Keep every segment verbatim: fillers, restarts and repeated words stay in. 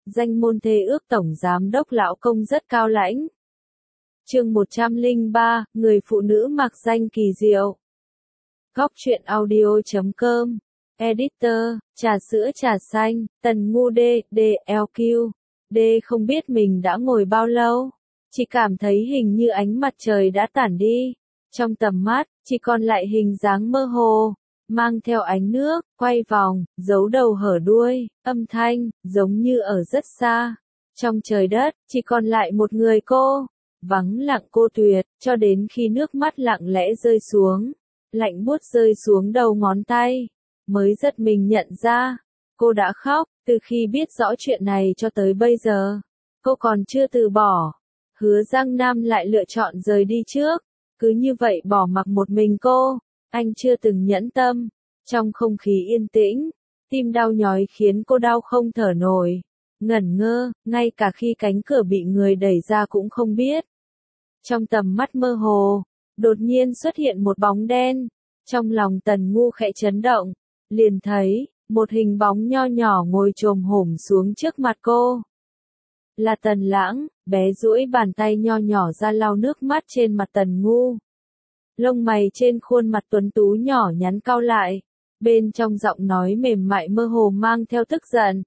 danh môn thê ước tổng giám đốc lão công rất cao lãnh. Chương một trăm lẻ ba, người phụ nữ mặc danh kỳ diệu. Góc truyện audio chấm com. Editor, trà sữa trà xanh, Tần Ngu D, D, L Q. D không biết mình đã ngồi bao lâu. Chỉ cảm thấy hình như ánh mặt trời đã tản đi. Trong tầm mắt, chỉ còn lại hình dáng mơ hồ, mang theo ánh nước, quay vòng, giấu đầu hở đuôi, âm thanh, giống như ở rất xa. Trong trời đất, chỉ còn lại một người cô, vắng lặng cô tuyệt, cho đến khi nước mắt lặng lẽ rơi xuống, lạnh buốt rơi xuống đầu ngón tay, mới giật mình nhận ra, cô đã khóc, từ khi biết rõ chuyện này cho tới bây giờ, cô còn chưa từ bỏ. Hứa Giang Nam lại lựa chọn rời đi trước, cứ như vậy bỏ mặc một mình cô, anh chưa từng nhẫn tâm. Trong không khí yên tĩnh, tim đau nhói khiến cô đau không thở nổi, ngẩn ngơ, ngay cả khi cánh cửa bị người đẩy ra cũng không biết. Trong tầm mắt mơ hồ, đột nhiên xuất hiện một bóng đen, trong lòng Tần Ngu khẽ chấn động, liền thấy, một hình bóng nho nhỏ ngồi chồm hổm xuống trước mặt cô. Là Tần Lãng, bé duỗi bàn tay nho nhỏ ra lau nước mắt trên mặt Tần Ngu. Lông mày trên khuôn mặt tuấn tú nhỏ nhắn cau lại, bên trong giọng nói mềm mại mơ hồ mang theo tức giận.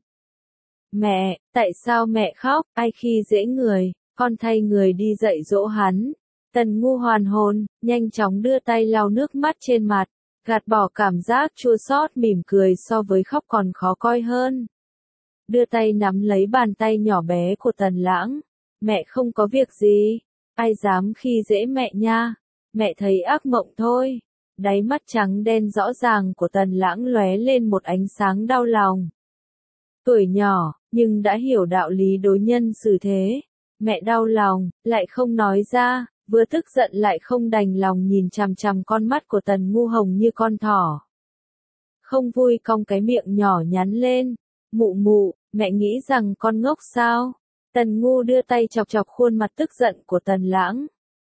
Mẹ, tại sao mẹ khóc, ai khi dễ người, con thay người đi dạy dỗ hắn. Tần Ngu hoàn hồn, nhanh chóng đưa tay lau nước mắt trên mặt, gạt bỏ cảm giác chua xót, mỉm cười so với khóc còn khó coi hơn. Đưa tay nắm lấy bàn tay nhỏ bé của Tần Lãng. Mẹ không có việc gì, ai dám khi dễ mẹ nha, mẹ thấy ác mộng thôi. Đáy mắt trắng đen rõ ràng của Tần Lãng lóe lên một ánh sáng đau lòng. Tuổi nhỏ, nhưng đã hiểu đạo lý đối nhân xử thế. Mẹ đau lòng, lại không nói ra, vừa tức giận lại không đành lòng nhìn chằm chằm con mắt của Tần Ngu hồng như con thỏ. Không vui cong cái miệng nhỏ nhắn lên. Mụ mụ, mẹ nghĩ rằng con ngốc sao? Tần Ngu đưa tay chọc chọc khuôn mặt tức giận của Tần Lãng.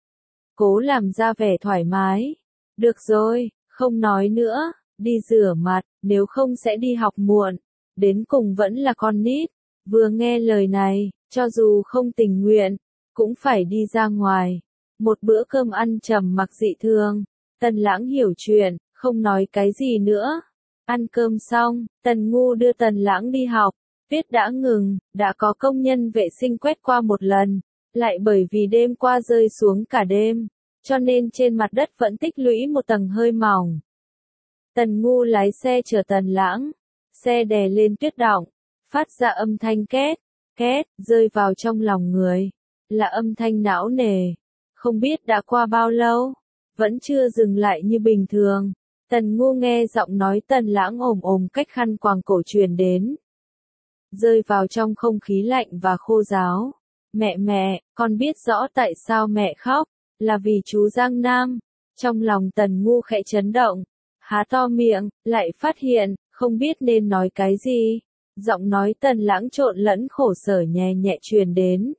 Cố làm ra vẻ thoải mái. Được rồi, không nói nữa, đi rửa mặt, nếu không sẽ đi học muộn. Đến cùng vẫn là con nít. Vừa nghe lời này, cho dù không tình nguyện, cũng phải đi ra ngoài. Một bữa cơm ăn trầm mặc dị thường. Tần Lãng hiểu chuyện, không nói cái gì nữa. Ăn cơm xong, Tần Ngu đưa Tần Lãng đi học. Tuyết đã ngừng, đã có công nhân vệ sinh quét qua một lần. Lại bởi vì đêm qua rơi xuống cả đêm, cho nên trên mặt đất vẫn tích lũy một tầng hơi mỏng. Tần Ngu lái xe chở Tần Lãng. Xe đè lên tuyết đọng, phát ra âm thanh két, két, rơi vào trong lòng người. Là âm thanh não nề. Không biết đã qua bao lâu, vẫn chưa dừng lại như bình thường. Tần Ngu nghe giọng nói Tần Lãng ồm ồm cách khăn quàng cổ truyền đến. Rơi vào trong không khí lạnh và khô ráo. Mẹ mẹ, con biết rõ tại sao mẹ khóc, là vì chú Giang Nam. Trong lòng Tần Ngu khẽ chấn động, há to miệng, lại phát hiện, không biết nên nói cái gì. Giọng nói Tần Lãng trộn lẫn khổ sở nhẹ nhẹ truyền đến.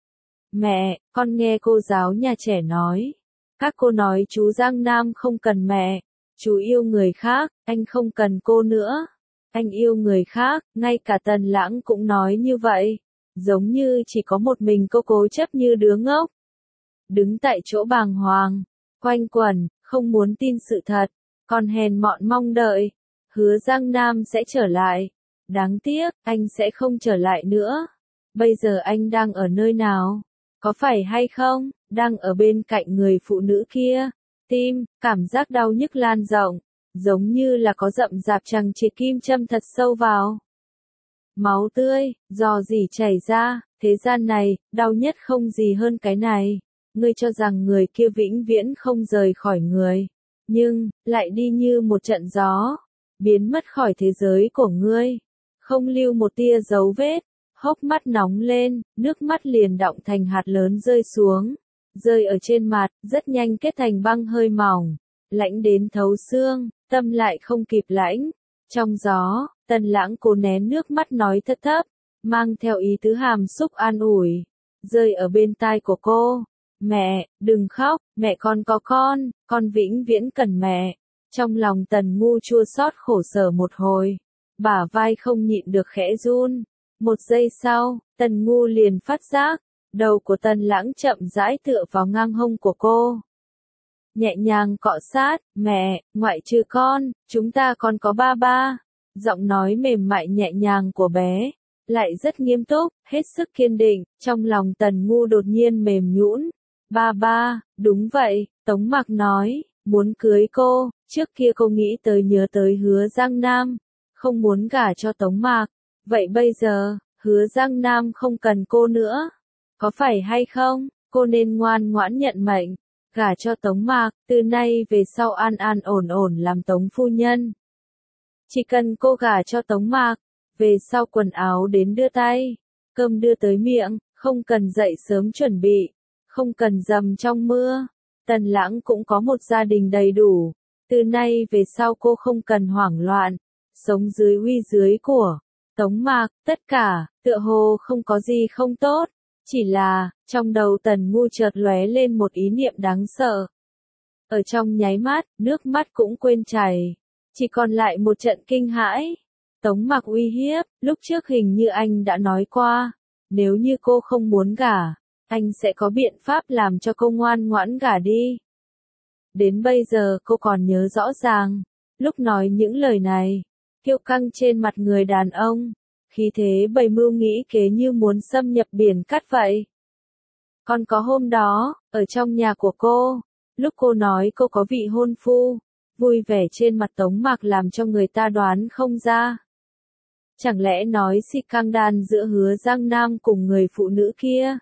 Mẹ, con nghe cô giáo nhà trẻ nói. Các cô nói chú Giang Nam không cần mẹ. Chú yêu người khác, anh không cần cô nữa. Anh yêu người khác, ngay cả Tần Lãng cũng nói như vậy. Giống như chỉ có một mình cô cố chấp như đứa ngốc. Đứng tại chỗ bàng hoàng, quanh quẩn, không muốn tin sự thật. Còn hèn mọn mong đợi. Hứa Giang Nam sẽ trở lại. Đáng tiếc, anh sẽ không trở lại nữa. Bây giờ anh đang ở nơi nào? Có phải hay không? Đang ở bên cạnh người phụ nữ kia. Tim, cảm giác đau nhức lan rộng, giống như là có rậm rạp chằng chịt kim châm thật sâu vào. Máu tươi, rò rỉ chảy ra, thế gian này, đau nhất không gì hơn cái này. Ngươi cho rằng người kia vĩnh viễn không rời khỏi người, nhưng, lại đi như một trận gió, biến mất khỏi thế giới của ngươi, không lưu một tia dấu vết. Hốc mắt nóng lên, nước mắt liền đọng thành hạt lớn rơi xuống. Rơi ở trên mặt, rất nhanh kết thành băng hơi mỏng, lạnh đến thấu xương, tâm lại không kịp lãnh. Trong gió, Tần Lãng cố nén nước mắt nói thấp thấp, mang theo ý tứ hàm xúc an ủi, rơi ở bên tai của cô. Mẹ, đừng khóc, mẹ con có con, con vĩnh viễn cần mẹ. Trong lòng Tần Ngu chua xót khổ sở một hồi, bả vai không nhịn được khẽ run, Một giây sau, Tần Ngu liền phát giác, đầu của Tần Lãng chậm rãi tựa vào ngang hông của cô. Nhẹ nhàng cọ sát, mẹ, ngoại trừ con, chúng ta còn có ba ba. Giọng nói mềm mại nhẹ nhàng của bé, lại rất nghiêm túc, hết sức kiên định, trong lòng Tần Ngu đột nhiên mềm nhũn. Ba ba, đúng vậy, Tống Mạc nói, muốn cưới cô, trước kia cô nghĩ tới nhớ tới Hứa Giang Nam, không muốn gả cho Tống Mạc, vậy bây giờ, Hứa Giang Nam không cần cô nữa, có phải hay không, cô nên ngoan ngoãn nhận mệnh, gả cho Tống Mạc, từ nay về sau an an ổn ổn làm Tống phu nhân. Chỉ cần cô gả cho Tống Mạc, về sau quần áo đến đưa tay, cơm đưa tới miệng, không cần dậy sớm chuẩn bị, không cần dầm trong mưa. Tần Lãng cũng có một gia đình đầy đủ, từ nay về sau cô không cần hoảng loạn, sống dưới uy dưới của Tống Mạc, tất cả, tựa hồ không có gì không tốt, chỉ là, trong đầu Tần Ngu chợt lóe lên một ý niệm đáng sợ. Ở trong nháy mắt, nước mắt cũng quên chảy, chỉ còn lại một trận kinh hãi. Tống Mạc uy hiếp, lúc trước hình như anh đã nói qua, nếu như cô không muốn gả, anh sẽ có biện pháp làm cho cô ngoan ngoãn gả đi. Đến bây giờ cô còn nhớ rõ ràng, lúc nói những lời này, kiêu căng trên mặt người đàn ông, khí thế bày mưu nghĩ kế như muốn xâm nhập biển cát vậy. Còn có hôm đó, ở trong nhà của cô, lúc cô nói cô có vị hôn phu, vui vẻ trên mặt Tống Mạc làm cho người ta đoán không ra. Chẳng lẽ nói si căng đan giữa Hứa Giang Nam cùng người phụ nữ kia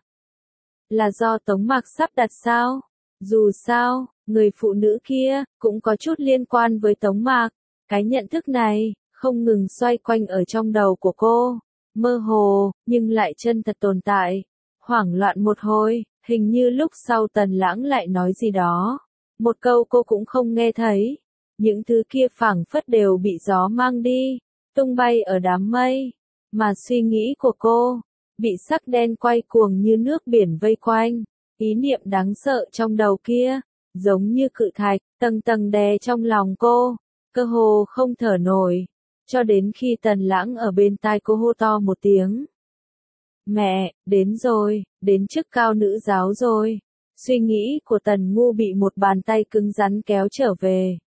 là do Tống Mạc sắp đặt sao? Dù sao, người phụ nữ kia cũng có chút liên quan với Tống Mạc. Cái nhận thức này không ngừng xoay quanh ở trong đầu của cô, mơ hồ, nhưng lại chân thật tồn tại. Hoảng loạn một hồi, hình như lúc sau Tần Lãng lại nói gì đó, một câu cô cũng không nghe thấy. Những thứ kia phảng phất đều bị gió mang đi, tung bay ở đám mây, mà suy nghĩ của cô bị sắc đen quay cuồng như nước biển vây quanh. Ý niệm đáng sợ trong đầu kia, giống như cự thạch, tầng tầng đè trong lòng cô, cơ hồ không thở nổi, cho đến khi Tần Lãng ở bên tai cô hô to một tiếng. Mẹ, đến rồi, đến chức cao nữ giáo rồi. Suy nghĩ của Tần Ngu bị một bàn tay cứng rắn kéo trở về.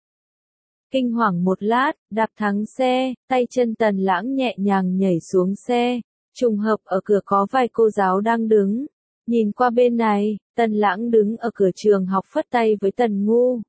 Kinh hoàng một lát, đạp thắng xe, tay chân Tần Lãng nhẹ nhàng nhảy xuống xe, trùng hợp ở cửa có vài cô giáo đang đứng. Nhìn qua bên này, Tần Lãng đứng ở cửa trường học phất tay với Tần Ngu.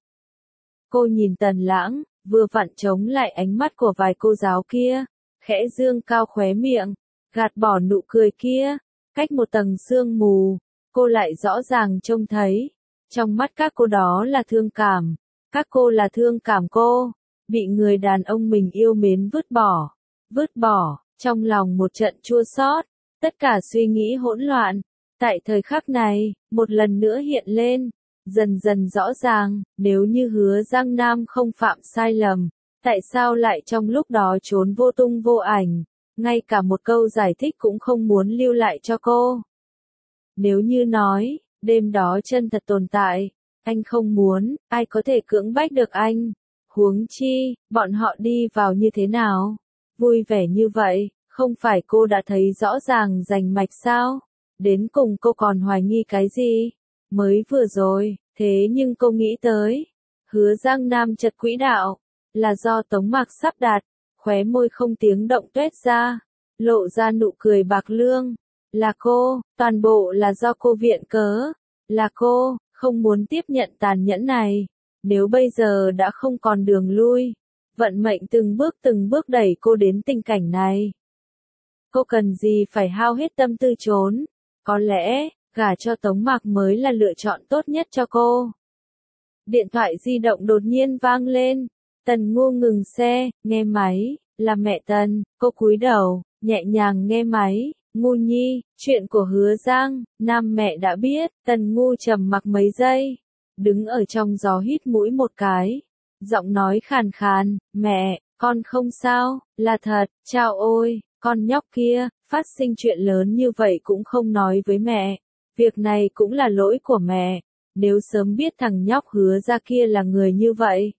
Cô nhìn Tần Lãng, vừa vặn chống lại ánh mắt của vài cô giáo kia, khẽ dương cao khóe miệng, gạt bỏ nụ cười kia, cách một tầng sương mù, cô lại rõ ràng trông thấy, trong mắt các cô đó là thương cảm, các cô là thương cảm cô, bị người đàn ông mình yêu mến vứt bỏ, vứt bỏ, trong lòng một trận chua xót, tất cả suy nghĩ hỗn loạn. Tại thời khắc này, một lần nữa hiện lên, dần dần rõ ràng, nếu như Hứa Giang Nam không phạm sai lầm, tại sao lại trong lúc đó trốn vô tung vô ảnh, ngay cả một câu giải thích cũng không muốn lưu lại cho cô. Nếu như nói, đêm đó chân thật tồn tại, anh không muốn, ai có thể cưỡng bách được anh, huống chi, bọn họ đi vào như thế nào, vui vẻ như vậy, không phải cô đã thấy rõ ràng rành mạch sao? Đến cùng cô còn hoài nghi cái gì? Mới vừa rồi, thế nhưng cô nghĩ tới, Hứa Giang Nam chật quỹ đạo, là do Tống Mạc sắp đặt, khóe môi không tiếng động tuét ra, lộ ra nụ cười bạc lương, là cô, toàn bộ là do cô viện cớ, là cô, không muốn tiếp nhận tàn nhẫn này, nếu bây giờ đã không còn đường lui, vận mệnh từng bước từng bước đẩy cô đến tình cảnh này. Cô cần gì phải hao hết tâm tư trốn? Có lẽ, gả cho Tống Mạc mới là lựa chọn tốt nhất cho cô. Điện thoại di động đột nhiên vang lên, Tần Ngu ngừng xe, nghe máy, là mẹ Tần, cô cúi đầu, nhẹ nhàng nghe máy, Ngu nhi, chuyện của Hứa Giang, Nam mẹ đã biết, Tần Ngu trầm mặc mấy giây, đứng ở trong gió hít mũi một cái, giọng nói khàn khàn, mẹ, con không sao, là thật, chao ôi, con nhóc kia, phát sinh chuyện lớn như vậy cũng không nói với mẹ, việc này cũng là lỗi của mẹ, nếu sớm biết thằng nhóc Hứa ra kia là người như vậy,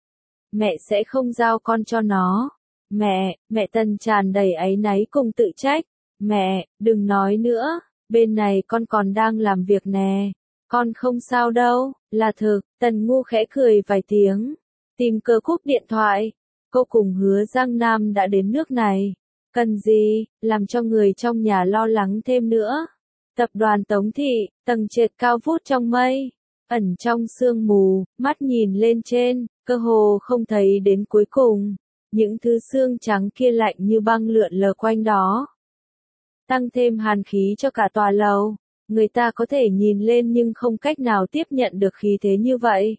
mẹ sẽ không giao con cho nó. Mẹ, mẹ Tần tràn đầy áy náy cùng tự trách, Mẹ, đừng nói nữa, bên này con còn đang làm việc nè. Con không sao đâu, là thực. Tần Ngu khẽ cười vài tiếng, tìm cơ cúp điện thoại. Cô cùng Hứa Giang Nam đã đến nước này. Cần gì, làm cho người trong nhà lo lắng thêm nữa. Tập đoàn Tống Thị, tầng trệt cao vút trong mây, ẩn trong sương mù, mắt nhìn lên trên, cơ hồ không thấy đến cuối cùng. Những thứ xương trắng kia lạnh như băng lượn lờ quanh đó, tăng thêm hàn khí cho cả tòa lầu. Người ta có thể nhìn lên nhưng không cách nào tiếp nhận được khí thế như vậy.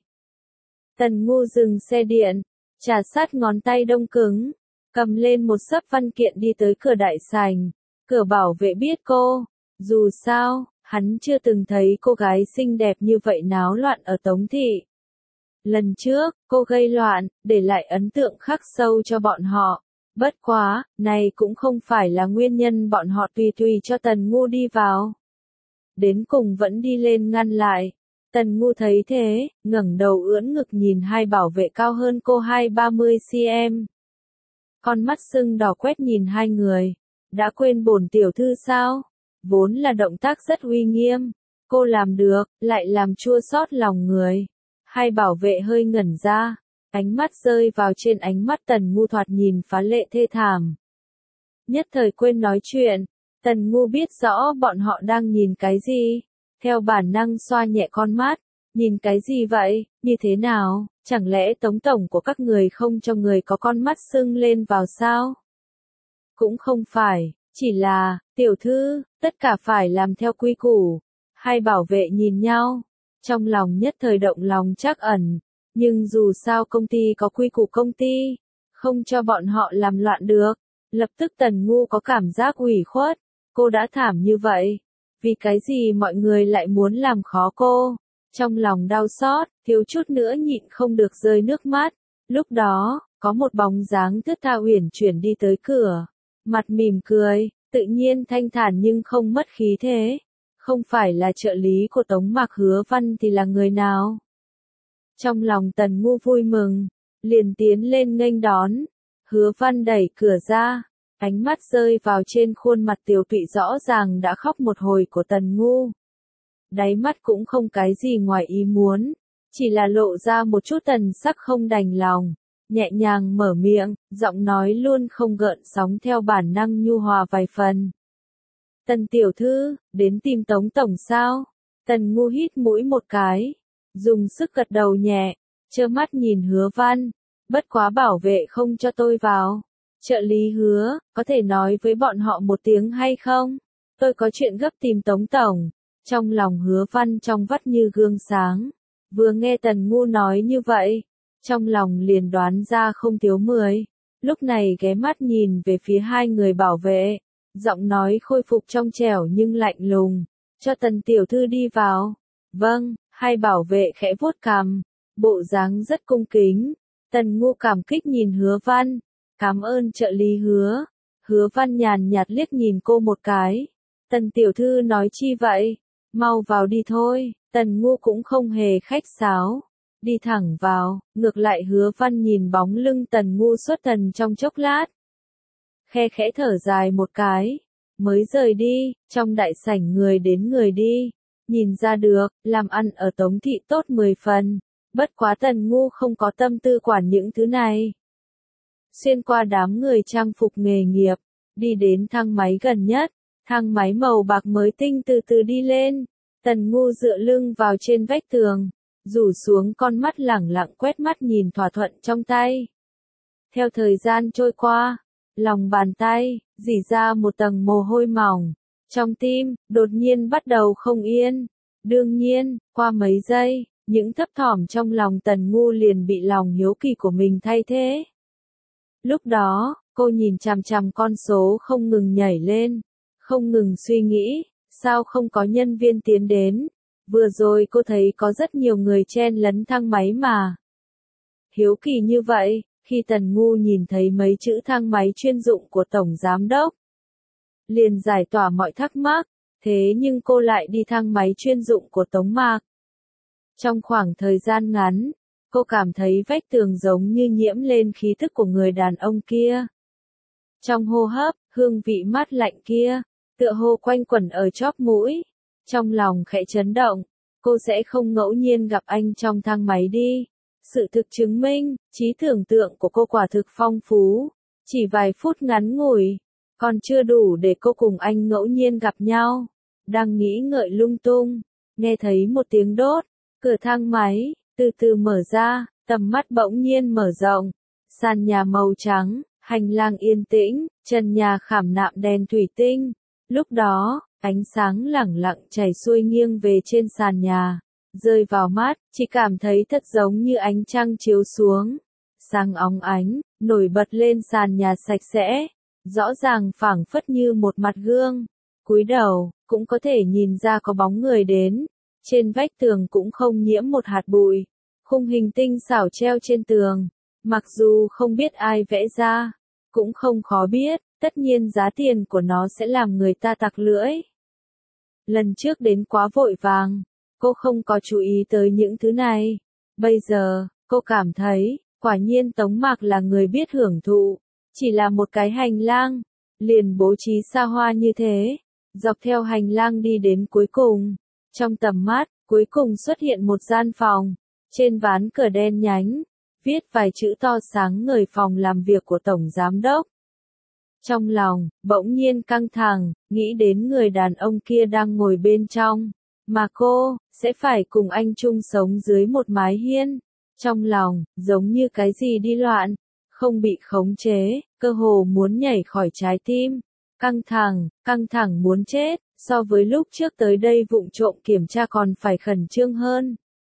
Tần Ngu dừng xe điện, trà sát ngón tay đông cứng, cầm lên một xấp văn kiện đi tới cửa đại sảnh. Cửa bảo vệ biết cô, dù sao, hắn chưa từng thấy cô gái xinh đẹp như vậy náo loạn ở Tống Thị. Lần trước, cô gây loạn, để lại ấn tượng khắc sâu cho bọn họ. Bất quá, này cũng không phải là nguyên nhân bọn họ tùy tùy cho Tần Ngu đi vào. Đến cùng vẫn đi lên ngăn lại. Tần Ngu thấy thế, ngẩng đầu ưỡn ngực nhìn hai bảo vệ cao hơn cô hai ba mươi xăng-ti-mét. Con mắt sưng đỏ quét nhìn hai người. Đã quên bổn tiểu thư sao? Vốn là động tác rất uy nghiêm. Cô làm được, lại làm chua xót lòng người. Hai bảo vệ hơi ngẩn ra. Ánh mắt rơi vào trên ánh mắt Tần Ngu thoạt nhìn phá lệ thê thảm. Nhất thời quên nói chuyện. Tần Ngu biết rõ bọn họ đang nhìn cái gì. Theo bản năng xoa nhẹ con mắt. Nhìn cái gì vậy, như thế nào, chẳng lẽ tống tổng của các người không cho người có con mắt sưng lên vào sao? Cũng không phải, chỉ là, tiểu thư, tất cả phải làm theo quy củ. Hai bảo vệ nhìn nhau, trong lòng nhất thời động lòng trắc ẩn. Nhưng dù sao công ty có quy củ công ty, không cho bọn họ làm loạn được. Lập tức Tần Ngu có cảm giác ủy khuất. Cô đã thảm như vậy, vì cái gì mọi người lại muốn làm khó cô? Trong lòng đau xót, thiếu chút nữa nhịn không được rơi nước mắt. Lúc đó, có một bóng dáng thướt tha uyển chuyển đi tới cửa, mặt mỉm cười, tự nhiên thanh thản nhưng không mất khí thế. Không phải là trợ lý của Tống Mạc Hứa Văn thì là người nào? Trong lòng Tần Ngu vui mừng, liền tiến lên nghênh đón. Hứa Văn đẩy cửa ra, ánh mắt rơi vào trên khuôn mặt tiểu tụy rõ ràng đã khóc một hồi của Tần Ngu. Đáy mắt cũng không cái gì ngoài ý muốn, chỉ là lộ ra một chút tần sắc không đành lòng, nhẹ nhàng mở miệng, giọng nói luôn không gợn sóng theo bản năng nhu hòa vài phần. Tần tiểu thư, đến tìm Tống tổng sao? Tần Ngu hít mũi một cái, dùng sức gật đầu nhẹ, trơ mắt nhìn Hứa Văn, bất quá bảo vệ không cho tôi vào. Trợ lý Hứa, có thể nói với bọn họ một tiếng hay không? Tôi có chuyện gấp tìm Tống tổng. Trong lòng Hứa Văn trong vắt như gương sáng. Vừa nghe Tần Ngu nói như vậy, trong lòng liền đoán ra không thiếu mười. Lúc này ghé mắt nhìn về phía hai người bảo vệ, giọng nói khôi phục trong trẻo nhưng lạnh lùng. Cho Tần tiểu thư đi vào. Vâng, hai bảo vệ khẽ vuốt cằm, bộ dáng rất cung kính. Tần Ngu cảm kích nhìn Hứa Văn. Cảm ơn trợ lý Hứa. Hứa Văn nhàn nhạt liếc nhìn cô một cái. Tần tiểu thư nói chi vậy? Mau vào đi thôi. Tần Ngu cũng không hề khách sáo, đi thẳng vào. Ngược lại Hứa Văn nhìn bóng lưng Tần Ngu xuất thần trong chốc lát, khe khẽ thở dài một cái, mới rời đi. Trong đại sảnh người đến người đi, nhìn ra được, làm ăn ở Tống Thị tốt mười phần. Bất quá Tần Ngu không có tâm tư quản những thứ này. Xuyên qua đám người trang phục nghề nghiệp, đi đến thang máy gần nhất. Thang máy màu bạc mới tinh từ từ đi lên. Tần Ngu dựa lưng vào trên vách tường, rủ xuống con mắt lẳng lặng quét mắt nhìn thỏa thuận trong tay. Theo thời gian trôi qua, lòng bàn tay rỉ ra một tầng mồ hôi mỏng. Trong tim đột nhiên bắt đầu không yên. Đương nhiên, qua mấy giây, những thấp thỏm trong lòng Tần Ngu liền bị lòng hiếu kỳ của mình thay thế. Lúc đó, cô nhìn chằm chằm con số không ngừng nhảy lên, không ngừng suy nghĩ, sao không có nhân viên tiến đến? Vừa rồi cô thấy có rất nhiều người chen lấn thang máy mà. Hiếu kỳ như vậy, khi Tần Ngu nhìn thấy mấy chữ thang máy chuyên dụng của Tổng Giám Đốc, liền giải tỏa mọi thắc mắc, thế nhưng cô lại đi thang máy chuyên dụng của Tống Mạc. Trong khoảng thời gian ngắn, cô cảm thấy vách tường giống như nhiễm lên khí thức của người đàn ông kia. Trong hô hấp, hương vị mát lạnh kia, tựa hồ quanh quẩn ở chóp mũi. Trong lòng khẽ chấn động, cô sẽ không ngẫu nhiên gặp anh trong thang máy đi. Sự thực chứng minh, trí tưởng tượng của cô quả thực phong phú. Chỉ vài phút ngắn ngủi, còn chưa đủ để cô cùng anh ngẫu nhiên gặp nhau. Đang nghĩ ngợi lung tung, nghe thấy một tiếng đốt, cửa thang máy từ từ mở ra, tầm mắt bỗng nhiên mở rộng. Sàn nhà màu trắng, hành lang yên tĩnh, trần nhà khảm nạm đèn thủy tinh. Lúc đó, ánh sáng lẳng lặng chảy xuôi nghiêng về trên sàn nhà, rơi vào mắt, chỉ cảm thấy thật giống như ánh trăng chiếu xuống. Sáng óng ánh, nổi bật lên sàn nhà sạch sẽ, rõ ràng phảng phất như một mặt gương. Cúi đầu, cũng có thể nhìn ra có bóng người đến. Trên vách tường cũng không nhiễm một hạt bụi. Khung hình tinh xảo treo trên tường. Mặc dù không biết ai vẽ ra, cũng không khó biết, tất nhiên giá tiền của nó sẽ làm người ta tặc lưỡi. Lần trước đến quá vội vàng, cô không có chú ý tới những thứ này. Bây giờ, cô cảm thấy, quả nhiên Tống Mạc là người biết hưởng thụ. Chỉ là một cái hành lang, liền bố trí xa hoa như thế. Dọc theo hành lang đi đến cuối cùng. Trong tầm mắt, cuối cùng xuất hiện một gian phòng. Trên ván cửa đen nhánh, viết vài chữ to sáng ngời phòng làm việc của Tổng Giám Đốc. Trong lòng, bỗng nhiên căng thẳng, nghĩ đến người đàn ông kia đang ngồi bên trong. Mà cô, sẽ phải cùng anh chung sống dưới một mái hiên. Trong lòng, giống như cái gì đi loạn, không bị khống chế, cơ hồ muốn nhảy khỏi trái tim. Căng thẳng, căng thẳng muốn chết, so với lúc trước tới đây vụng trộm kiểm tra còn phải khẩn trương hơn.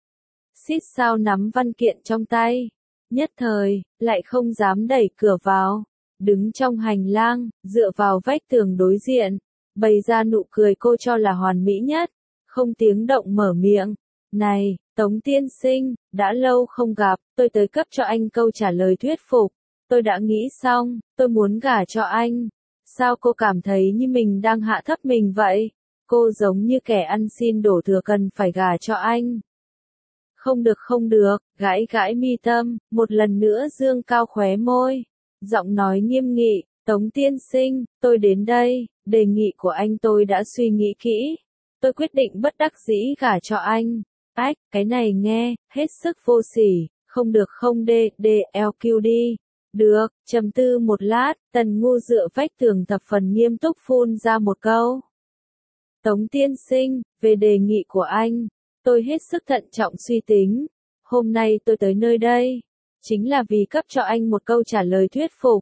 Xít sao nắm văn kiện trong tay. Nhất thời, lại không dám đẩy cửa vào. Đứng trong hành lang, dựa vào vách tường đối diện, bày ra nụ cười cô cho là hoàn mỹ nhất. Không tiếng động mở miệng. Này, Tống tiên sinh, đã lâu không gặp, tôi tới cấp cho anh câu trả lời thuyết phục. Tôi đã nghĩ xong, tôi muốn gả cho anh. Sao cô cảm thấy như mình đang hạ thấp mình vậy? Cô giống như kẻ ăn xin đổ thừa cần phải gả cho anh. Không được không được, gãi gãi mi tâm, một lần nữa dương cao khóe môi. Giọng nói nghiêm nghị, Tống tiên sinh, tôi đến đây, đề nghị của anh tôi đã suy nghĩ kỹ. Tôi quyết định bất đắc dĩ gả cho anh. Ách, cái này nghe, hết sức vô sỉ, không được không đê, đê, lờ quy đi. Được, trầm tư một lát, Tần Ngu dựa vách tường thập phần nghiêm túc phun ra một câu. Tống tiên sinh, về đề nghị của anh, tôi hết sức thận trọng suy tính. Hôm nay tôi tới nơi đây, chính là vì cấp cho anh một câu trả lời thuyết phục.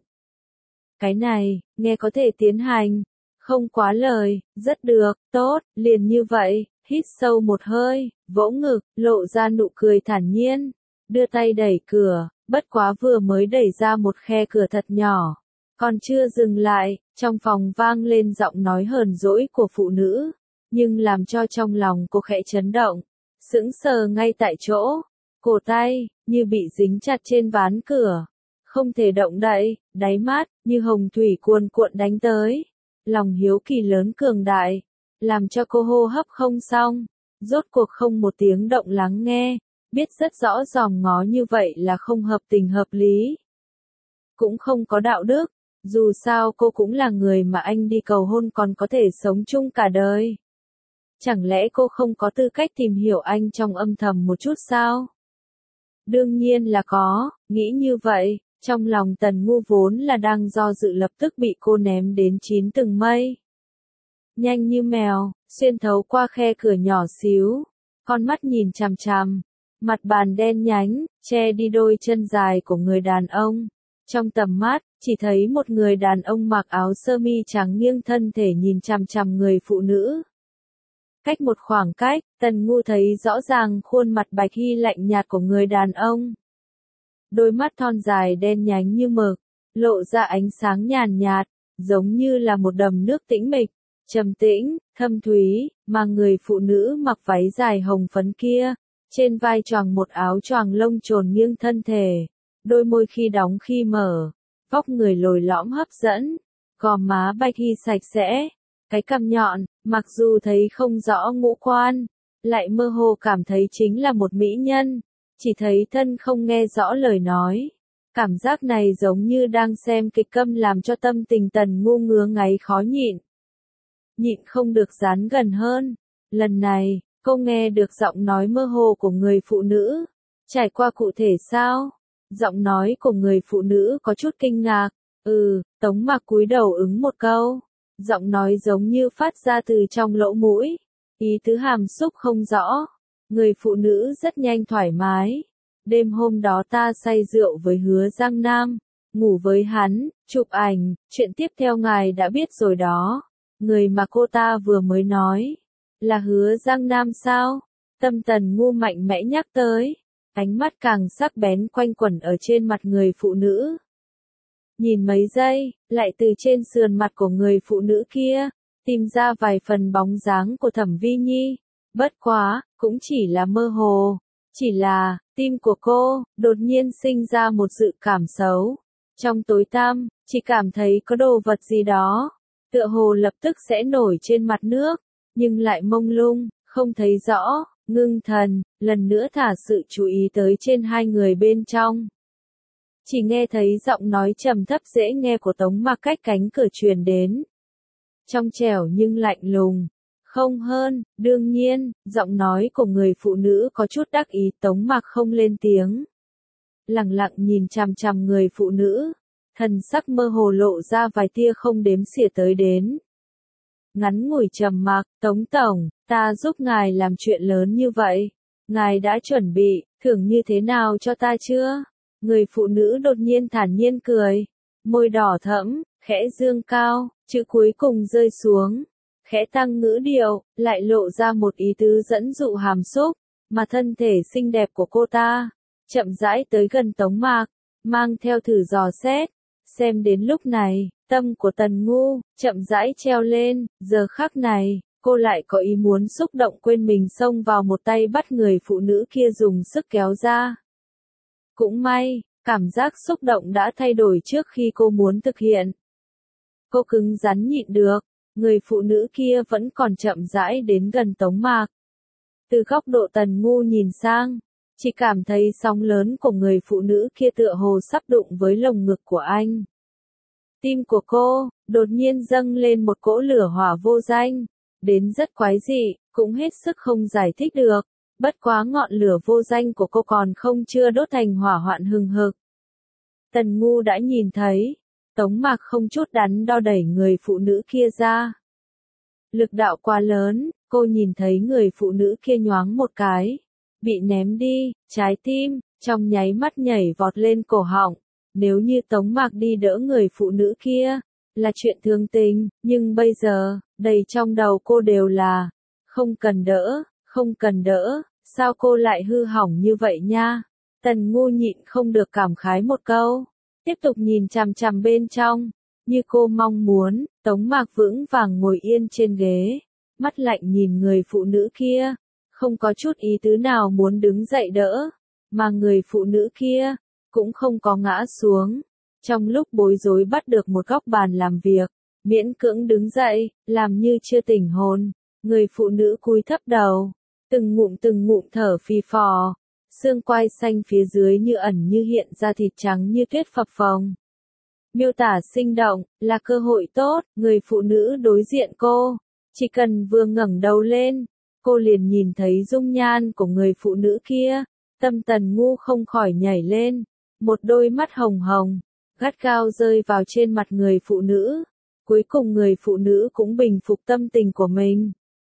Cái này, nghe có thể tiến hành, không quá lời, rất được, tốt, liền như vậy, hít sâu một hơi, vỗ ngực, lộ ra nụ cười thản nhiên, đưa tay đẩy cửa, bất quá vừa mới đẩy ra một khe cửa thật nhỏ. Còn chưa dừng lại, trong phòng vang lên giọng nói hờn dỗi của phụ nữ, nhưng làm cho trong lòng cô khẽ chấn động, sững sờ ngay tại chỗ, cổ tay, như bị dính chặt trên ván cửa, không thể động đậy, đáy mắt, như hồng thủy cuồn cuộn đánh tới, lòng hiếu kỳ lớn cường đại, làm cho cô hô hấp không xong, rốt cuộc không một tiếng động lắng nghe, biết rất rõ dòm ngó như vậy là không hợp tình hợp lý, cũng không có đạo đức. Dù sao cô cũng là người mà anh đi cầu hôn còn có thể sống chung cả đời. Chẳng lẽ cô không có tư cách tìm hiểu anh trong âm thầm một chút sao? Đương nhiên là có, nghĩ như vậy, trong lòng Tần Ngu vốn là đang do dự lập tức bị cô ném đến chín tầng mây. Nhanh như mèo, xuyên thấu qua khe cửa nhỏ xíu, con mắt nhìn chằm chằm, mặt bàn đen nhánh, che đi đôi chân dài của người đàn ông. Trong tầm mắt, chỉ thấy một người đàn ông mặc áo sơ mi trắng nghiêng thân thể nhìn chằm chằm người phụ nữ. Cách một khoảng cách, Tần Ngu thấy rõ ràng khuôn mặt bạch hy lạnh nhạt của người đàn ông. Đôi mắt thon dài đen nhánh như mực, lộ ra ánh sáng nhàn nhạt, giống như là một đầm nước tĩnh mịch, trầm tĩnh, thâm thúy, mà người phụ nữ mặc váy dài hồng phấn kia, trên vai choàng một áo choàng lông trồn nghiêng thân thể, đôi môi khi đóng khi mở, vóc người lồi lõm hấp dẫn, gò má bạch hy sạch sẽ, cái cằm nhọn, mặc dù thấy không rõ ngũ quan, lại mơ hồ cảm thấy chính là một mỹ nhân, chỉ thấy thân không nghe rõ lời nói. Cảm giác này giống như đang xem kịch câm làm cho tâm tình Tần Ngu ngứa ngáy khó nhịn. nhịn không được dán gần hơn. Lần này, cô nghe được giọng nói mơ hồ của người phụ nữ. Trải qua cụ thể sao? Giọng nói của người phụ nữ có chút kinh ngạc. Ừ, Tống Mạc cúi đầu ứng một câu. Giọng nói giống như phát ra từ trong lỗ mũi. Ý tứ hàm xúc không rõ. Người phụ nữ rất nhanh thoải mái. Đêm hôm đó ta say rượu với Hứa Giang Nam. Ngủ với hắn, chụp ảnh, chuyện tiếp theo ngài đã biết rồi đó. Người mà cô ta vừa mới nói. Là Hứa Giang Nam sao? Tâm Tần Ngu mạnh mẽ nhắc tới. Ánh mắt càng sắc bén quanh quẩn ở trên mặt người phụ nữ. Nhìn mấy giây, lại từ trên sườn mặt của người phụ nữ kia, tìm ra vài phần bóng dáng của Thẩm Vi Nhi. Bất quá, cũng chỉ là mơ hồ. Chỉ là, tim của cô, đột nhiên sinh ra một dự cảm xấu. Trong tối tăm, chỉ cảm thấy có đồ vật gì đó, tựa hồ lập tức sẽ nổi trên mặt nước, nhưng lại mông lung, không thấy rõ. Ngưng thần, lần nữa thả sự chú ý tới trên hai người bên trong. Chỉ nghe thấy giọng nói trầm thấp dễ nghe của Tống Mạc cách cánh cửa truyền đến. Trong trẻo nhưng lạnh lùng. Không hơn, đương nhiên, giọng nói của người phụ nữ có chút đắc ý. Tống Mạc không lên tiếng. Lặng lặng nhìn chằm chằm người phụ nữ. Thần sắc mơ hồ lộ ra vài tia không đếm xỉa tới đến. Ngắn ngủi trầm mặc, Tống Tổng, ta giúp ngài làm chuyện lớn như vậy. Ngài đã chuẩn bị, thưởng như thế nào cho ta chưa? Người phụ nữ đột nhiên thản nhiên cười. Môi đỏ thẫm, khẽ dương cao, chữ cuối cùng rơi xuống. Khẽ tăng ngữ điệu, lại lộ ra một ý tứ dẫn dụ hàm xúc, mà thân thể xinh đẹp của cô ta. Chậm rãi tới gần Tống Mạc, mang theo thử dò xét. Xem đến lúc này, tâm của Tần Ngu, chậm rãi treo lên, giờ khắc này, cô lại có ý muốn xúc động quên mình xông vào một tay bắt người phụ nữ kia dùng sức kéo ra. Cũng may, cảm giác xúc động đã thay đổi trước khi cô muốn thực hiện. Cô cứng rắn nhịn được, người phụ nữ kia vẫn còn chậm rãi đến gần Tống Mạc. Từ góc độ Tần Ngu nhìn sang, chỉ cảm thấy sóng lớn của người phụ nữ kia tựa hồ sắp đụng với lồng ngực của anh. Tim của cô, đột nhiên dâng lên một cỗ lửa hỏa vô danh, đến rất quái dị, cũng hết sức không giải thích được, bất quá ngọn lửa vô danh của cô còn không chưa đốt thành hỏa hoạn hừng hực. Tần Ngu đã nhìn thấy, Tống Mạc không chút đắn đo đẩy người phụ nữ kia ra. Lực đạo quá lớn, cô nhìn thấy người phụ nữ kia nhoáng một cái, bị ném đi, trái tim, trong nháy mắt nhảy vọt lên cổ họng. Nếu như Tống Mạc đi đỡ người phụ nữ kia, là chuyện thương tình, nhưng bây giờ, đầy trong đầu cô đều là, không cần đỡ, không cần đỡ, sao cô lại hư hỏng như vậy nha? Tần Ngu nhịn không được cảm khái một câu, tiếp tục nhìn chằm chằm bên trong, như cô mong muốn. Tống Mạc vững vàng ngồi yên trên ghế, mắt lạnh nhìn người phụ nữ kia, không có chút ý tứ nào muốn đứng dậy đỡ, mà người phụ nữ kia cũng không có ngã xuống. Trong lúc bối rối bắt được một góc bàn làm việc, miễn cưỡng đứng dậy, làm như chưa tỉnh hồn, người phụ nữ cúi thấp đầu, từng ngụm từng ngụm thở phì phò, xương quai xanh phía dưới như ẩn như hiện ra thịt trắng như tuyết phập phồng. Miêu tả sinh động, là cơ hội tốt. Người phụ nữ đối diện cô, chỉ cần vừa ngẩng đầu lên, cô liền nhìn thấy dung nhan của người phụ nữ kia. Tâm Tần Ngu không khỏi nhảy lên, một đôi mắt hồng hồng, gắt gao rơi vào trên mặt người phụ nữ. Cuối cùng người phụ nữ cũng bình phục tâm tình của mình,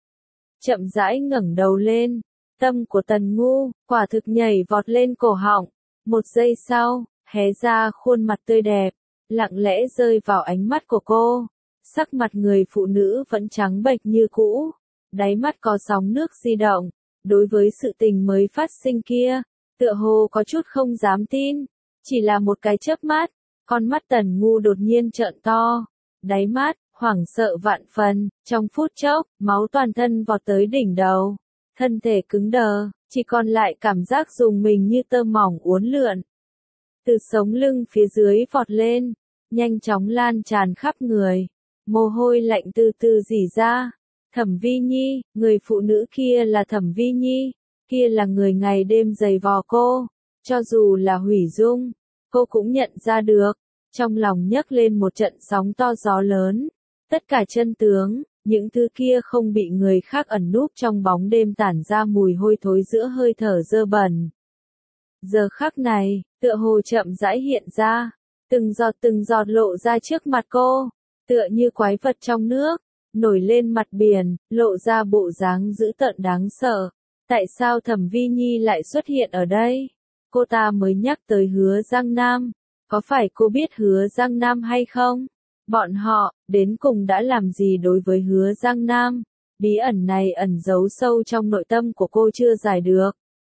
chậm rãi ngẩng đầu lên. Tâm của Tần Ngu, quả thực nhảy vọt lên cổ họng. Một giây sau, hé ra khuôn mặt tươi đẹp, lặng lẽ rơi vào ánh mắt của cô. Sắc mặt người phụ nữ vẫn trắng bệch như cũ, đáy mắt có sóng nước di động. Đối với sự tình mới phát sinh kia, tựa hồ có chút không dám tin. Chỉ là một cái chớp mắt, con mắt Tần Ngu đột nhiên trợn to, đáy mắt hoảng sợ vạn phần. Trong phút chốc, máu toàn thân vọt tới đỉnh đầu, thân thể cứng đờ, chỉ còn lại cảm giác dùng mình như tơ mỏng uốn lượn, từ sống lưng phía dưới vọt lên, nhanh chóng lan tràn khắp người, mồ hôi lạnh từ từ rỉ ra. Thẩm Vi Nhi, người phụ nữ kia là Thẩm Vi Nhi, kia là người ngày đêm giày vò cô, cho dù là hủy dung, cô cũng nhận ra được. Trong lòng nhấc lên một trận sóng to gió lớn, tất cả chân tướng, những thứ kia không bị người khác ẩn núp trong bóng đêm tản ra mùi hôi thối giữa hơi thở dơ bẩn. Giờ khắc này, tựa hồ chậm rãi hiện ra, từng giọt từng giọt lộ ra trước mặt cô, tựa như quái vật trong nước, nổi lên mặt biển, lộ ra bộ dáng dữ tợn đáng sợ. Tại sao Thẩm Vi Nhi lại xuất hiện ở đây? Cô ta mới nhắc tới Hứa Giang Nam, có phải cô biết Hứa Giang Nam hay không? Bọn họ, đến cùng đã làm gì đối với Hứa Giang Nam? Bí ẩn này ẩn giấu sâu trong nội tâm của cô chưa giải được.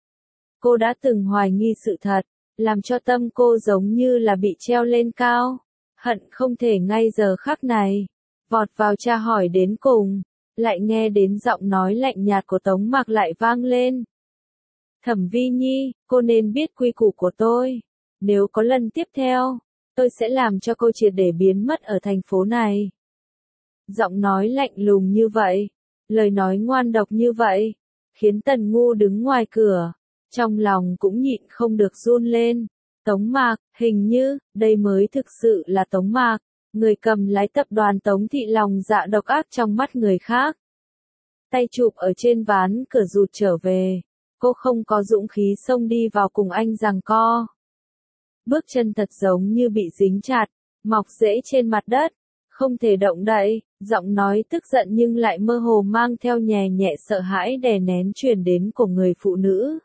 Cô đã từng hoài nghi sự thật, làm cho tâm cô giống như là bị treo lên cao, hận không thể ngay giờ khắc này, vọt vào tra hỏi đến cùng, lại nghe đến giọng nói lạnh nhạt của Tống Mạc lại vang lên. Thẩm Vi Nhi, cô nên biết quy củ của tôi, nếu có lần tiếp theo, tôi sẽ làm cho cô triệt để biến mất ở thành phố này. Giọng nói lạnh lùng như vậy, lời nói ngoan độc như vậy, khiến Tần Ngu đứng ngoài cửa, trong lòng cũng nhịn không được run lên. Tống Mạc, hình như, đây mới thực sự là Tống Mạc, người cầm lái tập đoàn Tống Thị lòng dạ độc ác trong mắt người khác. Tay chụp ở trên ván cửa rụt trở về, cô không có dũng khí xông đi vào cùng anh giằng co. Bước chân thật giống như bị dính chặt, mọc rễ trên mặt đất, không thể động đậy, giọng nói tức giận nhưng lại mơ hồ mang theo nhẹ nhẹ sợ hãi đè nén truyền đến của người phụ nữ.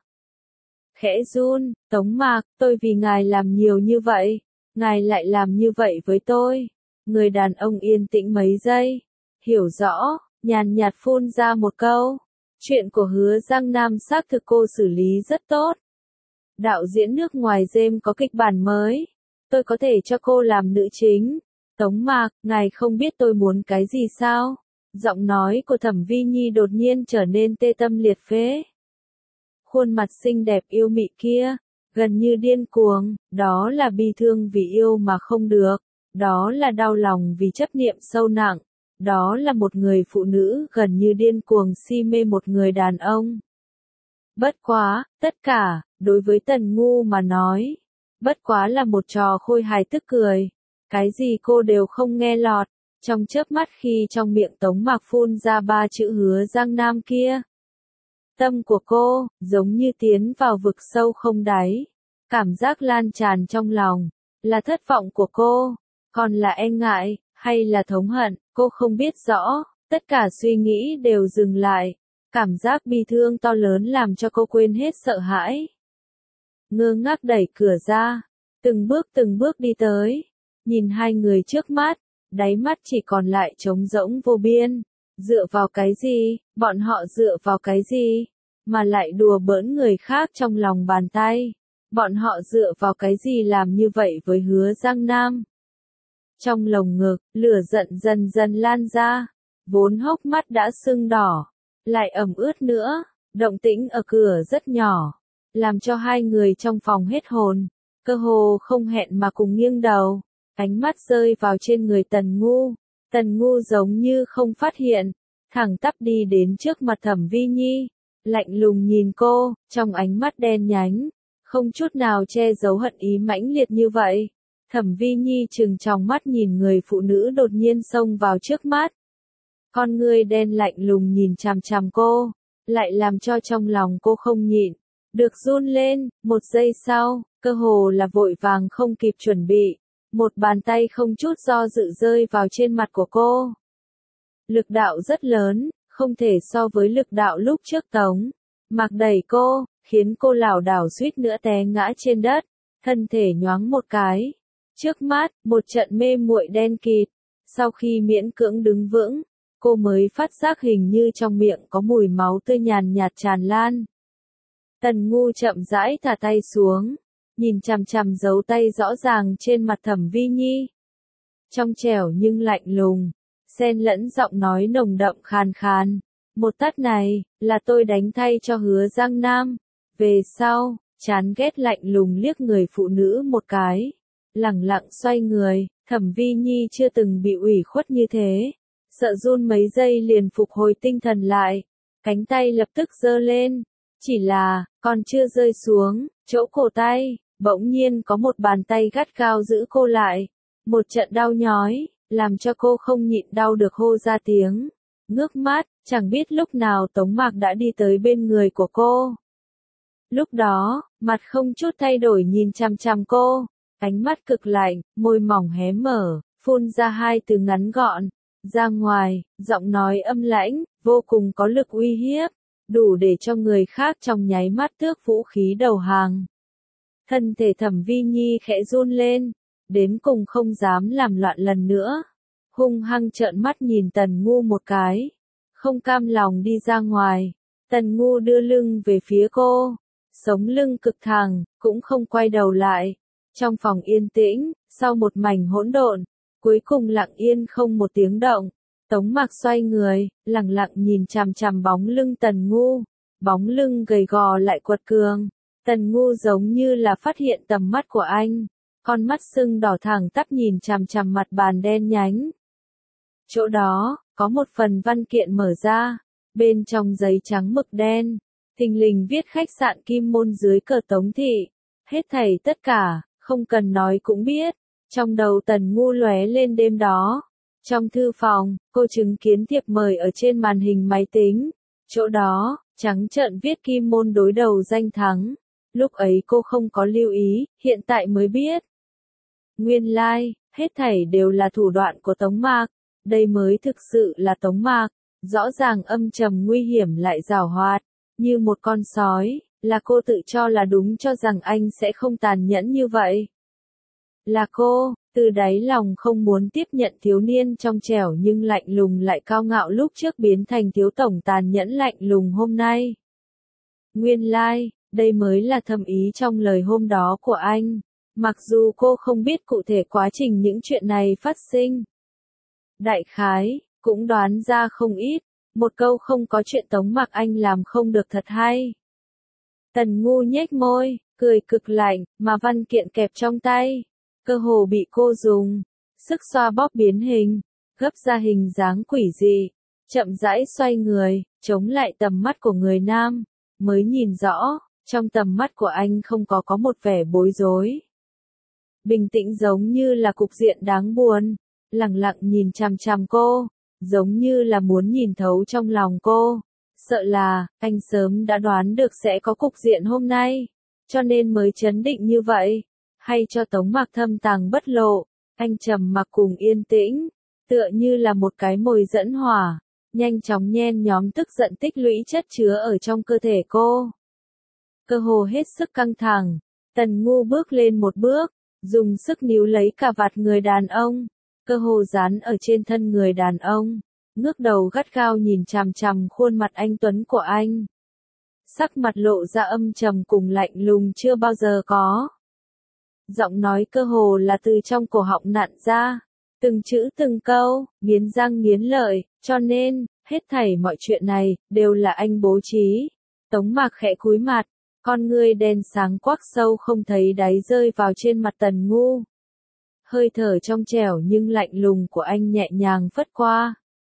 Khẽ run, Tống Mạc, tôi vì ngài làm nhiều như vậy, ngài lại làm như vậy với tôi. Người đàn ông yên tĩnh mấy giây, hiểu rõ, nhàn nhạt phun ra một câu. Chuyện của Hứa Giang Nam xác thực cô xử lý rất tốt. Đạo diễn nước ngoài James có kịch bản mới, tôi có thể cho cô làm nữ chính. Tống Mạc, ngài không biết tôi muốn cái gì sao? Giọng nói của Thẩm Vi Nhi đột nhiên trở nên tê tâm liệt phế. Khuôn mặt xinh đẹp yêu mị kia, gần như điên cuồng, đó là bi thương vì yêu mà không được, đó là đau lòng vì chấp niệm sâu nặng, đó là một người phụ nữ gần như điên cuồng si mê một người đàn ông. Bất quá, tất cả, đối với Tần Ngu mà nói, bất quá là một trò khôi hài tức cười, cái gì cô đều không nghe lọt, trong chớp mắt khi trong miệng Tống Mạc phun ra ba chữ Hứa Giang Nam kia. Tâm của cô, giống như tiến vào vực sâu không đáy, cảm giác lan tràn trong lòng, là thất vọng của cô, còn là e ngại, hay là thống hận, cô không biết rõ, tất cả suy nghĩ đều dừng lại, cảm giác bi thương to lớn làm cho cô quên hết sợ hãi. Ngơ ngác đẩy cửa ra, từng bước từng bước đi tới, nhìn hai người trước mắt, đáy mắt chỉ còn lại trống rỗng vô biên. Dựa vào cái gì, bọn họ dựa vào cái gì, mà lại đùa bỡn người khác trong lòng bàn tay, bọn họ dựa vào cái gì làm như vậy với Hứa Giang Nam. Trong lồng ngực, lửa giận dần dần lan ra, vốn hốc mắt đã sưng đỏ, lại ẩm ướt nữa, động tĩnh ở cửa rất nhỏ, làm cho hai người trong phòng hết hồn, cơ hồ không hẹn mà cùng nghiêng đầu, ánh mắt rơi vào trên người Tần Ngu. Tần Ngu giống như không phát hiện, thẳng tắp đi đến trước mặt Thẩm Vi Nhi, lạnh lùng nhìn cô, trong ánh mắt đen nhánh, không chút nào che giấu hận ý mãnh liệt như vậy. Thẩm Vi Nhi trừng tròng mắt nhìn người phụ nữ đột nhiên xông vào trước mắt. Con ngươi đen lạnh lùng nhìn chằm chằm cô, lại làm cho trong lòng cô không nhịn được run lên, một giây sau, cơ hồ là vội vàng không kịp chuẩn bị. Một bàn tay không chút do dự rơi vào trên mặt của cô. Lực đạo rất lớn, không thể so với lực đạo lúc trước Tống Mạc đẩy cô, khiến cô lảo đảo suýt nữa té ngã trên đất, thân thể nhoáng một cái. Trước mắt, một trận mê muội đen kịt. Sau khi miễn cưỡng đứng vững, cô mới phát giác hình như trong miệng có mùi máu tươi nhàn nhạt tràn lan. Tần Ngu chậm rãi thả tay xuống, nhìn chằm chằm dấu tay rõ ràng trên mặt Thẩm Vi Nhi. Trong trẻo nhưng lạnh lùng, xen lẫn giọng nói nồng đậm khàn khàn. Một tát này, là tôi đánh thay cho Hứa Giang Nam. Về sau, chán ghét lạnh lùng liếc người phụ nữ một cái. Lẳng lặng xoay người, Thẩm Vi Nhi chưa từng bị ủy khuất như thế. Sợ run mấy giây liền phục hồi tinh thần lại. Cánh tay lập tức giơ lên. Chỉ là, còn chưa rơi xuống, chỗ cổ tay, bỗng nhiên có một bàn tay gắt gao giữ cô lại. Một trận đau nhói, làm cho cô không nhịn đau được hô ra tiếng. ngước mắt, chẳng biết lúc nào Tống Mạc đã đi tới bên người của cô. Lúc đó, mặt không chút thay đổi nhìn chằm chằm cô, ánh mắt cực lạnh, môi mỏng hé mở, phun ra hai từ ngắn gọn, ra ngoài, giọng nói âm lãnh, vô cùng có lực uy hiếp, đủ để cho người khác trong nháy mắt tước vũ khí đầu hàng. Thân thể Thẩm Vi Nhi khẽ run lên, đến cùng không dám làm loạn lần nữa. Hung hăng trợn mắt nhìn Tần Ngu một cái, không cam lòng đi ra ngoài. Tần Ngu đưa lưng về phía cô, sống lưng cực thẳng, cũng không quay đầu lại. Trong phòng yên tĩnh, sau một mảnh hỗn độn, cuối cùng lặng yên không một tiếng động. Tống Mạc xoay người, lặng lặng nhìn chằm chằm bóng lưng Tần Ngu, bóng lưng gầy gò lại quật cường. Tần Ngu giống như là phát hiện tầm mắt của anh, con mắt sưng đỏ thẳng tắp nhìn chằm chằm mặt bàn đen nhánh. Chỗ đó, có một phần văn kiện mở ra, bên trong giấy trắng mực đen, thình lình viết khách sạn Kim Môn dưới cờ Tống thị. Hết thảy tất cả, không cần nói cũng biết, trong đầu Tần Ngu lóe lên đêm đó. Trong thư phòng, cô chứng kiến thiệp mời ở trên màn hình máy tính, chỗ đó, trắng trợn viết Kim Môn đối đầu danh thắng. Lúc ấy cô không có lưu ý, hiện tại mới biết. Nguyên lai, like, hết thảy đều là thủ đoạn của Tống Mạc, đây mới thực sự là Tống Mạc, rõ ràng âm trầm nguy hiểm lại giảo hoạt, như một con sói, là cô tự cho là đúng cho rằng anh sẽ không tàn nhẫn như vậy. Là cô, từ đáy lòng không muốn tiếp nhận thiếu niên trong trẻo nhưng lạnh lùng lại cao ngạo lúc trước biến thành thiếu tổng tàn nhẫn lạnh lùng hôm nay. Nguyên lai, like, đây mới là thâm ý trong lời hôm đó của anh, mặc dù cô không biết cụ thể quá trình những chuyện này phát sinh. Đại khái, cũng đoán ra không ít, một câu không có chuyện Tống Mạc anh làm không được thật hay. Tần Ngu nhếch môi, cười cực lạnh, mà văn kiện kẹp trong tay, cơ hồ bị cô dùng sức xoa bóp biến hình, gấp ra hình dáng quỷ dị, chậm rãi xoay người, chống lại tầm mắt của người nam, mới nhìn rõ, trong tầm mắt của anh không có có một vẻ bối rối. Bình tĩnh giống như là cục diện đáng buồn, lặng lặng nhìn chằm chằm cô, giống như là muốn nhìn thấu trong lòng cô. Sợ là, anh sớm đã đoán được sẽ có cục diện hôm nay, cho nên mới chấn định như vậy. Hay cho Tống Mạc thâm tàng bất lộ, anh trầm mặc cùng yên tĩnh, tựa như là một cái mồi dẫn hỏa, nhanh chóng nhen nhóm tức giận tích lũy chất chứa ở trong cơ thể cô. Cơ hồ hết sức căng thẳng, Tần Ngu bước lên một bước, dùng sức níu lấy cả vạt người đàn ông, cơ hồ dán ở trên thân người đàn ông, ngước đầu gắt gao nhìn chằm chằm khuôn mặt anh tuấn của anh. Sắc mặt lộ ra âm trầm cùng lạnh lùng chưa bao giờ có. Giọng nói cơ hồ là từ trong cổ họng nặn ra, từng chữ từng câu, nghiến răng nghiến lợi, cho nên, hết thảy mọi chuyện này, đều là anh bố trí. Tống Mạc khẽ cúi mặt, con ngươi đen sáng quắc sâu không thấy đáy rơi vào trên mặt Tần Ngu. Hơi thở trong trẻo nhưng lạnh lùng của anh nhẹ nhàng phất qua.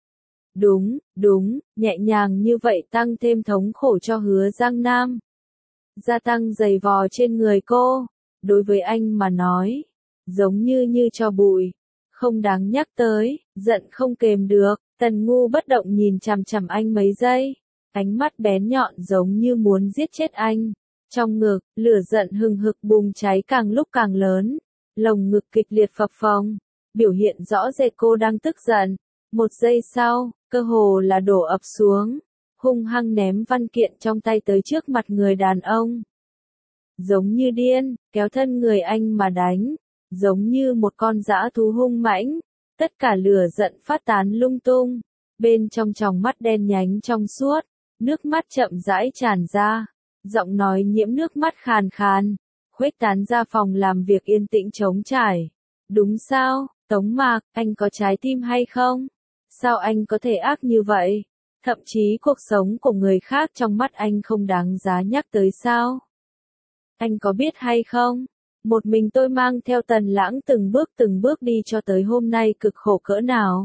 Đúng, đúng, nhẹ nhàng như vậy tăng thêm thống khổ cho Hứa Giang Nam. Gia tăng dày vò trên người cô, đối với anh mà nói, giống như như cho bụi, không đáng nhắc tới, giận không kềm được. Tần Ngu bất động nhìn chằm chằm anh mấy giây, ánh mắt bén nhọn giống như muốn giết chết anh. Trong ngực, lửa giận hừng hực bùng cháy càng lúc càng lớn, lồng ngực kịch liệt phập phồng, biểu hiện rõ rệt cô đang tức giận. Một giây sau, cơ hồ là đổ ập xuống, hung hăng ném văn kiện trong tay tới trước mặt người đàn ông. Giống như điên, kéo thân người anh mà đánh, giống như một con dã thú hung mãnh, tất cả lửa giận phát tán lung tung, bên trong tròng mắt đen nhánh trong suốt, nước mắt chậm rãi tràn ra, giọng nói nhiễm nước mắt khàn khàn, khuếch tán ra phòng làm việc yên tĩnh trống trải. Đúng sao, Tống Mạc, anh có trái tim hay không? Sao anh có thể ác như vậy? Thậm chí cuộc sống của người khác trong mắt anh không đáng giá nhắc tới sao? Anh có biết hay không? Một mình tôi mang theo Tần Lãng từng bước từng bước đi cho tới hôm nay cực khổ cỡ nào.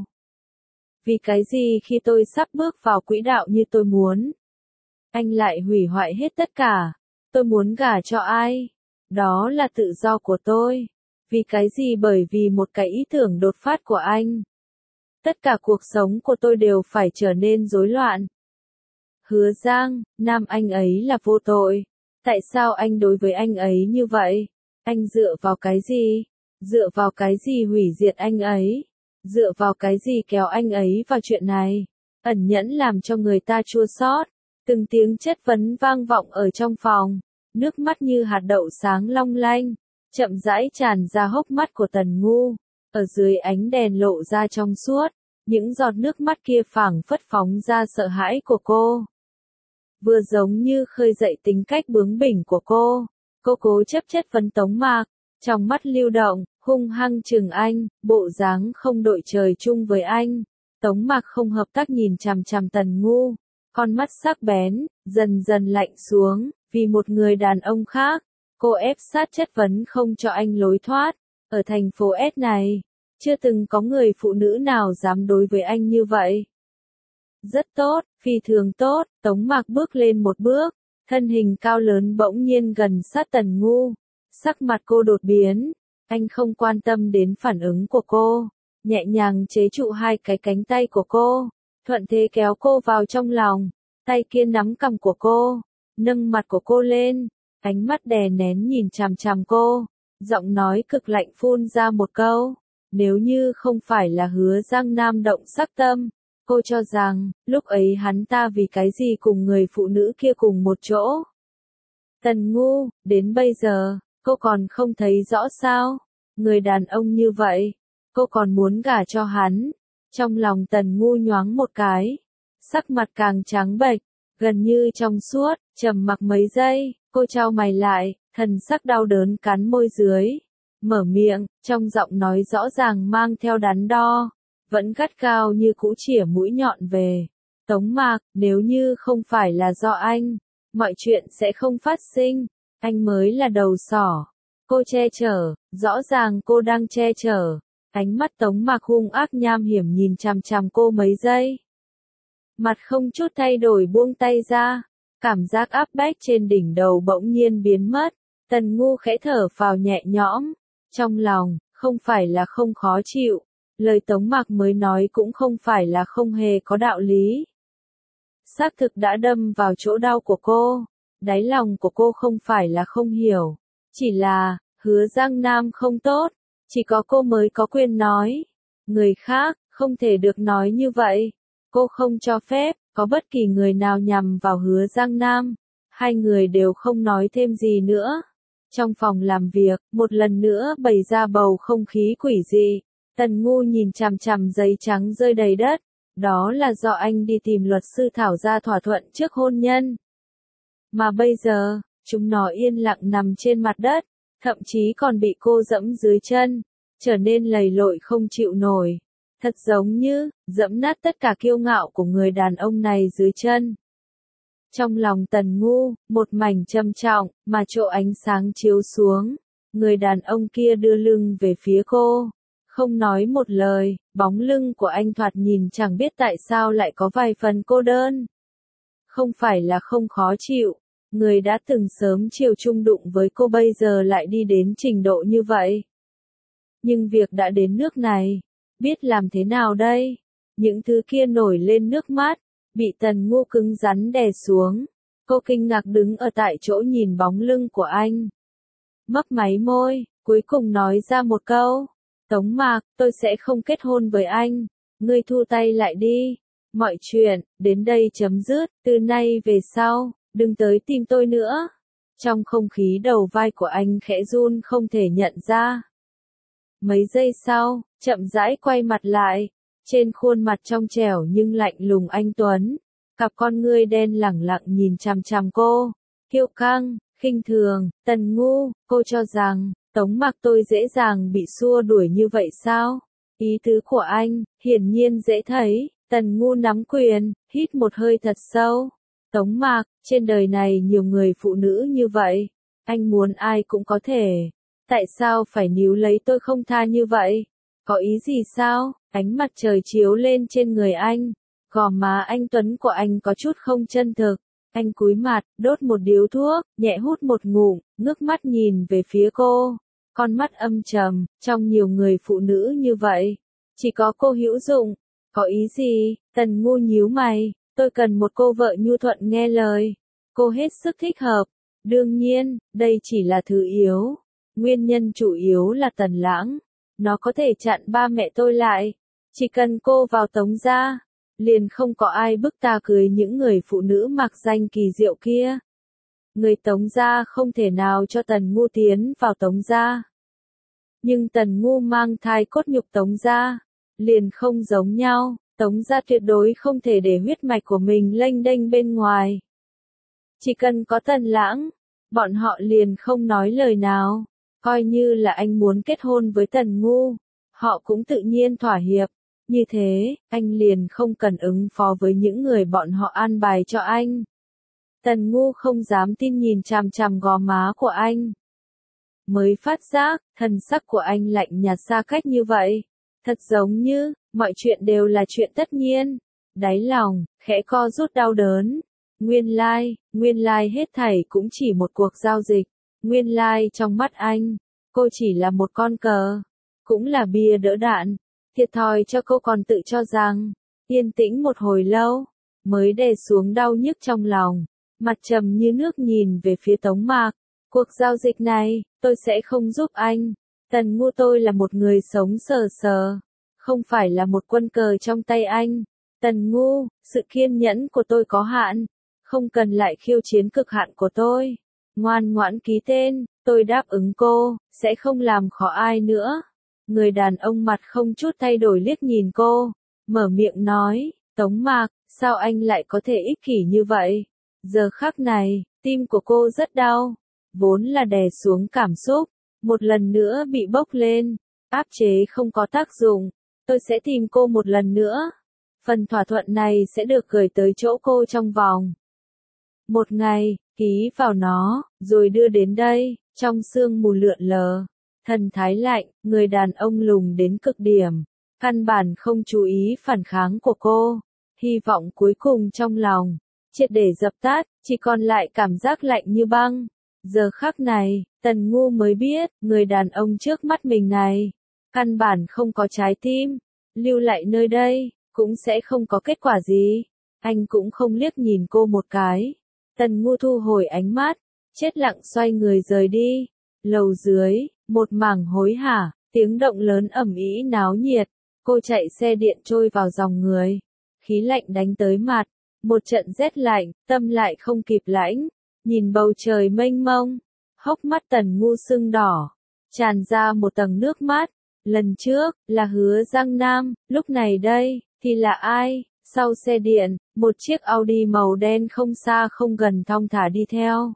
Vì cái gì khi tôi sắp bước vào quỹ đạo như tôi muốn, anh lại hủy hoại hết tất cả. Tôi muốn gả cho ai? Đó là tự do của tôi. Vì cái gì? Bởi vì một cái ý tưởng đột phát của anh. Tất cả cuộc sống của tôi đều phải trở nên rối loạn. Hứa Giang, nam anh ấy là vô tội. Tại sao anh đối với anh ấy như vậy? Anh dựa vào cái gì? Dựa vào cái gì hủy diệt anh ấy? Dựa vào cái gì kéo anh ấy vào chuyện này? Ẩn nhẫn làm cho người ta chua xót. Từng tiếng chất vấn vang vọng ở trong phòng. Nước mắt như hạt đậu sáng long lanh, chậm rãi tràn ra hốc mắt của Tần Ngu. Ở dưới ánh đèn lộ ra trong suốt, những giọt nước mắt kia phảng phất phóng ra sợ hãi của cô. Vừa giống như khơi dậy tính cách bướng bỉnh của cô. Cô cố chấp chất vấn Tống Mạc, trong mắt lưu động, hung hăng chừng anh, bộ dáng không đội trời chung với anh. Tống Mạc không hợp tác nhìn chằm chằm Tần Ngu, con mắt sắc bén, dần dần lạnh xuống, vì một người đàn ông khác. Cô ép sát chất vấn không cho anh lối thoát. Ở thành phố S này, chưa từng có người phụ nữ nào dám đối với anh như vậy. Rất tốt, phi thường tốt, Tống Mạc bước lên một bước, thân hình cao lớn bỗng nhiên gần sát Tần Ngu. Sắc mặt cô đột biến, anh không quan tâm đến phản ứng của cô, nhẹ nhàng chế trụ hai cái cánh tay của cô, thuận thế kéo cô vào trong lòng, tay kia nắm cằm của cô, nâng mặt của cô lên, ánh mắt đè nén nhìn chằm chằm cô, giọng nói cực lạnh phun ra một câu, nếu như không phải là Hứa Giang nam động sắc tâm, cô cho rằng, lúc ấy hắn ta vì cái gì cùng người phụ nữ kia cùng một chỗ. Tần Ngu, đến bây giờ, cô còn không thấy rõ sao, người đàn ông như vậy, cô còn muốn gả cho hắn. Trong lòng Tần Ngu nhoáng một cái, sắc mặt càng trắng bệch, gần như trong suốt, trầm mặc mấy giây, cô chau mày lại, thần sắc đau đớn cắn môi dưới, mở miệng, trong giọng nói rõ ràng mang theo đắn đo, vẫn gắt gao như cũ chĩa mũi nhọn về. Tống Mạc, nếu như không phải là do anh, mọi chuyện sẽ không phát sinh, anh mới là đầu sỏ. Cô che chở, rõ ràng cô đang che chở. Ánh mắt Tống Mạc hung ác nham hiểm nhìn chằm chằm cô mấy giây. Mặt không chút thay đổi buông tay ra, cảm giác áp bách trên đỉnh đầu bỗng nhiên biến mất. Tần Ngu khẽ thở phào nhẹ nhõm, trong lòng, không phải là không khó chịu, lời Tống Mạc mới nói cũng không phải là không hề có đạo lý. Xác thực đã đâm vào chỗ đau của cô, đáy lòng của cô không phải là không hiểu, chỉ là, Hứa Giang nam không tốt, chỉ có cô mới có quyền nói, người khác, không thể được nói như vậy, cô không cho phép, có bất kỳ người nào nhằm vào Hứa Giang nam, hai người đều không nói thêm gì nữa. Trong phòng làm việc, một lần nữa bày ra bầu không khí quỷ dị, Tần Ngu nhìn chằm chằm giấy trắng rơi đầy đất, đó là do anh đi tìm luật sư thảo ra thỏa thuận trước hôn nhân. Mà bây giờ, chúng nó yên lặng nằm trên mặt đất, thậm chí còn bị cô dẫm dưới chân, trở nên lầy lội không chịu nổi. Thật giống như, dẫm nát tất cả kiêu ngạo của người đàn ông này dưới chân. Trong lòng Tần Ngu, một mảnh trầm trọng, mà chỗ ánh sáng chiếu xuống, người đàn ông kia đưa lưng về phía cô, không nói một lời, bóng lưng của anh thoạt nhìn chẳng biết tại sao lại có vài phần cô đơn. Không phải là không khó chịu, người đã từng sớm chiều chung đụng với cô bây giờ lại đi đến trình độ như vậy. Nhưng việc đã đến nước này, biết làm thế nào đây? Những thứ kia nổi lên nước mắt, bị Tần Ngu cứng rắn đè xuống. Cô kinh ngạc đứng ở tại chỗ nhìn bóng lưng của anh. Mấp máy môi, cuối cùng nói ra một câu. Tống Mạc, tôi sẽ không kết hôn với anh. Ngươi thu tay lại đi. Mọi chuyện, đến đây chấm dứt, từ nay về sau, đừng tới tìm tôi nữa. Trong không khí đầu vai của anh khẽ run không thể nhận ra. Mấy giây sau, chậm rãi quay mặt lại, trên khuôn mặt trong trẻo nhưng lạnh lùng anh tuấn, cặp con ngươi đen lẳng lặng nhìn chằm chằm cô, kiêu căng, khinh thường. Tần Ngu, cô cho rằng, Tống Mạc tôi dễ dàng bị xua đuổi như vậy sao? Ý tứ của anh, hiển nhiên dễ thấy. Tần Ngu nắm quyền, hít một hơi thật sâu. Tống Mạc, trên đời này nhiều người phụ nữ như vậy, anh muốn ai cũng có thể. Tại sao phải níu lấy tôi không tha như vậy? Có ý gì sao? Ánh mặt trời chiếu lên trên người anh, gò má anh tuấn của anh có chút không chân thực. Anh cúi mặt, đốt một điếu thuốc, nhẹ hút một ngụm, ngước mắt nhìn về phía cô. Con mắt âm trầm, trong nhiều người phụ nữ như vậy, chỉ có cô hữu dụng. Có ý gì? Tần Ngu nhíu mày, tôi cần một cô vợ nhu thuận nghe lời. Cô hết sức thích hợp. Đương nhiên, đây chỉ là thứ yếu. Nguyên nhân chủ yếu là Tần Lãng. Nó có thể chặn ba mẹ tôi lại. Chỉ cần cô vào Tống gia, liền không có ai bức ta cưới những người phụ nữ mặc danh kỳ diệu kia. Người Tống gia không thể nào cho Tần Ngu tiến vào Tống gia. Nhưng Tần Ngu mang thai cốt nhục Tống gia, liền không giống nhau. Tống gia tuyệt đối không thể để huyết mạch của mình lênh đênh bên ngoài. Chỉ cần có Tần Lãng, bọn họ liền không nói lời nào. Coi như là anh muốn kết hôn với Tần Ngu, họ cũng tự nhiên thỏa hiệp. Như thế, anh liền không cần ứng phó với những người bọn họ an bài cho anh. Tần Ngu không dám tin nhìn chằm chằm gò má của anh. Mới phát giác, thần sắc của anh lạnh nhạt xa cách như vậy. Thật giống như, mọi chuyện đều là chuyện tất nhiên. Đáy lòng, khẽ co rút đau đớn. Nguyên lai, nguyên lai hết thảy cũng chỉ một cuộc giao dịch. Nguyên lai trong mắt anh, cô chỉ là một con cờ. Cũng là bia đỡ đạn. Thiệt thòi cho cô còn tự cho rằng, yên tĩnh một hồi lâu, mới đè xuống đau nhức trong lòng. Mặt trầm như nước nhìn về phía Tống Mạc. Cuộc giao dịch này, tôi sẽ không giúp anh. Tần Ngu tôi là một người sống sờ sờ, không phải là một quân cờ trong tay anh. Tần Ngu, sự kiên nhẫn của tôi có hạn, không cần lại khiêu chiến cực hạn của tôi. Ngoan ngoãn ký tên, tôi đáp ứng cô, sẽ không làm khó ai nữa. Người đàn ông mặt không chút thay đổi liếc nhìn cô, mở miệng nói, Tống Mạc, sao anh lại có thể ích kỷ như vậy? Giờ khắc này, tim của cô rất đau, vốn là đè xuống cảm xúc, một lần nữa bị bốc lên, áp chế không có tác dụng, tôi sẽ tìm cô một lần nữa. Phần thỏa thuận này sẽ được gửi tới chỗ cô trong vòng một ngày, ký vào nó, rồi đưa đến đây, trong sương mù lượn lờ. Thần thái lạnh, người đàn ông lùng đến cực điểm, căn bản không chú ý phản kháng của cô. Hy vọng cuối cùng trong lòng, triệt để dập tắt, chỉ còn lại cảm giác lạnh như băng. Giờ khắc này, Tần Ngu mới biết, người đàn ông trước mắt mình này, căn bản không có trái tim, lưu lại nơi đây, cũng sẽ không có kết quả gì. Anh cũng không liếc nhìn cô một cái. Tần Ngu thu hồi ánh mắt, chết lặng xoay người rời đi. Lầu dưới, một mảng hối hả, tiếng động lớn ầm ĩ náo nhiệt. Cô chạy xe điện trôi vào dòng người. Khí lạnh đánh tới mặt, một trận rét lạnh, tâm lại không kịp lãnh. Nhìn bầu trời mênh mông, hốc mắt Tần Ngu sưng đỏ, tràn ra một tầng nước mắt. Lần trước, là Hứa Giang Nam, lúc này đây, thì là ai? Sau xe điện, một chiếc Audi màu đen không xa không gần thong thả đi theo.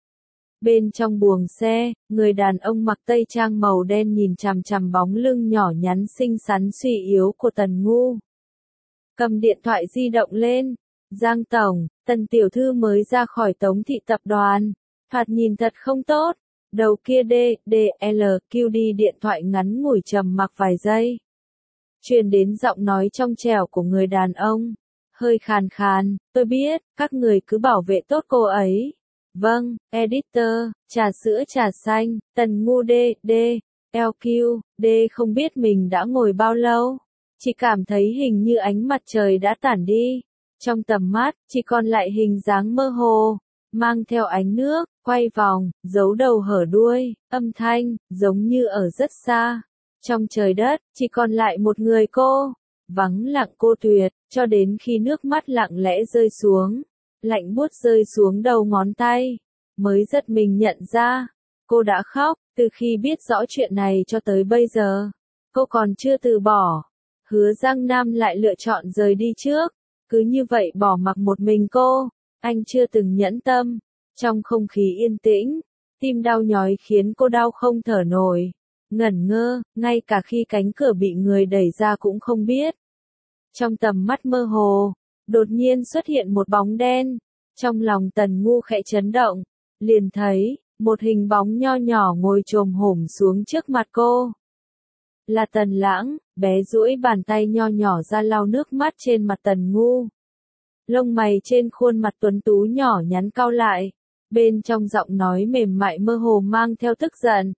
Bên trong buồng xe, người đàn ông mặc tây trang màu đen nhìn chằm chằm bóng lưng nhỏ nhắn xinh xắn suy yếu của Tần Ngu. Cầm điện thoại di động lên. Giang Tổng, Tần Tiểu Thư mới ra khỏi Tống Thị Tập đoàn. Thoạt nhìn thật không tốt. Đầu kia D, D, L, Q D điện thoại ngắn ngủi trầm mặc vài giây. Truyền đến giọng nói trong trẻo của người đàn ông. Hơi khàn khàn, tôi biết, các người cứ bảo vệ tốt cô ấy. Vâng, editor, trà sữa trà xanh, Tần Ngu D, D, L Q, D không biết mình đã ngồi bao lâu. Chỉ cảm thấy hình như ánh mặt trời đã tản đi. Trong tầm mắt, chỉ còn lại hình dáng mơ hồ, mang theo ánh nước, quay vòng, giấu đầu hở đuôi, âm thanh, giống như ở rất xa. Trong trời đất, chỉ còn lại một người cô, vắng lặng cô tuyệt, cho đến khi nước mắt lặng lẽ rơi xuống, lạnh buốt rơi xuống đầu ngón tay, mới giật mình nhận ra, cô đã khóc, từ khi biết rõ chuyện này cho tới bây giờ, cô còn chưa từ bỏ. Hứa Giang Nam lại lựa chọn rời đi trước, cứ như vậy bỏ mặc một mình cô, anh chưa từng nhẫn tâm. Trong không khí yên tĩnh, tim đau nhói khiến cô đau không thở nổi, ngẩn ngơ, ngay cả khi cánh cửa bị người đẩy ra cũng không biết. Trong tầm mắt mơ hồ, đột nhiên xuất hiện một bóng đen, trong lòng Tần Ngu khẽ chấn động, liền thấy, một hình bóng nho nhỏ ngồi chồm hổm xuống trước mặt cô. Là Tần Lãng, bé duỗi bàn tay nho nhỏ ra lau nước mắt trên mặt Tần Ngu. Lông mày trên khuôn mặt tuấn tú nhỏ nhắn cau lại, bên trong giọng nói mềm mại mơ hồ mang theo tức giận.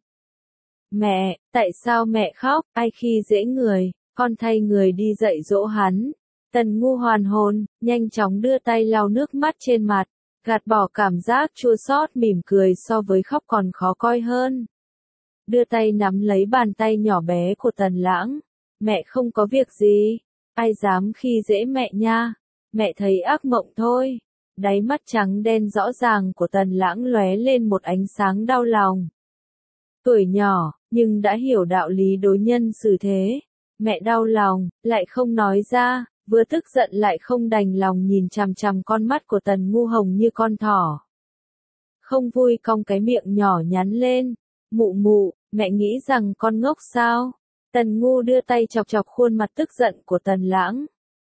Mẹ, tại sao mẹ khóc, ai khi dễ người, con thay người đi dạy dỗ hắn, Tần Ngu hoàn hồn, nhanh chóng đưa tay lau nước mắt trên mặt, gạt bỏ cảm giác chua xót, mỉm cười so với khóc còn khó coi hơn. Đưa tay nắm lấy bàn tay nhỏ bé của Tần Lãng. Mẹ không có việc gì, ai dám khi dễ mẹ nha, mẹ thấy ác mộng thôi. Đáy mắt trắng đen rõ ràng của Tần Lãng lóe lên một ánh sáng đau lòng. Tuổi nhỏ, nhưng đã hiểu đạo lý đối nhân xử thế. Mẹ đau lòng, lại không nói ra, vừa tức giận lại không đành lòng nhìn chằm chằm con mắt của Tần Ngu hồng như con thỏ. Không vui cong cái miệng nhỏ nhắn lên. Mụ mụ, mẹ nghĩ rằng con ngốc sao? Tần Ngu đưa tay chọc chọc khuôn mặt tức giận của Tần Lãng.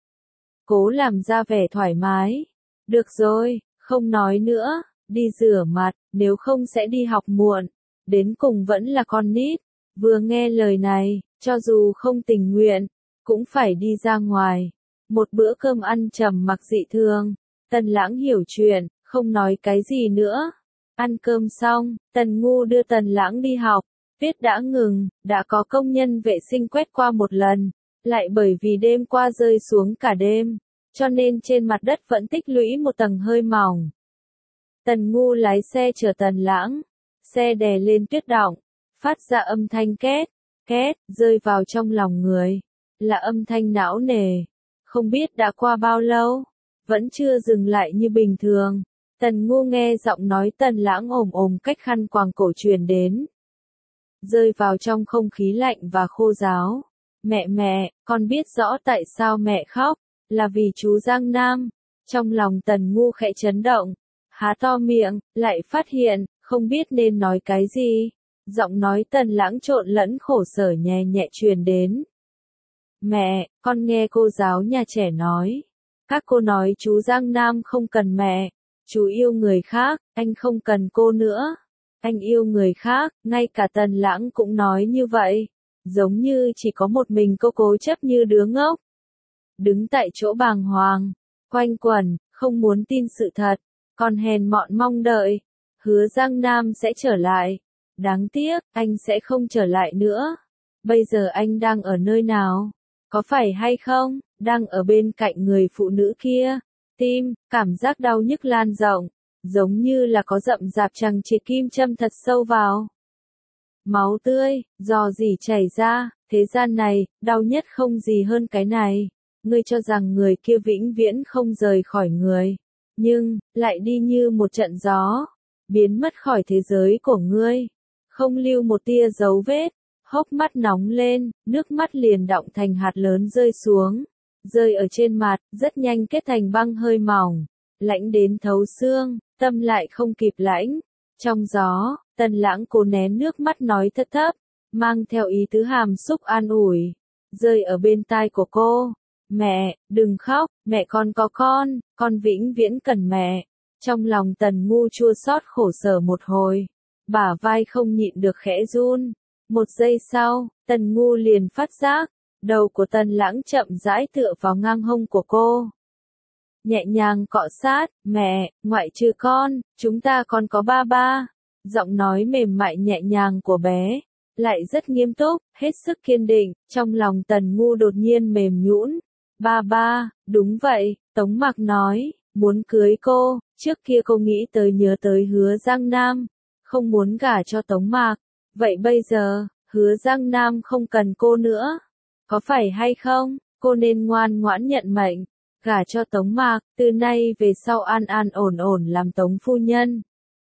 Cố làm ra vẻ thoải mái. Được rồi, không nói nữa, đi rửa mặt, nếu không sẽ đi học muộn. Đến cùng vẫn là con nít. Vừa nghe lời này, cho dù không tình nguyện, cũng phải đi ra ngoài. Một bữa cơm ăn trầm mặc dị thường. Tần Lãng hiểu chuyện, không nói cái gì nữa. Ăn cơm xong, Tần Ngu đưa Tần Lãng đi học. Tuyết đã ngừng, đã có công nhân vệ sinh quét qua một lần. Lại bởi vì đêm qua rơi xuống cả đêm, cho nên trên mặt đất vẫn tích lũy một tầng hơi mỏng. Tần Ngu lái xe chở Tần Lãng. Xe đè lên tuyết đọng, phát ra âm thanh két, két, rơi vào trong lòng người. Là âm thanh não nề. Không biết đã qua bao lâu, vẫn chưa dừng lại như bình thường. Tần Ngu nghe giọng nói Tần Lãng ồm ồm cách khăn quàng cổ truyền đến. Rơi vào trong không khí lạnh và khô ráo. Mẹ mẹ, con biết rõ tại sao mẹ khóc, là vì chú Giang Nam. Trong lòng Tần Ngu khẽ chấn động, há to miệng, lại phát hiện, không biết nên nói cái gì. Giọng nói Tần Lãng trộn lẫn khổ sở nhẹ nhẹ truyền đến. Mẹ, con nghe cô giáo nhà trẻ nói. Các cô nói chú Giang Nam không cần mẹ. Chú yêu người khác, anh không cần cô nữa. Anh yêu người khác, ngay cả Tần Lãng cũng nói như vậy. Giống như chỉ có một mình cô cố chấp như đứa ngốc. Đứng tại chỗ bàng hoàng, quanh quẩn, không muốn tin sự thật, còn hèn mọn mong đợi. Hứa Giang Nam sẽ trở lại. Đáng tiếc, anh sẽ không trở lại nữa. Bây giờ anh đang ở nơi nào? Có phải hay không? Đang ở bên cạnh người phụ nữ kia. Tim, cảm giác đau nhức lan rộng, giống như là có rậm rạp chằng chịt kim châm thật sâu vào. Máu tươi, rò rỉ chảy ra, thế gian này, đau nhất không gì hơn cái này. Ngươi cho rằng người kia vĩnh viễn không rời khỏi người, nhưng, lại đi như một trận gió, biến mất khỏi thế giới của ngươi, không lưu một tia dấu vết. Hốc mắt nóng lên, nước mắt liền đọng thành hạt lớn rơi xuống. Rơi ở trên mặt, rất nhanh kết thành băng hơi mỏng, lạnh đến thấu xương, tâm lại không kịp lãnh. Trong gió, Tần Lãng cố nén nước mắt nói thấp thấp, mang theo ý tứ hàm xúc an ủi, rơi ở bên tai của cô. Mẹ, đừng khóc, mẹ con có con, con vĩnh viễn cần mẹ. Trong lòng Tần Ngu chua xót khổ sở một hồi, bả vai không nhịn được khẽ run. Một giây sau, Tần Ngu liền phát giác, đầu của Tần Lãng chậm rãi tựa vào ngang hông của cô. Nhẹ nhàng cọ sát, mẹ, ngoại trừ con, chúng ta còn có ba ba. Giọng nói mềm mại nhẹ nhàng của bé, lại rất nghiêm túc, hết sức kiên định, trong lòng Tần Ngu đột nhiên mềm nhũn. Ba ba, đúng vậy, Tống Mạc nói, muốn cưới cô, trước kia cô nghĩ tới nhớ tới Hứa Giang Nam, không muốn gả cho Tống Mạc. Vậy bây giờ, Hứa Giang Nam không cần cô nữa. Có phải hay không, cô nên ngoan ngoãn nhận mệnh, gả cho Tống Mạc, từ nay về sau an an ổn ổn làm Tống phu nhân.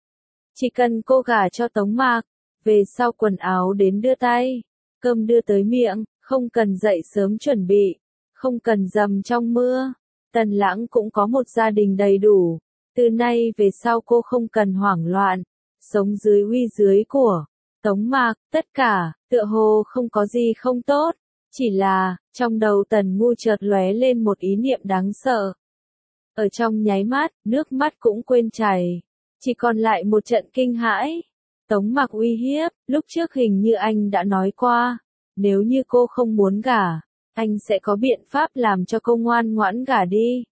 Chỉ cần cô gả cho Tống Mạc, về sau quần áo đến đưa tay, cơm đưa tới miệng, không cần dậy sớm chuẩn bị, không cần dầm trong mưa. Tần Lãng cũng có một gia đình đầy đủ, từ nay về sau cô không cần hoảng loạn, sống dưới uy dưới của Tống Mạc. Tất cả, tựa hồ không có gì không tốt, chỉ là, trong đầu Tần Ngu chợt lóe lên một ý niệm đáng sợ. Ở trong nháy mắt, nước mắt cũng quên chảy, chỉ còn lại một trận kinh hãi. Tống Mạc uy hiếp, lúc trước hình như anh đã nói qua, nếu như cô không muốn gả, anh sẽ có biện pháp làm cho cô ngoan ngoãn gả đi.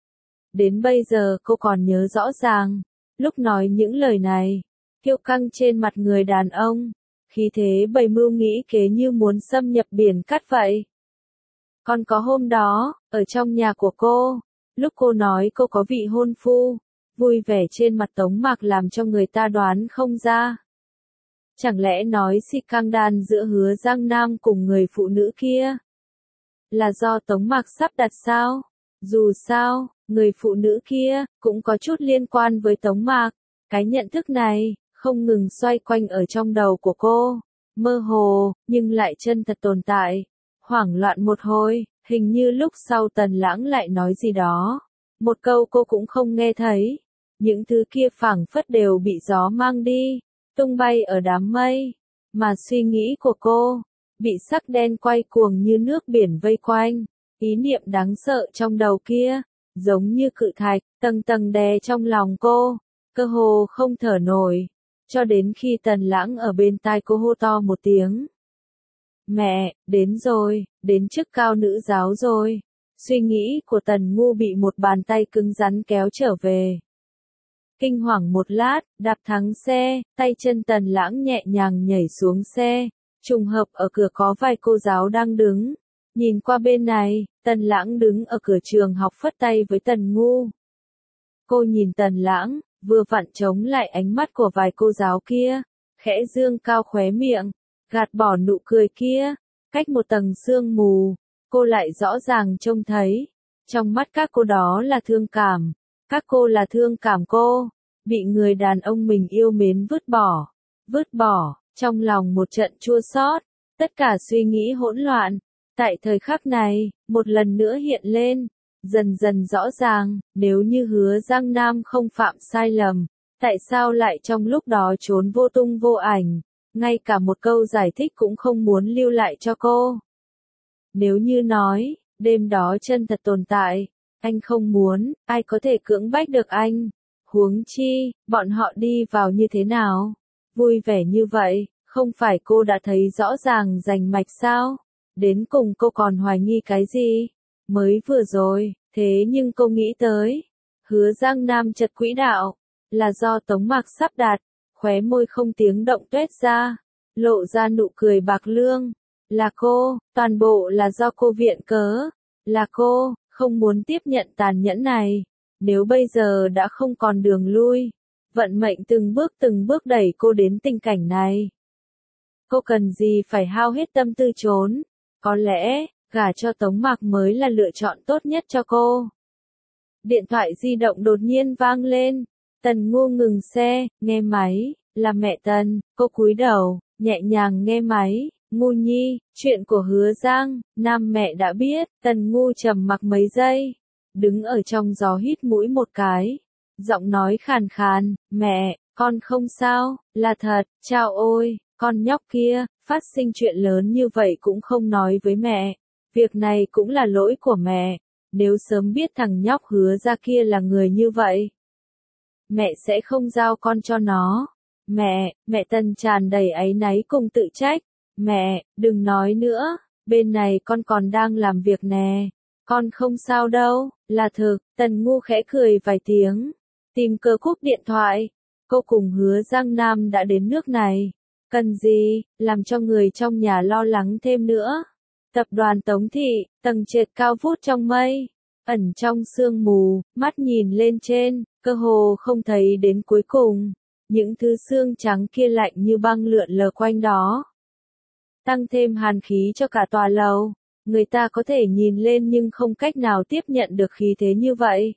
Đến bây giờ cô còn nhớ rõ ràng, lúc nói những lời này, kiêu căng trên mặt người đàn ông, khí thế bày mưu nghĩ kế như muốn xâm nhập biển cát vậy. Còn có hôm đó, ở trong nhà của cô, lúc cô nói cô có vị hôn phu, vui vẻ trên mặt Tống Mạc làm cho người ta đoán không ra. Chẳng lẽ nói si căng đan giữa Hứa Giang Nam cùng người phụ nữ kia là do Tống Mạc sắp đặt sao? Dù sao, người phụ nữ kia cũng có chút liên quan với Tống Mạc. Cái nhận thức này không ngừng xoay quanh ở trong đầu của cô, mơ hồ, nhưng lại chân thật tồn tại. Hoảng loạn một hồi, hình như lúc sau Tần Lãng lại nói gì đó. Một câu cô cũng không nghe thấy. Những thứ kia phảng phất đều bị gió mang đi, tung bay ở đám mây. Mà suy nghĩ của cô, bị sắc đen quay cuồng như nước biển vây quanh. Ý niệm đáng sợ trong đầu kia, giống như cự thạch, tầng tầng đè trong lòng cô, cơ hồ không thở nổi. Cho đến khi Tần Lãng ở bên tai cô hô to một tiếng. Mẹ, đến rồi, đến chức cao nữ giáo rồi. Suy nghĩ của Tần Ngu bị một bàn tay cứng rắn kéo trở về. Kinh hoàng một lát, đạp thắng xe, tay chân Tần Lãng nhẹ nhàng nhảy xuống xe. Trùng hợp ở cửa có vài cô giáo đang đứng. Nhìn qua bên này, Tần Lãng đứng ở cửa trường học phất tay với Tần Ngu. Cô nhìn Tần Lãng, vừa vặn chống lại ánh mắt của vài cô giáo kia, khẽ dương cao khóe miệng, gạt bỏ nụ cười kia, cách một tầng sương mù, cô lại rõ ràng trông thấy, trong mắt các cô đó là thương cảm, các cô là thương cảm cô, bị người đàn ông mình yêu mến vứt bỏ, vứt bỏ, trong lòng một trận chua xót, tất cả suy nghĩ hỗn loạn, tại thời khắc này, một lần nữa hiện lên. Dần dần rõ ràng, nếu như Hứa Giang Nam không phạm sai lầm, tại sao lại trong lúc đó trốn vô tung vô ảnh, ngay cả một câu giải thích cũng không muốn lưu lại cho cô. Nếu như nói, đêm đó chân thật tồn tại, anh không muốn, ai có thể cưỡng bách được anh, huống chi, bọn họ đi vào như thế nào, vui vẻ như vậy, không phải cô đã thấy rõ ràng rành mạch sao, đến cùng cô còn hoài nghi cái gì? Mới vừa rồi, thế nhưng cô nghĩ tới, Hứa Giang Nam chật quỹ đạo, là do Tống Mạc sắp đặt, khóe môi không tiếng động tuét ra, lộ ra nụ cười bạc lương, là cô, toàn bộ là do cô viện cớ, là cô, không muốn tiếp nhận tàn nhẫn này, nếu bây giờ đã không còn đường lui, vận mệnh từng bước từng bước đẩy cô đến tình cảnh này. Cô cần gì phải hao hết tâm tư trốn, có lẽ, gả cho Tống Mạc mới là lựa chọn tốt nhất cho cô. Điện thoại di động đột nhiên vang lên, Tần Ngu ngừng xe, nghe máy, là mẹ Tần, cô cúi đầu, nhẹ nhàng nghe máy, Ngu nhi, chuyện của Hứa Giang, Nam mẹ đã biết, Tần Ngu trầm mặc mấy giây, đứng ở trong gió hít mũi một cái, giọng nói khàn khàn, mẹ, con không sao, là thật, chao ôi, con nhóc kia, phát sinh chuyện lớn như vậy cũng không nói với mẹ. Việc này cũng là lỗi của mẹ, nếu sớm biết thằng nhóc Hứa ra kia là người như vậy. Mẹ sẽ không giao con cho nó. Mẹ, mẹ Tần tràn đầy áy náy cùng tự trách. Mẹ, đừng nói nữa, bên này con còn đang làm việc nè. Con không sao đâu, là thực, Tần Ngu khẽ cười vài tiếng. Tìm cơ cúp điện thoại. Cô cùng Hứa Giang Nam đã đến nước này. Cần gì, làm cho người trong nhà lo lắng thêm nữa. Tập đoàn Tống Thị, tầng trệt cao vút trong mây, ẩn trong sương mù, mắt nhìn lên trên, cơ hồ không thấy đến cuối cùng. Những thứ xương trắng kia lạnh như băng lượn lờ quanh đó. Tăng thêm hàn khí cho cả tòa lầu, người ta có thể nhìn lên nhưng không cách nào tiếp nhận được khí thế như vậy.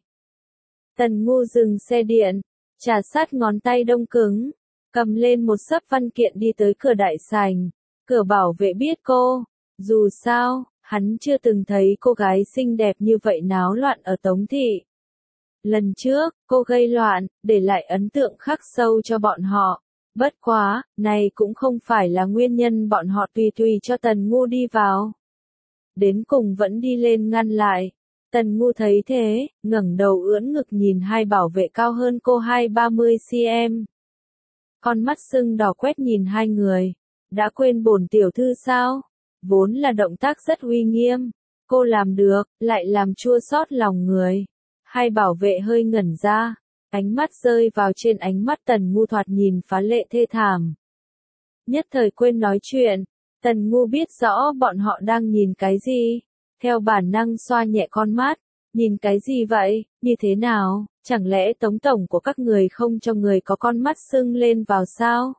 Tần Ngu dừng xe điện, trà sát ngón tay đông cứng, cầm lên một xấp văn kiện đi tới cửa đại sảnh. Cửa bảo vệ biết cô. Dù sao, hắn chưa từng thấy cô gái xinh đẹp như vậy náo loạn ở Tống Thị. Lần trước, cô gây loạn, để lại ấn tượng khắc sâu cho bọn họ. Bất quá, này cũng không phải là nguyên nhân bọn họ tùy tùy cho Tần Ngu đi vào. Đến cùng vẫn đi lên ngăn lại. Tần Ngu thấy thế, ngẩng đầu ưỡn ngực nhìn hai bảo vệ cao hơn cô hai ba mươi xăng-ti-mét. Con mắt sưng đỏ quét nhìn hai người. Đã quên bổn tiểu thư sao? Vốn là động tác rất uy nghiêm, cô làm được, lại làm chua xót lòng người. Hai bảo vệ hơi ngẩn ra, ánh mắt rơi vào trên ánh mắt Tần Ngu thoạt nhìn phá lệ thê thảm. Nhất thời quên nói chuyện, Tần Ngu biết rõ bọn họ đang nhìn cái gì, theo bản năng xoa nhẹ con mắt, nhìn cái gì vậy, như thế nào, chẳng lẽ Tống tổng của các người không cho người có con mắt sưng lên vào sao?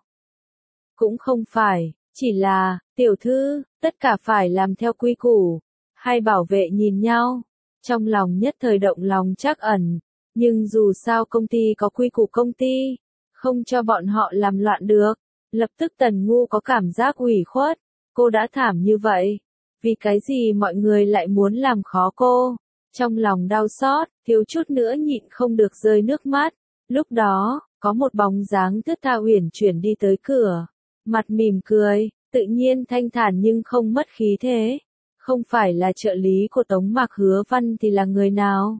Cũng không phải, chỉ là, tiểu thư, tất cả phải làm theo quy củ. Hai bảo vệ nhìn nhau, trong lòng nhất thời động lòng trắc ẩn, nhưng dù sao công ty có quy củ công ty, không cho bọn họ làm loạn được. Lập tức Tần Ngu có cảm giác ủy khuất, cô đã thảm như vậy, vì cái gì mọi người lại muốn làm khó cô? Trong lòng đau xót, thiếu chút nữa nhịn không được rơi nước mắt. Lúc đó, có một bóng dáng thướt tha uyển chuyển đi tới cửa, mặt mỉm cười, tự nhiên thanh thản nhưng không mất khí thế. Không phải là trợ lý của Tống Mạc Hứa Văn thì là người nào?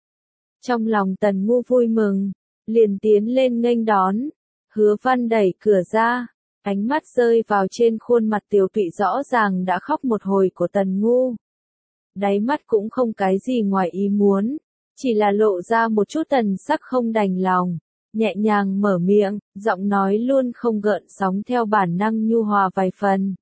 Trong lòng Tần Ngu vui mừng, liền tiến lên nghênh đón. Hứa Văn đẩy cửa ra, ánh mắt rơi vào trên khuôn mặt tiểu tụy rõ ràng đã khóc một hồi của Tần Ngu. Đáy mắt cũng không cái gì ngoài ý muốn, chỉ là lộ ra một chút tần sắc không đành lòng, nhẹ nhàng mở miệng, giọng nói luôn không gợn sóng theo bản năng nhu hòa vài phần.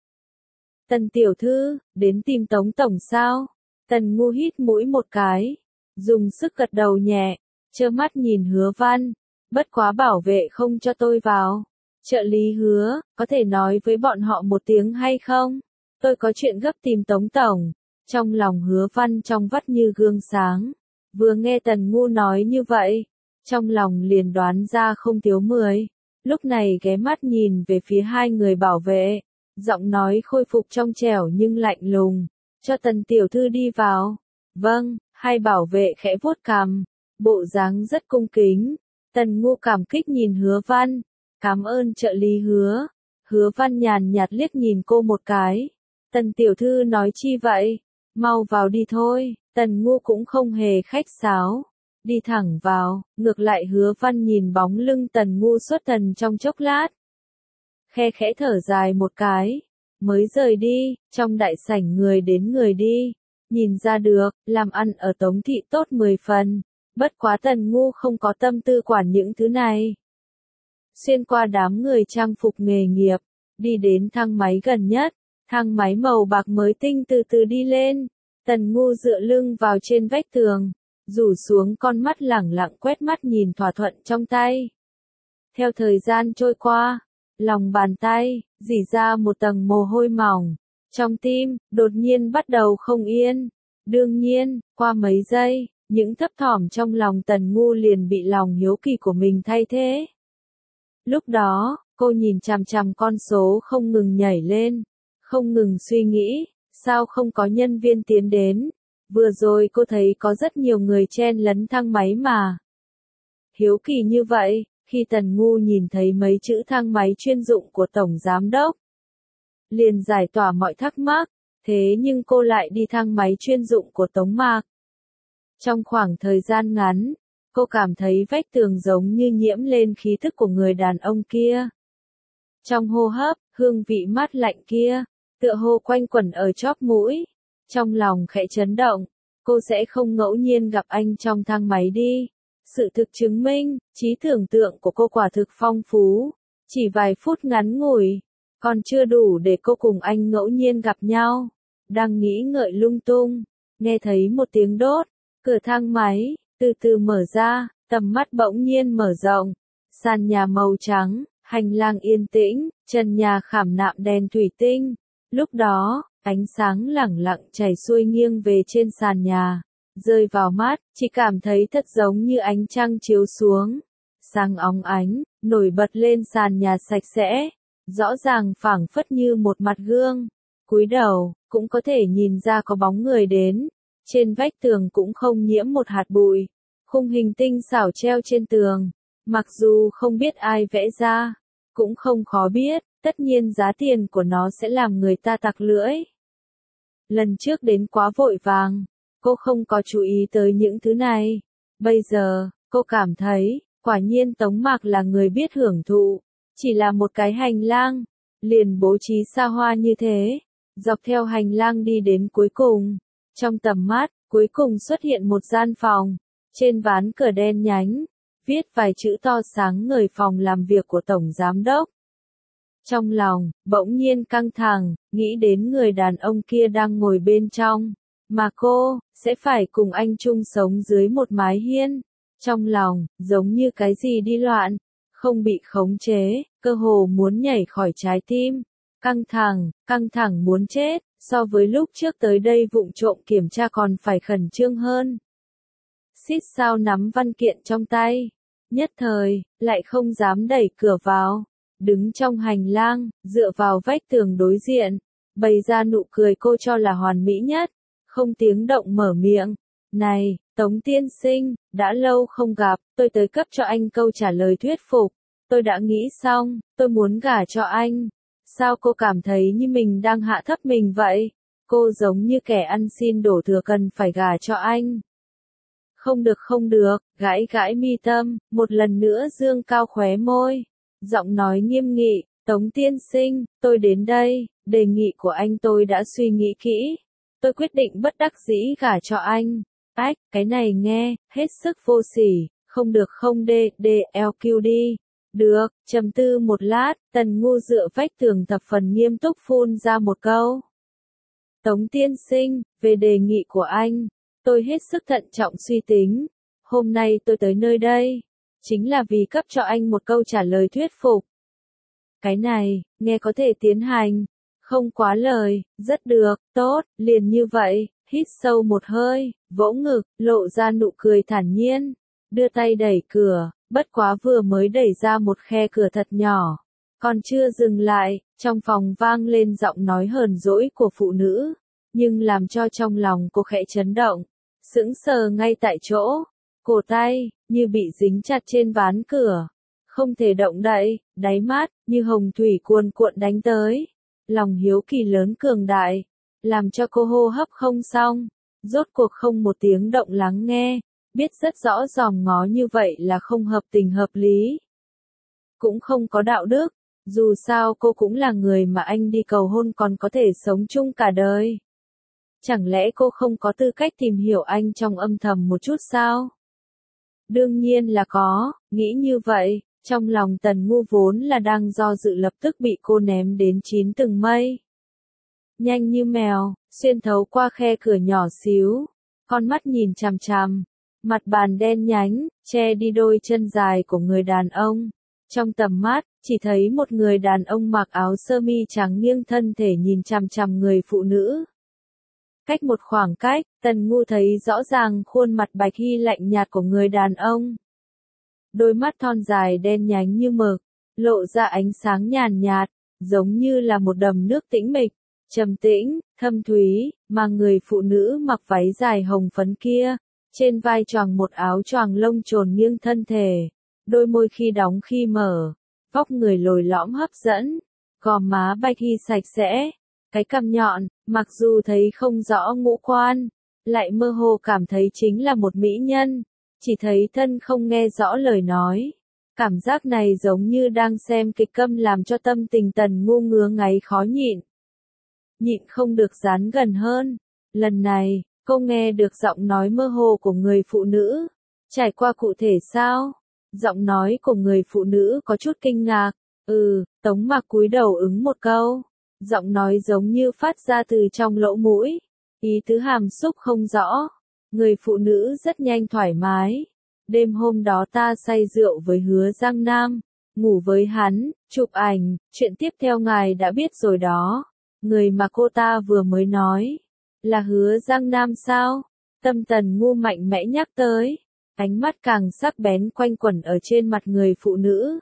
Tần tiểu thư, đến tìm Tống tổng sao? Tần Ngu hít mũi một cái, dùng sức gật đầu nhẹ, trơ mắt nhìn Hứa Văn, bất quá bảo vệ không cho tôi vào. Trợ lý Hứa, có thể nói với bọn họ một tiếng hay không? Tôi có chuyện gấp tìm Tống tổng. Trong lòng Hứa Văn trong vắt như gương sáng, vừa nghe Tần Ngu nói như vậy, trong lòng liền đoán ra không thiếu mười. Lúc này ghé mắt nhìn về phía hai người bảo vệ, giọng nói khôi phục trong trẻo nhưng lạnh lùng, cho Tần tiểu thư đi vào. Vâng, hai bảo vệ khẽ vuốt cằm, bộ dáng rất cung kính. Tần Ngu cảm kích nhìn Hứa Văn, cảm ơn trợ lý Hứa. Hứa Văn nhàn nhạt liếc nhìn cô một cái. Tần tiểu thư nói chi vậy? Mau vào đi thôi. Tần Ngu cũng không hề khách sáo, đi thẳng vào, ngược lại Hứa Văn nhìn bóng lưng Tần Ngu xuất thần trong chốc lát. Khe khẽ thở dài một cái, mới rời đi, trong đại sảnh người đến người đi, nhìn ra được, làm ăn ở Tống thị tốt mười phần, bất quá Tần Ngu không có tâm tư quản những thứ này. Xuyên qua đám người trang phục nghề nghiệp, đi đến thang máy gần nhất, thang máy màu bạc mới tinh từ từ đi lên, Tần Ngu dựa lưng vào trên vách tường, rủ xuống con mắt lẳng lặng quét mắt nhìn thỏa thuận trong tay. Theo thời gian trôi qua, lòng bàn tay, rỉ ra một tầng mồ hôi mỏng, trong tim, đột nhiên bắt đầu không yên. Đương nhiên, qua mấy giây, những thấp thỏm trong lòng Tần Ngu liền bị lòng hiếu kỳ của mình thay thế. Lúc đó, cô nhìn chằm chằm con số không ngừng nhảy lên, không ngừng suy nghĩ, sao không có nhân viên tiến đến, vừa rồi cô thấy có rất nhiều người chen lấn thang máy mà. Hiếu kỳ như vậy, khi Tần Ngu nhìn thấy mấy chữ thang máy chuyên dụng của Tổng Giám Đốc, liền giải tỏa mọi thắc mắc, thế nhưng cô lại đi thang máy chuyên dụng của Tống Mạc. Trong khoảng thời gian ngắn, cô cảm thấy vách tường giống như nhiễm lên khí thức của người đàn ông kia. Trong hô hấp, hương vị mát lạnh kia, tựa hồ quanh quẩn ở chóp mũi. Trong lòng khẽ chấn động, cô sẽ không ngẫu nhiên gặp anh trong thang máy đi. Sự thực chứng minh, trí tưởng tượng của cô quả thực phong phú. Chỉ vài phút ngắn ngủi, còn chưa đủ để cô cùng anh ngẫu nhiên gặp nhau. Đang nghĩ ngợi lung tung, nghe thấy một tiếng đốt, cửa thang máy từ từ mở ra, tầm mắt bỗng nhiên mở rộng. Sàn nhà màu trắng, hành lang yên tĩnh, trần nhà khảm nạm đèn thủy tinh. Lúc đó, ánh sáng lẳng lặng chảy xuôi nghiêng về trên sàn nhà, rơi vào mắt, chỉ cảm thấy thật giống như ánh trăng chiếu xuống. Sáng óng ánh, nổi bật lên sàn nhà sạch sẽ, rõ ràng phảng phất như một mặt gương. Cúi đầu, cũng có thể nhìn ra có bóng người đến. Trên vách tường cũng không nhiễm một hạt bụi. Khung hình tinh xảo treo trên tường, mặc dù không biết ai vẽ ra, cũng không khó biết, tất nhiên giá tiền của nó sẽ làm người ta tặc lưỡi. Lần trước đến quá vội vàng, cô không có chú ý tới những thứ này. Bây giờ, cô cảm thấy, quả nhiên Tống Mạc là người biết hưởng thụ. Chỉ là một cái hành lang, liền bố trí xa hoa như thế. Dọc theo hành lang đi đến cuối cùng. Trong tầm mắt, cuối cùng xuất hiện một gian phòng. Trên ván cửa đen nhánh, viết vài chữ to sáng ngời phòng làm việc của Tổng Giám Đốc. Trong lòng, bỗng nhiên căng thẳng, nghĩ đến người đàn ông kia đang ngồi bên trong. mà cô, sẽ phải cùng anh chung sống dưới một mái hiên. Trong lòng, giống như cái gì đi loạn, không bị khống chế, cơ hồ muốn nhảy khỏi trái tim. Căng thẳng, căng thẳng muốn chết, so với lúc trước tới đây vụng trộm kiểm tra còn phải khẩn trương hơn. Xít sao nắm văn kiện trong tay, nhất thời, lại không dám đẩy cửa vào. Đứng trong hành lang, dựa vào vách tường đối diện, bày ra nụ cười cô cho là hoàn mỹ nhất, không tiếng động mở miệng. Này, Tống tiên sinh, đã lâu không gặp, tôi tới cấp cho anh câu trả lời thuyết phục. Tôi đã nghĩ xong, tôi muốn gả cho anh. Sao cô cảm thấy như mình đang hạ thấp mình vậy? Cô giống như kẻ ăn xin đổ thừa cần phải gả cho anh. Không được không được, gãi gãi mi tâm, một lần nữa dương cao khóe môi. Giọng nói nghiêm nghị, Tống tiên sinh, tôi đến đây, đề nghị của anh tôi đã suy nghĩ kỹ. Tôi quyết định bất đắc dĩ gả cho anh. Ách, cái này nghe, hết sức vô sỉ, không được không đê, đê, lờ quy đi. Được, trầm tư một lát, Tần Ngu dựa vách tường thập phần nghiêm túc phun ra một câu. Tống tiên sinh, về đề nghị của anh, tôi hết sức thận trọng suy tính. Hôm nay tôi tới nơi đây, chính là vì cấp cho anh một câu trả lời thuyết phục. Cái này, nghe có thể tiến hành, không quá lời, rất được, tốt, liền như vậy, hít sâu một hơi, vỗ ngực, lộ ra nụ cười thản nhiên, đưa tay đẩy cửa, bất quá vừa mới đẩy ra một khe cửa thật nhỏ, còn chưa dừng lại, trong phòng vang lên giọng nói hờn dỗi của phụ nữ, nhưng làm cho trong lòng cô khẽ chấn động, sững sờ ngay tại chỗ, cổ tay, như bị dính chặt trên ván cửa, không thể động đậy, đáy mắt, như hồng thủy cuồn cuộn đánh tới, lòng hiếu kỳ lớn cường đại, làm cho cô hô hấp không xong, rốt cuộc không một tiếng động lắng nghe, biết rất rõ dòm ngó như vậy là không hợp tình hợp lý, cũng không có đạo đức, dù sao cô cũng là người mà anh đi cầu hôn còn có thể sống chung cả đời. Chẳng lẽ cô không có tư cách tìm hiểu anh trong âm thầm một chút sao? Đương nhiên là có, nghĩ như vậy, trong lòng Tần Ngu vốn là đang do dự lập tức bị cô ném đến chín tầng mây. Nhanh như mèo, xuyên thấu qua khe cửa nhỏ xíu, con mắt nhìn chằm chằm, mặt bàn đen nhánh, che đi đôi chân dài của người đàn ông. Trong tầm mắt, chỉ thấy một người đàn ông mặc áo sơ mi trắng nghiêng thân thể nhìn chằm chằm người phụ nữ. Cách một khoảng cách, Tần Ngu thấy rõ ràng khuôn mặt bạch hy lạnh nhạt của người đàn ông. Đôi mắt thon dài đen nhánh như mực, lộ ra ánh sáng nhàn nhạt, giống như là một đầm nước tĩnh mịch, trầm tĩnh, thâm thúy, mà người phụ nữ mặc váy dài hồng phấn kia, trên vai choàng một áo choàng lông trồn nghiêng thân thể, đôi môi khi đóng khi mở, vóc người lồi lõm hấp dẫn, gò má bạch hy sạch sẽ, cái cằm nhọn, mặc dù thấy không rõ ngũ quan, lại mơ hồ cảm thấy chính là một mỹ nhân, chỉ thấy thân không nghe rõ lời nói. Cảm giác này giống như đang xem kịch câm làm cho tâm tình Tần Ngu ngứa ngáy khó nhịn. Nhịn không được dán gần hơn. Lần này, cô nghe được giọng nói mơ hồ của người phụ nữ. Trải qua cụ thể sao? Giọng nói của người phụ nữ có chút kinh ngạc. Ừ, Tống Mặc cúi đầu ứng một câu. Giọng nói giống như phát ra từ trong lỗ mũi. Ý tứ hàm xúc không rõ. Người phụ nữ rất nhanh thoải mái. Đêm hôm đó ta say rượu với Hứa Giang Nam, ngủ với hắn, chụp ảnh, chuyện tiếp theo ngài đã biết rồi đó. Người mà cô ta vừa mới nói, là Hứa Giang Nam sao? Tâm Tần Ngu mạnh mẽ nhắc tới, ánh mắt càng sắc bén quanh quẩn ở trên mặt người phụ nữ.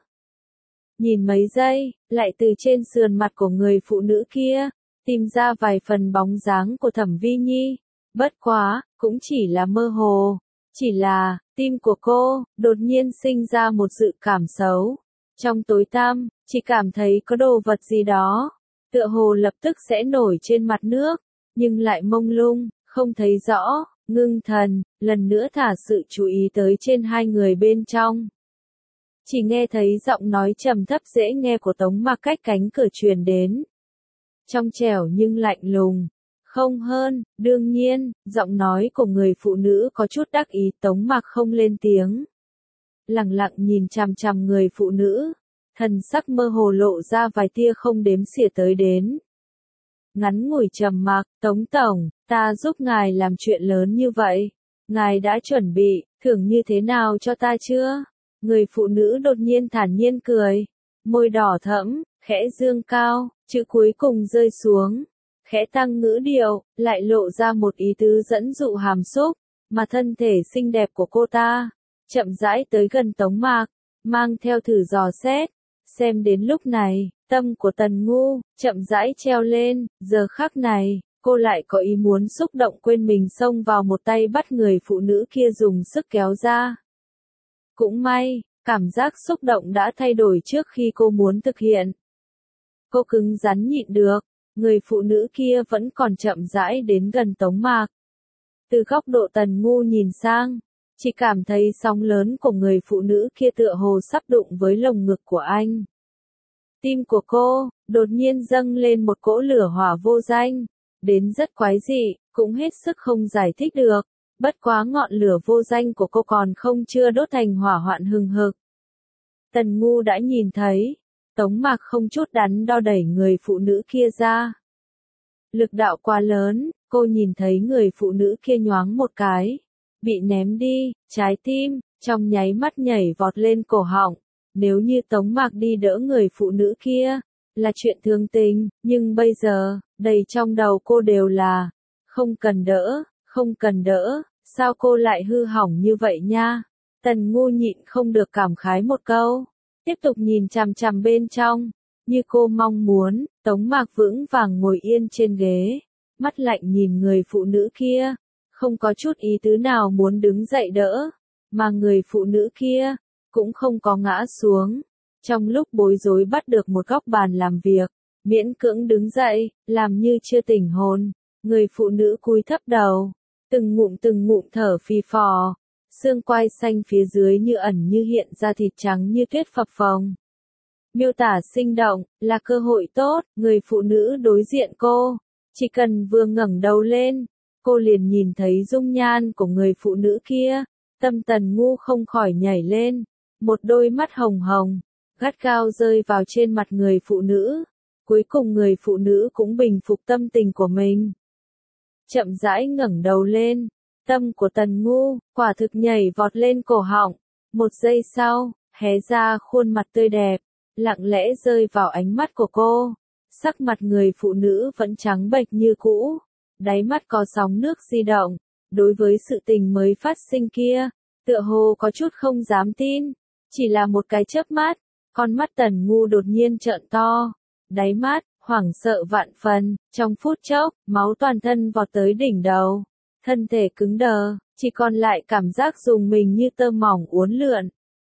Nhìn mấy giây, lại từ trên sườn mặt của người phụ nữ kia, tìm ra vài phần bóng dáng của Thẩm Vi Nhi. Bất quá, cũng chỉ là mơ hồ. Chỉ là, tim của cô, đột nhiên sinh ra một dự cảm xấu. Trong tối tăm, chỉ cảm thấy có đồ vật gì đó, tựa hồ lập tức sẽ nổi trên mặt nước, nhưng lại mông lung, không thấy rõ, ngưng thần, lần nữa thả sự chú ý tới trên hai người bên trong. Chỉ nghe thấy giọng nói trầm thấp dễ nghe của Tống Mặc cách cánh cửa truyền đến. Trong trẻo nhưng lạnh lùng. Không hơn, đương nhiên, giọng nói của người phụ nữ có chút đắc ý. Tống Mặc không lên tiếng. Lặng lặng nhìn chằm chằm người phụ nữ, thần sắc mơ hồ lộ ra vài tia không đếm xỉa tới đến. Ngắn ngủi trầm mặc, Tống Tổng, Ta giúp ngài làm chuyện lớn như vậy. Ngài đã chuẩn bị, thưởng như thế nào cho ta chưa? Người phụ nữ đột nhiên thản nhiên cười. Môi đỏ thẫm, khẽ dương cao, chữ cuối cùng rơi xuống. Khẽ tăng ngữ điệu, lại lộ ra một ý tứ dẫn dụ hàm xúc, mà thân thể xinh đẹp của cô ta, chậm rãi tới gần Tống Mạc, mang theo thử dò xét. Xem đến lúc này, tâm của Tần Ngu, chậm rãi treo lên, giờ khắc này, cô lại có ý muốn xúc động quên mình xông vào một tay bắt người phụ nữ kia dùng sức kéo ra. Cũng may, cảm giác xúc động đã thay đổi trước khi cô muốn thực hiện. Cô cứng rắn nhịn được, người phụ nữ kia vẫn còn chậm rãi đến gần Tống Mạc. Từ góc độ Tần Ngu nhìn sang, chỉ cảm thấy sóng lớn của người phụ nữ kia tựa hồ sắp đụng với lồng ngực của anh. Tim của cô, đột nhiên dâng lên một cỗ lửa hỏa vô danh, đến rất quái dị, cũng hết sức không giải thích được, bất quá ngọn lửa vô danh của cô còn không chưa đốt thành hỏa hoạn hừng hực. Tần Ngu đã nhìn thấy, Tống Mạc không chút đắn đo đẩy người phụ nữ kia ra. Lực đạo quá lớn, cô nhìn thấy người phụ nữ kia nhoáng một cái, bị ném đi, trái tim, trong nháy mắt nhảy vọt lên cổ họng. Nếu như Tống Mạc đi đỡ người phụ nữ kia, là chuyện thương tình, nhưng bây giờ, đầy trong đầu cô đều là, không cần đỡ, không cần đỡ, sao cô lại hư hỏng như vậy nha? Tần Ngu nhịn không được cảm khái một câu, tiếp tục nhìn chằm chằm bên trong, như cô mong muốn, Tống Mạc vững vàng ngồi yên trên ghế, mắt lạnh nhìn người phụ nữ kia, không có chút ý tứ nào muốn đứng dậy đỡ, mà người phụ nữ kia cũng không có ngã xuống. Trong lúc bối rối bắt được một góc bàn làm việc, miễn cưỡng đứng dậy, làm như chưa tỉnh hồn, người phụ nữ cúi thấp đầu, từng ngụm từng ngụm thở phì phò, xương quai xanh phía dưới như ẩn như hiện ra thịt trắng như tuyết phập phồng. Miêu tả sinh động, là cơ hội tốt, người phụ nữ đối diện cô, chỉ cần vừa ngẩng đầu lên, cô liền nhìn thấy dung nhan của người phụ nữ kia, tâm Tần Ngu không khỏi nhảy lên, một đôi mắt hồng hồng, gắt gao rơi vào trên mặt người phụ nữ, cuối cùng người phụ nữ cũng bình phục tâm tình của mình. Chậm rãi ngẩng đầu lên, tâm của Tần Ngu, quả thực nhảy vọt lên cổ họng, một giây sau, hé ra khuôn mặt tươi đẹp, lặng lẽ rơi vào ánh mắt của cô, sắc mặt người phụ nữ vẫn trắng bệch như cũ, đáy mắt có sóng nước di động, đối với sự tình mới phát sinh kia, tựa hồ có chút không dám tin, chỉ là một cái chớp mắt, con mắt Tần Ngu đột nhiên trợn to, đáy mắt, hoảng sợ vạn phần, trong phút chốc, máu toàn thân vọt tới đỉnh đầu, thân thể cứng đờ, chỉ còn lại cảm giác dùng mình như tơ mỏng uốn lượn.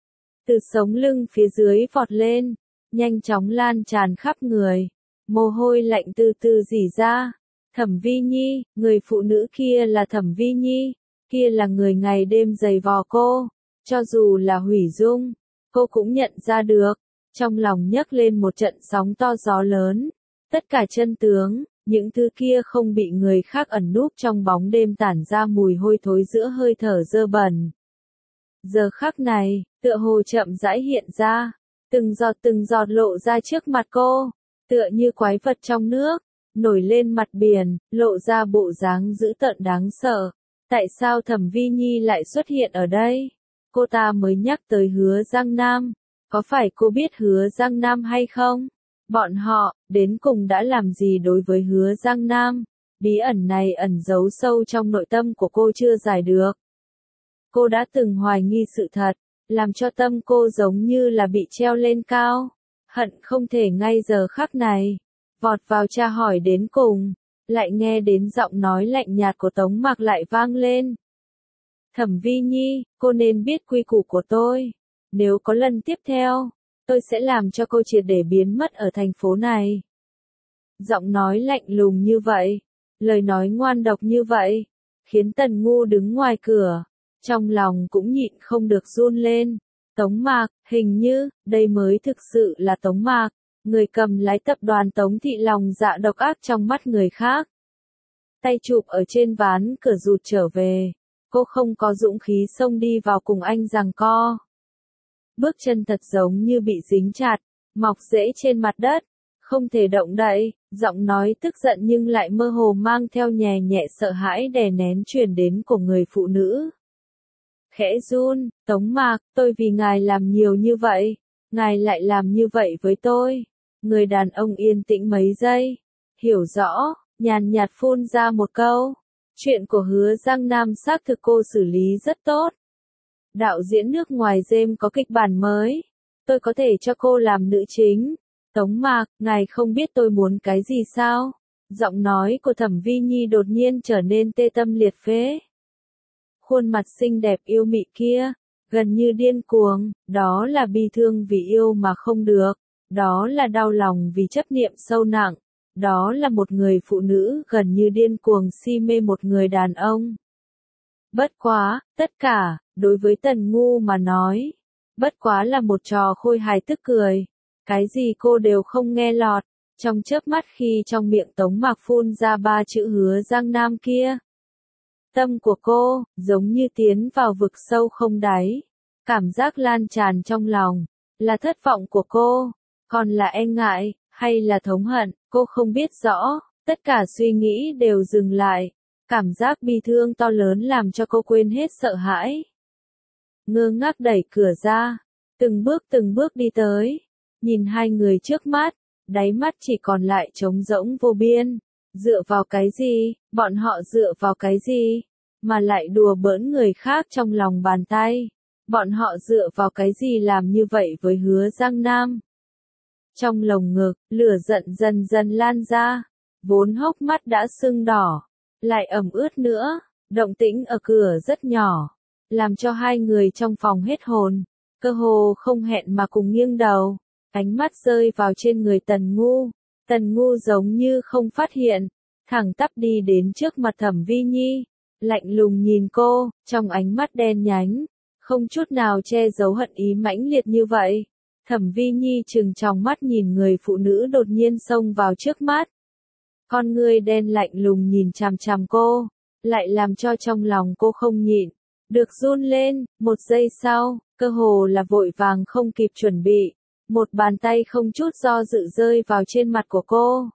Từ sống lưng phía dưới vọt lên, nhanh chóng lan tràn khắp người, mồ hôi lạnh từ từ rỉ ra. Thẩm Vi Nhi, người phụ nữ kia là Thẩm Vi Nhi, kia là người ngày đêm giày vò cô, cho dù là hủy dung, cô cũng nhận ra được, trong lòng nhấc lên một trận sóng to gió lớn, tất cả chân tướng, những thứ kia không bị người khác ẩn núp trong bóng đêm tản ra mùi hôi thối giữa hơi thở dơ bẩn. Giờ khắc này, tựa hồ chậm rãi hiện ra, từng giọt từng giọt lộ ra trước mặt cô, tựa như quái vật trong nước, nổi lên mặt biển, lộ ra bộ dáng dữ tợn đáng sợ. Tại sao Thẩm Vi Nhi lại xuất hiện ở đây? Cô ta mới nhắc tới Hứa Giang Nam, có phải cô biết Hứa Giang Nam hay không? Bọn họ, đến cùng đã làm gì đối với Hứa Giang Nam? Bí ẩn này ẩn giấu sâu trong nội tâm của cô chưa giải được. Cô đã từng hoài nghi sự thật, làm cho tâm cô giống như là bị treo lên cao, hận không thể ngay giờ khắc này vọt vào tra hỏi đến cùng, lại nghe đến giọng nói lạnh nhạt của Tống Mạc lại vang lên. Thẩm Vi Nhi, cô nên biết quy củ của tôi, nếu có lần tiếp theo, tôi sẽ làm cho cô triệt để biến mất ở thành phố này. Giọng nói lạnh lùng như vậy, lời nói ngoan độc như vậy, khiến Tần Ngu đứng ngoài cửa, trong lòng cũng nhịn không được run lên. Tống Mạc, hình như, đây mới thực sự là Tống Mạc, người cầm lái tập đoàn Tống Thị lòng dạ độc ác trong mắt người khác. Tay chụp ở trên ván cửa rụt trở về, cô không có dũng khí xông đi vào cùng anh giằng co. Bước chân thật giống như bị dính chặt, mọc rễ trên mặt đất, không thể động đậy, giọng nói tức giận nhưng lại mơ hồ mang theo nhẹ nhẹ sợ hãi đè nén truyền đến của người phụ nữ. Khẽ run, Tống Mạc, tôi vì ngài làm nhiều như vậy, ngài lại làm như vậy với tôi. Người đàn ông yên tĩnh mấy giây, hiểu rõ, nhàn nhạt phun ra một câu. Chuyện của Hứa Giang Nam xác thực cô xử lý rất tốt. Đạo diễn nước ngoài James có kịch bản mới. Tôi có thể cho cô làm nữ chính. Tống Mạc, ngài không biết tôi muốn cái gì sao? Giọng nói của Thẩm Vi Nhi đột nhiên trở nên tê tâm liệt phế. Khuôn mặt xinh đẹp yêu mị kia, gần như điên cuồng, đó là bi thương vì yêu mà không được, đó là đau lòng vì chấp niệm sâu nặng, đó là một người phụ nữ gần như điên cuồng si mê một người đàn ông. Bất quá, tất cả, đối với Tần Ngu mà nói, bất quá là một trò khôi hài tức cười, cái gì cô đều không nghe lọt, trong chớp mắt khi trong miệng Tống Mạc phun ra ba chữ Hứa Giang Nam kia. Tâm của cô, giống như tiến vào vực sâu không đáy. Cảm giác lan tràn trong lòng, là thất vọng của cô, còn là e ngại, hay là thống hận, cô không biết rõ, tất cả suy nghĩ đều dừng lại. Cảm giác bi thương to lớn làm cho cô quên hết sợ hãi. Ngơ ngác đẩy cửa ra, từng bước từng bước đi tới, nhìn hai người trước mắt, đáy mắt chỉ còn lại trống rỗng vô biên. Dựa vào cái gì, bọn họ dựa vào cái gì, mà lại đùa bỡn người khác trong lòng bàn tay. Bọn họ dựa vào cái gì làm như vậy với Hứa Giang Nam. Trong lồng ngực, lửa giận dần dần lan ra, vốn hốc mắt đã sưng đỏ, lại ẩm ướt nữa, động tĩnh ở cửa rất nhỏ, làm cho hai người trong phòng hết hồn, cơ hồ không hẹn mà cùng nghiêng đầu, ánh mắt rơi vào trên người Tần Ngu. Tần Ngu giống như không phát hiện, thẳng tắp đi đến trước mặt Thẩm Vi Nhi, lạnh lùng nhìn cô, trong ánh mắt đen nhánh, không chút nào che giấu hận ý mãnh liệt như vậy. Thẩm Vi Nhi trừng tròng mắt nhìn người phụ nữ đột nhiên xông vào trước mắt. Con ngươi đen lạnh lùng nhìn chằm chằm cô, lại làm cho trong lòng cô không nhịn được run lên. Một giây sau, cơ hồ là vội vàng không kịp chuẩn bị, một bàn tay không chút do dự rơi vào trên mặt của cô.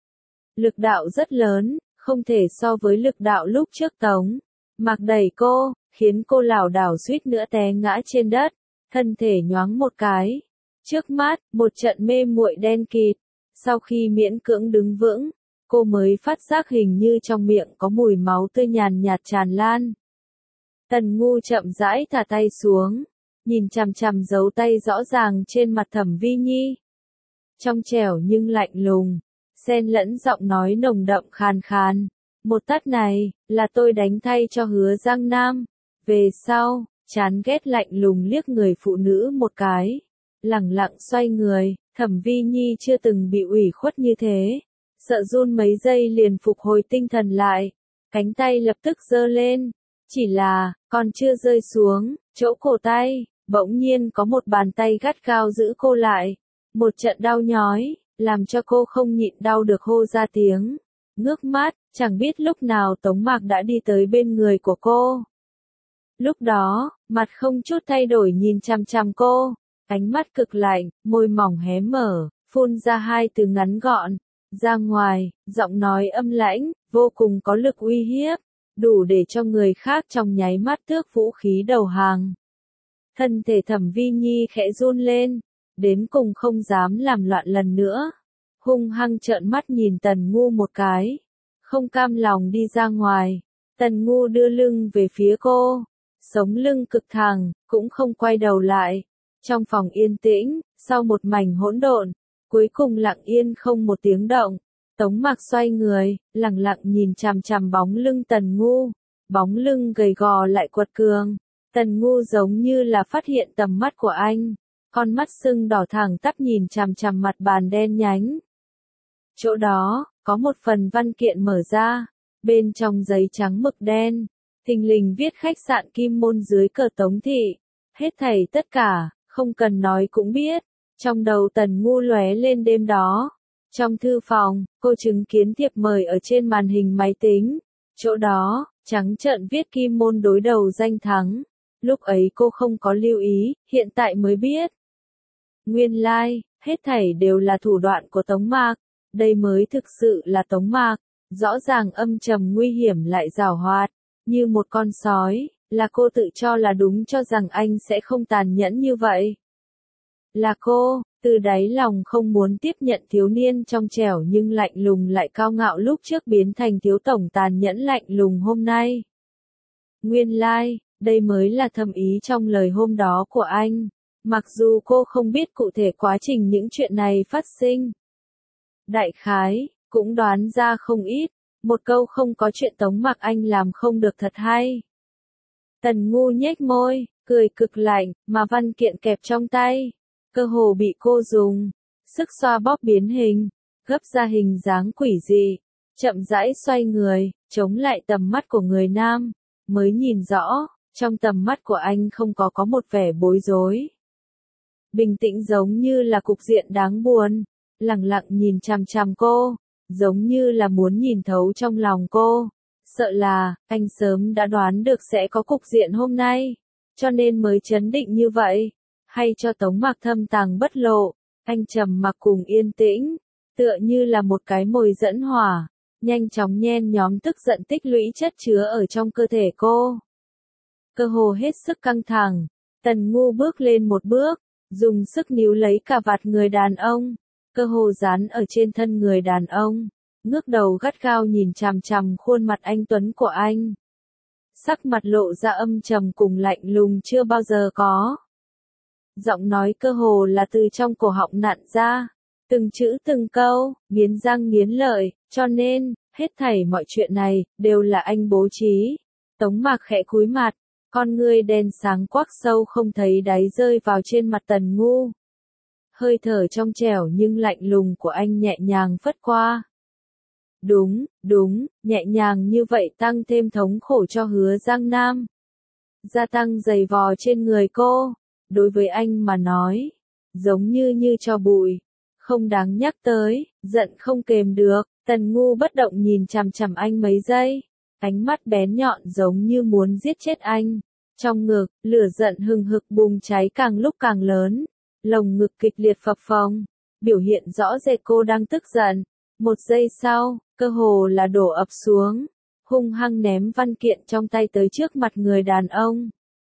Lực đạo rất lớn, không thể so với lực đạo lúc trước Tống Mạc đẩy cô, khiến cô lảo đảo suýt nữa té ngã trên đất, thân thể nhoáng một cái. Trước mắt, một trận mê muội đen kịt. Sau khi miễn cưỡng đứng vững, cô mới phát giác hình như trong miệng có mùi máu tươi nhàn nhạt tràn lan. Tần Ngu chậm rãi thả tay xuống, nhìn chằm chằm dấu tay rõ ràng trên mặt Thẩm Vi Nhi. Trong trẻo nhưng lạnh lùng, xen lẫn giọng nói nồng đậm khàn khàn. Một tát này, là tôi đánh thay cho Hứa Giang Nam. Về sau, chán ghét lạnh lùng liếc người phụ nữ một cái, lẳng lặng xoay người. Thẩm Vi Nhi chưa từng bị ủy khuất như thế, sợ run mấy giây liền phục hồi tinh thần lại, cánh tay lập tức giơ lên, chỉ là, còn chưa rơi xuống, chỗ cổ tay, bỗng nhiên có một bàn tay gắt gao giữ cô lại, một trận đau nhói, làm cho cô không nhịn đau được hô ra tiếng. Ngước mắt, chẳng biết lúc nào Tống Mạc đã đi tới bên người của cô. Lúc đó, mặt không chút thay đổi nhìn chằm chằm cô, ánh mắt cực lạnh, môi mỏng hé mở, phun ra hai từ ngắn gọn, ra ngoài, giọng nói âm lãnh, vô cùng có lực uy hiếp, đủ để cho người khác trong nháy mắt tước vũ khí đầu hàng. Thân thể Thẩm Vi Nhi khẽ run lên, đến cùng không dám làm loạn lần nữa, hung hăng trợn mắt nhìn Tần Ngu một cái, không cam lòng đi ra ngoài. Tần Ngu đưa lưng về phía cô, sống lưng cực thẳng, cũng không quay đầu lại. Trong phòng yên tĩnh, sau một mảnh hỗn độn, cuối cùng lặng yên không một tiếng động. Tống Mạc xoay người, lặng lặng nhìn chằm chằm bóng lưng Tần Ngu, bóng lưng gầy gò lại quật cường. Tần Ngu giống như là phát hiện tầm mắt của anh, con mắt sưng đỏ thẳng tắp nhìn chằm chằm mặt bàn đen nhánh. Chỗ đó, có một phần văn kiện mở ra, bên trong giấy trắng mực đen, thình lình viết khách sạn Kim Môn dưới cờ Tống thị. Hết thảy tất cả, không cần nói cũng biết. Trong đầu Tần Ngu lóe lên đêm đó. Trong thư phòng, cô chứng kiến thiệp mời ở trên màn hình máy tính. Chỗ đó, trắng trợn viết Kim Môn đối đầu danh thắng. Lúc ấy cô không có lưu ý, hiện tại mới biết. Nguyên lai, like, hết thảy đều là thủ đoạn của Tống Mạc, đây mới thực sự là Tống Mạc, rõ ràng âm trầm nguy hiểm lại giảo hoạt, như một con sói, là cô tự cho là đúng cho rằng anh sẽ không tàn nhẫn như vậy. Là cô, từ đáy lòng không muốn tiếp nhận thiếu niên trong trẻo nhưng lạnh lùng lại cao ngạo lúc trước biến thành thiếu tổng tàn nhẫn lạnh lùng hôm nay. Nguyên lai, like, đây mới là thâm ý trong lời hôm đó của anh, mặc dù cô không biết cụ thể quá trình những chuyện này phát sinh. Đại khái, cũng đoán ra không ít, một câu không có chuyện Tống Mạc anh làm không được thật hay. Tần Ngu nhếch môi, cười cực lạnh, mà văn kiện kẹp trong tay, cơ hồ bị cô dùng sức xoa bóp biến hình, gấp ra hình dáng quỷ dị, chậm rãi xoay người, chống lại tầm mắt của người nam, mới nhìn rõ, trong tầm mắt của anh không có có một vẻ bối rối. Bình tĩnh giống như là cục diện đáng buồn, lặng lặng nhìn chằm chằm cô, giống như là muốn nhìn thấu trong lòng cô. Sợ là, anh sớm đã đoán được sẽ có cục diện hôm nay, cho nên mới chấn định như vậy. Hay cho Tống Mạc thâm tàng bất lộ, anh trầm mặc cùng yên tĩnh, tựa như là một cái mồi dẫn hỏa, nhanh chóng nhen nhóm tức giận tích lũy chất chứa ở trong cơ thể cô. Cơ hồ hết sức căng thẳng, Tần Ngu bước lên một bước, dùng sức níu lấy cà vạt người đàn ông, cơ hồ dán ở trên thân người đàn ông, ngước đầu gắt gao nhìn chằm chằm khuôn mặt anh tuấn của anh. Sắc mặt lộ ra âm trầm cùng lạnh lùng chưa bao giờ có. Giọng nói cơ hồ là từ trong cổ họng nặn ra, từng chữ từng câu, nghiến răng nghiến lợi, cho nên, hết thảy mọi chuyện này, đều là anh bố trí. Tống Mạc khẽ cúi mặt, con ngươi đen sáng quắc sâu không thấy đáy rơi vào trên mặt Tần Ngu. Hơi thở trong trẻo nhưng lạnh lùng của anh nhẹ nhàng phất qua. Đúng, đúng, nhẹ nhàng như vậy tăng thêm thống khổ cho Hứa Giang Nam. Gia tăng giày vò trên người cô, đối với anh mà nói, giống như như cho bụi, không đáng nhắc tới, giận không kềm được, Tần Ngu bất động nhìn chằm chằm anh mấy giây, ánh mắt bén nhọn giống như muốn giết chết anh. Trong ngực, lửa giận hừng hực bùng cháy càng lúc càng lớn, lồng ngực kịch liệt phập phồng, biểu hiện rõ rệt cô đang tức giận. Một giây sau, cơ hồ là đổ ập xuống, hung hăng ném văn kiện trong tay tới trước mặt người đàn ông.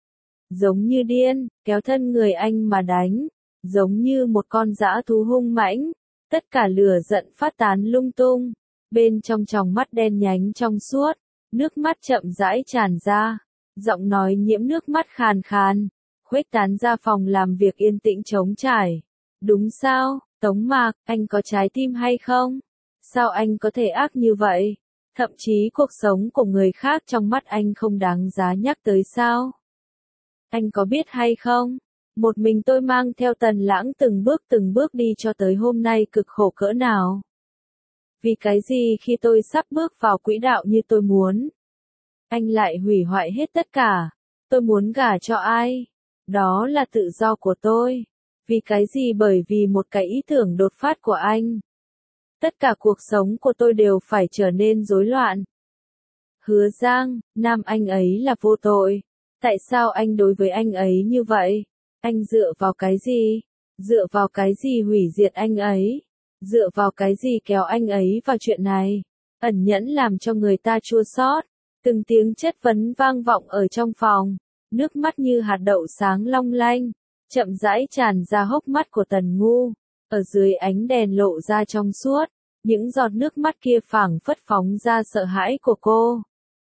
Giống như điên, kéo thân người anh mà đánh, giống như một con dã thú hung mãnh, tất cả lửa giận phát tán lung tung, bên trong tròng mắt đen nhánh trong suốt, nước mắt chậm rãi tràn ra, giọng nói nhiễm nước mắt khàn khàn, khuếch tán ra phòng làm việc yên tĩnh trống trải. Đúng sao, Tống Mạc, anh có trái tim hay không? Sao anh có thể ác như vậy? Thậm chí cuộc sống của người khác trong mắt anh không đáng giá nhắc tới sao? Anh có biết hay không? Một mình tôi mang theo Tần Lãng từng bước từng bước đi cho tới hôm nay cực khổ cỡ nào? Vì cái gì khi tôi sắp bước vào quỹ đạo như tôi muốn, anh lại hủy hoại hết tất cả? Tôi muốn gả cho ai? Đó là tự do của tôi. Vì cái gì? Bởi vì một cái ý tưởng đột phát của anh. Tất cả cuộc sống của tôi đều phải trở nên rối loạn. Hứa Giang, nam anh ấy là vô tội. Tại sao anh đối với anh ấy như vậy? Anh dựa vào cái gì? Dựa vào cái gì hủy diệt anh ấy? Dựa vào cái gì kéo anh ấy vào chuyện này? Ẩn nhẫn làm cho người ta chua xót. Từng tiếng chất vấn vang vọng ở trong phòng. Nước mắt như hạt đậu sáng long lanh, chậm rãi tràn ra hốc mắt của Tần Ngu. Ở dưới ánh đèn lộ ra trong suốt, những giọt nước mắt kia phảng phất phóng ra sợ hãi của cô.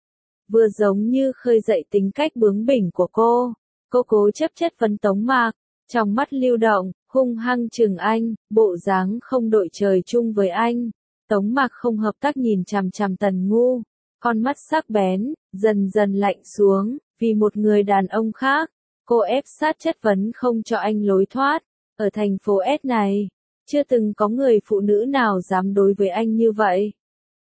Vừa giống như khơi dậy tính cách bướng bỉnh của cô, cô cố chấp chất vấn Tống Mạc, trong mắt lưu động, hung hăng chừng anh, bộ dáng không đội trời chung với anh. Tống Mạc không hợp tác nhìn chằm chằm Tần Ngu, con mắt sắc bén, dần dần lạnh xuống, vì một người đàn ông khác, cô ép sát chất vấn không cho anh lối thoát. Ở thành phố S này, chưa từng có người phụ nữ nào dám đối với anh như vậy.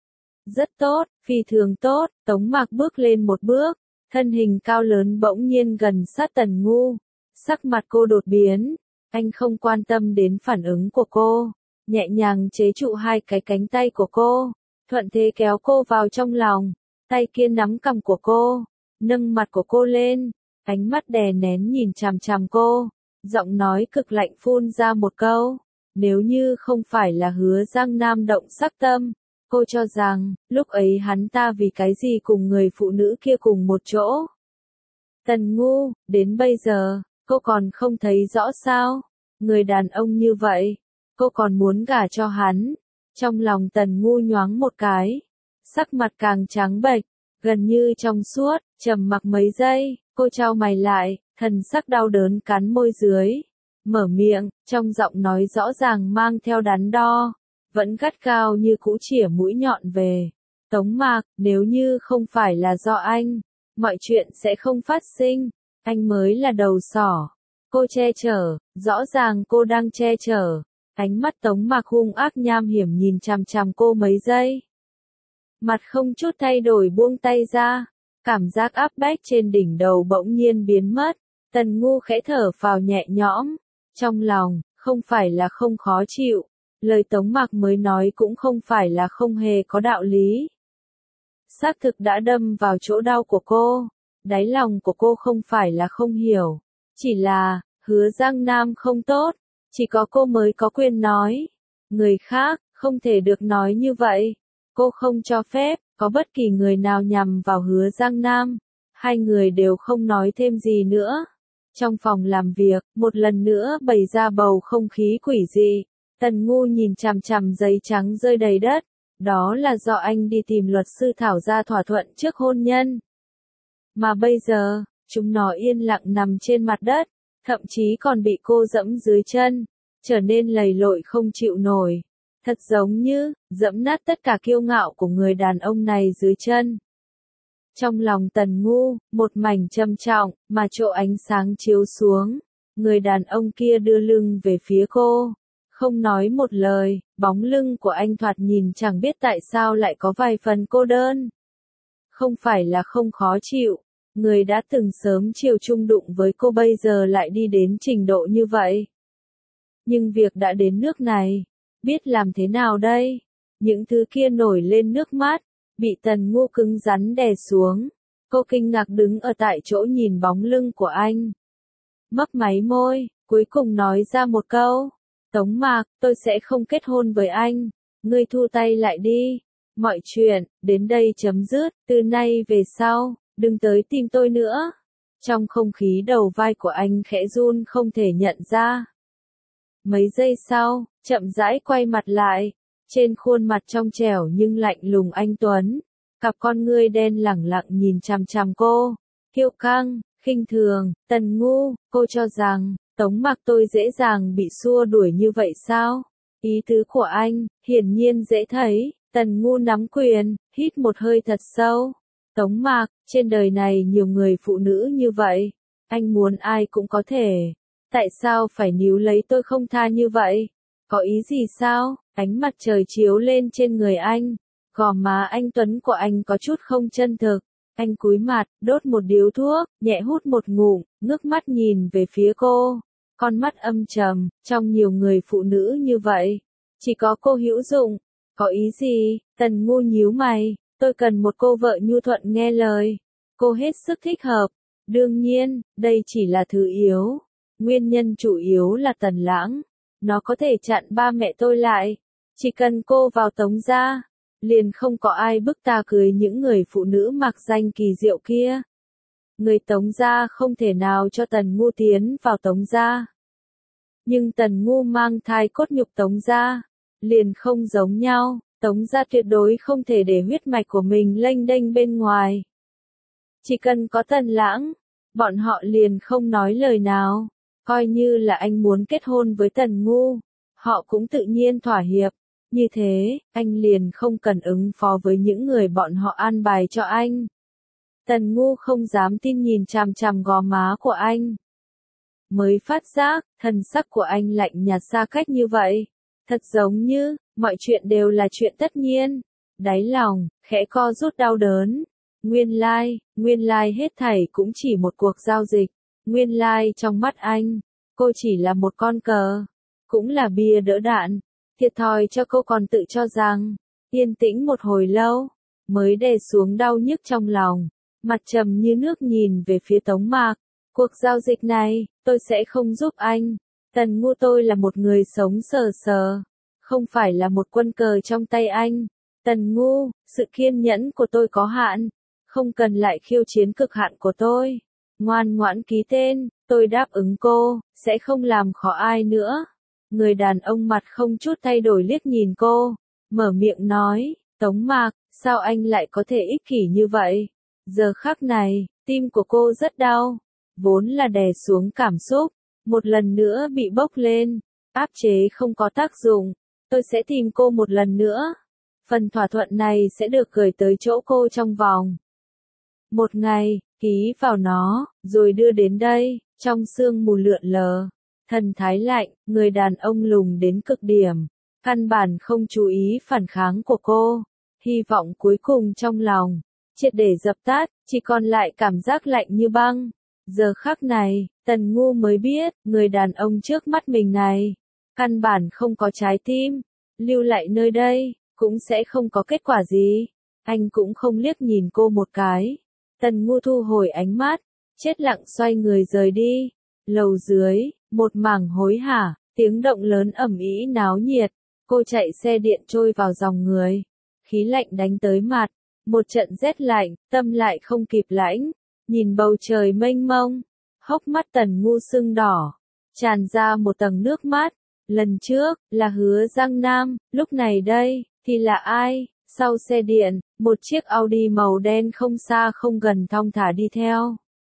Rất tốt, phi thường tốt, Tống Mạc bước lên một bước, thân hình cao lớn bỗng nhiên gần sát Tần Ngu. Sắc mặt cô đột biến, anh không quan tâm đến phản ứng của cô, nhẹ nhàng chế trụ hai cái cánh tay của cô, thuận thế kéo cô vào trong lòng, tay kia nắm cằm của cô, nâng mặt của cô lên, ánh mắt đè nén nhìn chằm chằm cô, Giọng nói cực lạnh phun ra một câu. Nếu như không phải là Hứa Giang Nam động sắc tâm, cô cho rằng, lúc ấy hắn ta vì cái gì cùng người phụ nữ kia cùng một chỗ. Tần Ngu, đến bây giờ, cô còn không thấy rõ sao? Người đàn ông như vậy, cô còn muốn gả cho hắn. Trong lòng Tần Ngu nhoáng một cái, sắc mặt càng trắng bệch, gần như trong suốt, trầm mặc mấy giây, cô chau mày lại, thần sắc đau đớn cắn môi dưới, mở miệng, trong giọng nói rõ ràng mang theo đắn đo, vẫn gắt gao như cũ chĩa mũi nhọn về. Tống Mạc, nếu như không phải là do anh, mọi chuyện sẽ không phát sinh, anh mới là đầu sỏ. Cô che chở, rõ ràng cô đang che chở. Ánh mắt Tống Mạc hung ác nham hiểm nhìn chằm chằm cô mấy giây. Mặt không chút thay đổi buông tay ra, cảm giác áp bách trên đỉnh đầu bỗng nhiên biến mất. Tần Ngu khẽ thở phào nhẹ nhõm, trong lòng, không phải là không khó chịu, lời Tống Mạc mới nói cũng không phải là không hề có đạo lý. Xác thực đã đâm vào chỗ đau của cô, đáy lòng của cô không phải là không hiểu, chỉ là, Hứa Giang Nam không tốt, chỉ có cô mới có quyền nói, người khác, không thể được nói như vậy, cô không cho phép, có bất kỳ người nào nhằm vào Hứa Giang Nam, hai người đều không nói thêm gì nữa. Trong phòng làm việc, một lần nữa bày ra bầu không khí quỷ dị, Tần Ngu nhìn chằm chằm giấy trắng rơi đầy đất, đó là do anh đi tìm luật sư thảo ra thỏa thuận trước hôn nhân. Mà bây giờ, chúng nó yên lặng nằm trên mặt đất, thậm chí còn bị cô dẫm dưới chân, trở nên lầy lội không chịu nổi. Thật giống như, dẫm nát tất cả kiêu ngạo của người đàn ông này dưới chân. Trong lòng Tần Ngu, một mảnh trầm trọng, mà chỗ ánh sáng chiếu xuống, người đàn ông kia đưa lưng về phía cô, không nói một lời, bóng lưng của anh thoạt nhìn chẳng biết tại sao lại có vài phần cô đơn. Không phải là không khó chịu, người đã từng sớm chiều chung đụng với cô bây giờ lại đi đến trình độ như vậy. Nhưng việc đã đến nước này, biết làm thế nào đây? Những thứ kia nổi lên nước mắt, bị Tần Ngu cứng rắn đè xuống. Cô kinh ngạc đứng ở tại chỗ nhìn bóng lưng của anh. Mấp máy môi, cuối cùng nói ra một câu. Tống Mạc, tôi sẽ không kết hôn với anh. Ngươi thu tay lại đi. Mọi chuyện, đến đây chấm dứt. Từ nay về sau, đừng tới tìm tôi nữa. Trong không khí đầu vai của anh khẽ run không thể nhận ra. Mấy giây sau, chậm rãi quay mặt lại. Trên khuôn mặt trong trẻo nhưng lạnh lùng anh Tuấn, cặp con ngươi đen lẳng lặng nhìn chằm chằm cô, kiêu căng, khinh thường. Tần Ngu, cô cho rằng, Tống Mạc tôi dễ dàng bị xua đuổi như vậy sao? Ý tứ của anh, hiển nhiên dễ thấy. Tần Ngu nắm quyền, hít một hơi thật sâu. Tống Mạc, trên đời này nhiều người phụ nữ như vậy, anh muốn ai cũng có thể. Tại sao phải níu lấy tôi không tha như vậy? Có ý gì sao? Ánh mặt trời chiếu lên trên người anh, gò má anh Tuấn của anh có chút không chân thực. Anh cúi mặt, đốt một điếu thuốc, nhẹ hút một ngụm, ngước mắt nhìn về phía cô. Con mắt âm trầm, trong nhiều người phụ nữ như vậy, chỉ có cô hữu dụng. Có ý gì? Tần Ngu nhíu mày, tôi cần một cô vợ nhu thuận nghe lời. Cô hết sức thích hợp. Đương nhiên, đây chỉ là thứ yếu. Nguyên nhân chủ yếu là Tần Lãng. Nó có thể chặn ba mẹ tôi lại. Chỉ cần cô vào Tống gia, liền không có ai bức ta cưới những người phụ nữ mặc danh kỳ diệu kia. Người Tống gia không thể nào cho Tần Ngu tiến vào Tống gia. Nhưng Tần Ngu mang thai cốt nhục Tống gia, liền không giống nhau. Tống gia tuyệt đối không thể để huyết mạch của mình lênh đênh bên ngoài. Chỉ cần có Tần Lãng, bọn họ liền không nói lời nào. Coi như là anh muốn kết hôn với Tần Ngu, họ cũng tự nhiên thỏa hiệp. Như thế, anh liền không cần ứng phó với những người bọn họ an bài cho anh. Tần Ngu không dám tin nhìn chằm chằm gò má của anh. Mới phát giác, thần sắc của anh lạnh nhạt xa cách như vậy. Thật giống như, mọi chuyện đều là chuyện tất nhiên. Đáy lòng, khẽ co rút đau đớn. Nguyên lai, nguyên lai hết thảy cũng chỉ một cuộc giao dịch. Nguyên lai trong mắt anh, cô chỉ là một con cờ. Cũng là bia đỡ đạn. Thiệt thòi cho cô còn tự cho rằng, yên tĩnh một hồi lâu, mới đè xuống đau nhức trong lòng, mặt trầm như nước nhìn về phía Tống Mạc. Cuộc giao dịch này, tôi sẽ không giúp anh. Tần Ngu tôi là một người sống sờ sờ, không phải là một quân cờ trong tay anh. Tần Ngu, sự kiên nhẫn của tôi có hạn, không cần lại khiêu chiến cực hạn của tôi. Ngoan ngoãn ký tên, tôi đáp ứng cô, sẽ không làm khó ai nữa. Người đàn ông mặt không chút thay đổi liếc nhìn cô, mở miệng nói, Tống Mạc, sao anh lại có thể ích kỷ như vậy? Giờ khắc này, tim của cô rất đau, vốn là đè xuống cảm xúc, một lần nữa bị bốc lên, áp chế không có tác dụng, tôi sẽ tìm cô một lần nữa. Phần thỏa thuận này sẽ được gửi tới chỗ cô trong vòng một ngày, ký vào nó, rồi đưa đến đây, trong sương mù lượn lờ. Thần thái lạnh, người đàn ông lùng đến cực điểm, căn bản không chú ý phản kháng của cô, hy vọng cuối cùng trong lòng, triệt để dập tắt, chỉ còn lại cảm giác lạnh như băng. Giờ khắc này, Tần Ngu mới biết, người đàn ông trước mắt mình này, căn bản không có trái tim, lưu lại nơi đây, cũng sẽ không có kết quả gì. Anh cũng không liếc nhìn cô một cái. Tần Ngu thu hồi ánh mắt, chết lặng xoay người rời đi. Lầu dưới, một mảng hối hả, tiếng động lớn ầm ĩ náo nhiệt, cô chạy xe điện trôi vào dòng người. Khí lạnh đánh tới mặt, một trận rét lạnh, tâm lại không kịp lãnh, nhìn bầu trời mênh mông, hốc mắt Tần Ngu sưng đỏ, tràn ra một tầng nước mắt. Lần trước, là Hứa Giang Nam, lúc này đây, thì là ai? Sau xe điện, một chiếc Audi màu đen không xa không gần thong thả đi theo.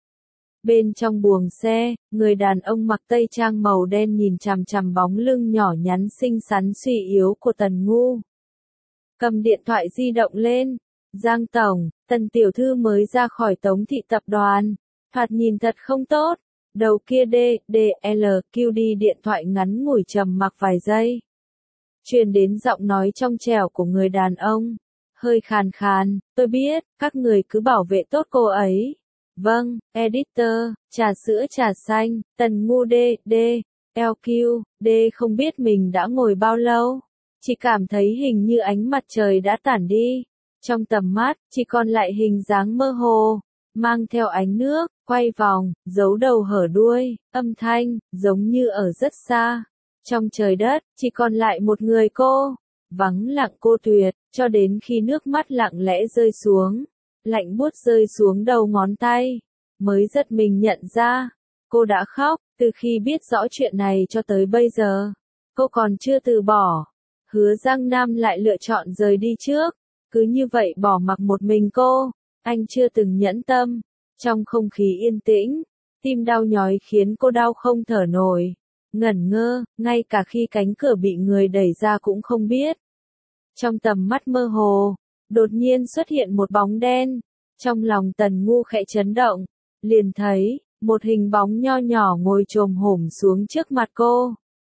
Bên trong buồng xe, người đàn ông mặc tây trang màu đen nhìn chằm chằm bóng lưng nhỏ nhắn xinh xắn suy yếu của Tần Ngu. Cầm điện thoại di động lên. Giang Tổng, Tần Tiểu Thư mới ra khỏi Tống Thị Tập đoàn. Thoạt nhìn thật không tốt. Đầu kia D, D, L, Q đi điện thoại ngắn ngủi trầm mặc vài giây. Truyền đến giọng nói trong trẻo của người đàn ông. Hơi khàn khàn, tôi biết, các người cứ bảo vệ tốt cô ấy. Vâng, editor, trà sữa trà xanh, Tần Ngu D, D, L Q, D không biết mình đã ngồi bao lâu. Chỉ cảm thấy hình như ánh mặt trời đã tản đi. Trong tầm mắt, chỉ còn lại hình dáng mơ hồ, mang theo ánh nước, quay vòng, giấu đầu hở đuôi, âm thanh, giống như ở rất xa. Trong trời đất, chỉ còn lại một người cô, vắng lặng cô tuyệt, cho đến khi nước mắt lặng lẽ rơi xuống, lạnh buốt rơi xuống đầu ngón tay, mới giật mình nhận ra, cô đã khóc, từ khi biết rõ chuyện này cho tới bây giờ, cô còn chưa từ bỏ. Hứa Giang Nam lại lựa chọn rời đi trước, cứ như vậy bỏ mặc một mình cô, anh chưa từng nhẫn tâm. Trong không khí yên tĩnh, tim đau nhói khiến cô đau không thở nổi, ngẩn ngơ, ngay cả khi cánh cửa bị người đẩy ra cũng không biết. Trong tầm mắt mơ hồ, đột nhiên xuất hiện một bóng đen, trong lòng Tần Ngu khẽ chấn động, liền thấy, một hình bóng nho nhỏ ngồi chồm hổm xuống trước mặt cô.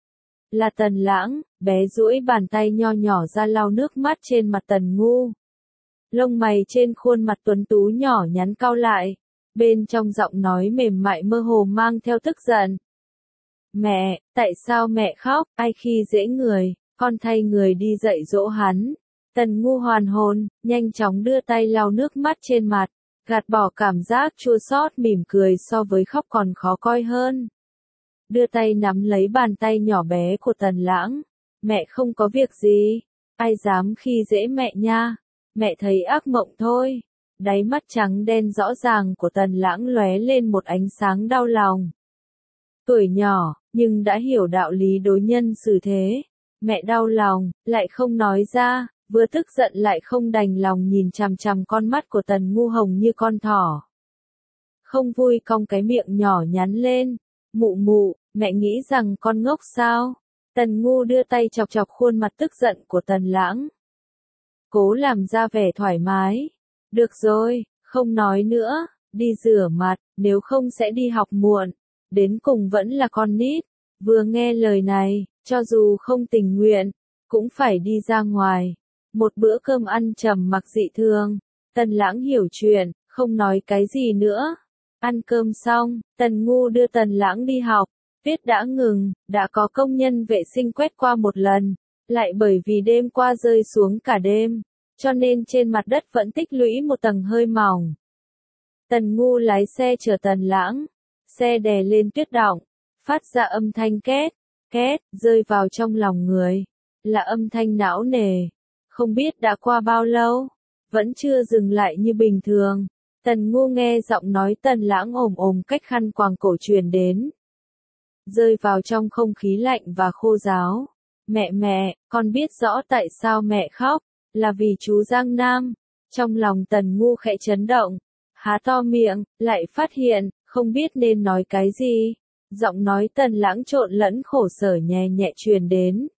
Là Tần Lãng, bé duỗi bàn tay nho nhỏ ra lau nước mắt trên mặt Tần Ngu. Lông mày trên khuôn mặt tuấn tú nhỏ nhắn cau lại, bên trong giọng nói mềm mại mơ hồ mang theo tức giận. Mẹ, tại sao mẹ khóc, ai khi dễ người, con thay người đi dạy dỗ hắn. Tần Ngu hoàn hồn, nhanh chóng đưa tay lau nước mắt trên mặt, gạt bỏ cảm giác chua xót, mỉm cười so với khóc còn khó coi hơn. Đưa tay nắm lấy bàn tay nhỏ bé của Tần Lãng. Mẹ không có việc gì, ai dám khi dễ mẹ nha, mẹ thấy ác mộng thôi. Đáy mắt trắng đen rõ ràng của Tần Lãng lóe lên một ánh sáng đau lòng. Tuổi nhỏ, nhưng đã hiểu đạo lý đối nhân xử thế. Mẹ đau lòng, lại không nói ra, vừa tức giận lại không đành lòng nhìn chằm chằm con mắt của Tần Ngu hồng như con thỏ. Không vui cong cái miệng nhỏ nhắn lên. Mụ mụ, mẹ nghĩ rằng con ngốc sao? Tần Ngu đưa tay chọc chọc khuôn mặt tức giận của Tần Lãng. Cố làm ra vẻ thoải mái. Được rồi, không nói nữa, đi rửa mặt, nếu không sẽ đi học muộn. Đến cùng vẫn là con nít. Vừa nghe lời này, cho dù không tình nguyện, cũng phải đi ra ngoài. Một bữa cơm ăn trầm mặc dị thường. Tần Lãng hiểu chuyện, không nói cái gì nữa. Ăn cơm xong, Tần Ngu đưa Tần Lãng đi học. Tuyết đã ngừng, đã có công nhân vệ sinh quét qua một lần. Lại bởi vì đêm qua rơi xuống cả đêm, cho nên trên mặt đất vẫn tích lũy một tầng hơi mỏng. Tần Ngu lái xe chở Tần Lãng. xe đè lên tuyết đọng, phát ra âm thanh két, két, rơi vào trong lòng người. Là âm thanh não nề. Không biết đã qua bao lâu, vẫn chưa dừng lại như bình thường. Tần Ngu nghe giọng nói Tần Lãng ồm ồm cách khăn quàng cổ truyền đến. Rơi vào trong không khí lạnh và khô ráo. Mẹ mẹ, con biết rõ tại sao mẹ khóc, là vì chú Giang Nam. Trong lòng Tần Ngu khẽ chấn động, há to miệng, lại phát hiện, không biết nên nói cái gì. Giọng nói Tần Lãng trộn lẫn khổ sở nhẹ nhẹ truyền đến.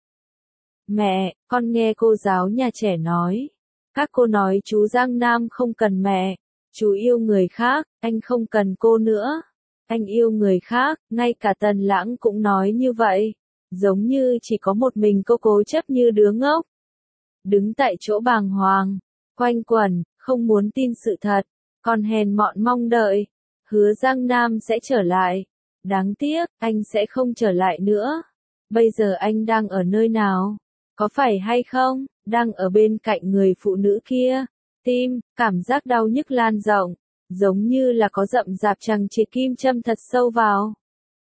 Mẹ, con nghe cô giáo nhà trẻ nói. Các cô nói chú Giang Nam không cần mẹ. Chú yêu người khác, anh không cần cô nữa. Anh yêu người khác, ngay cả Tần Lãng cũng nói như vậy. Giống như chỉ có một mình cô cố chấp như đứa ngốc. Đứng tại chỗ bàng hoàng, quanh quẩn, không muốn tin sự thật. Còn hèn mọn mong đợi. Hứa Giang Nam sẽ trở lại. Đáng tiếc, anh sẽ không trở lại nữa. Bây giờ anh đang ở nơi nào? Có phải hay không? Đang ở bên cạnh người phụ nữ kia. Tim, cảm giác đau nhức lan rộng. Giống như là có rậm rạp chằng chịt kim châm thật sâu vào.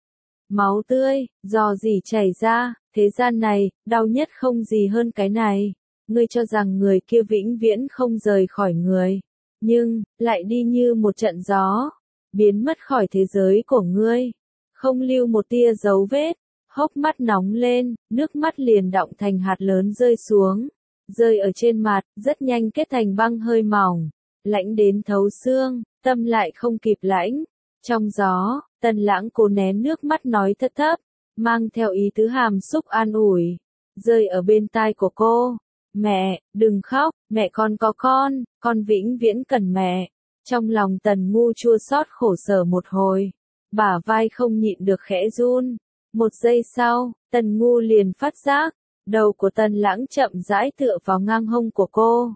Máu tươi, rò rỉ chảy ra. Thế gian này, đau nhất không gì hơn cái này. Ngươi cho rằng người kia vĩnh viễn không rời khỏi người. Nhưng, lại đi như một trận gió. Biến mất khỏi thế giới của ngươi. Không lưu một tia dấu vết. Hốc mắt nóng lên, nước mắt liền đọng thành hạt lớn rơi xuống. Rơi ở trên mặt, rất nhanh kết thành băng hơi mỏng. Lạnh đến thấu xương, tâm lại không kịp lãnh. Trong gió, Tần Lãng cố nén nước mắt nói thấp thấp, mang theo ý tứ hàm xúc an ủi. Rơi ở bên tai của cô. Mẹ, đừng khóc, mẹ con có con, con vĩnh viễn cần mẹ. Trong lòng Tần Ngu chua xót khổ sở một hồi. Bả vai không nhịn được khẽ run. Một giây sau, Tần Ngu liền phát giác, đầu của Tần Lãng chậm rãi tựa vào ngang hông của cô.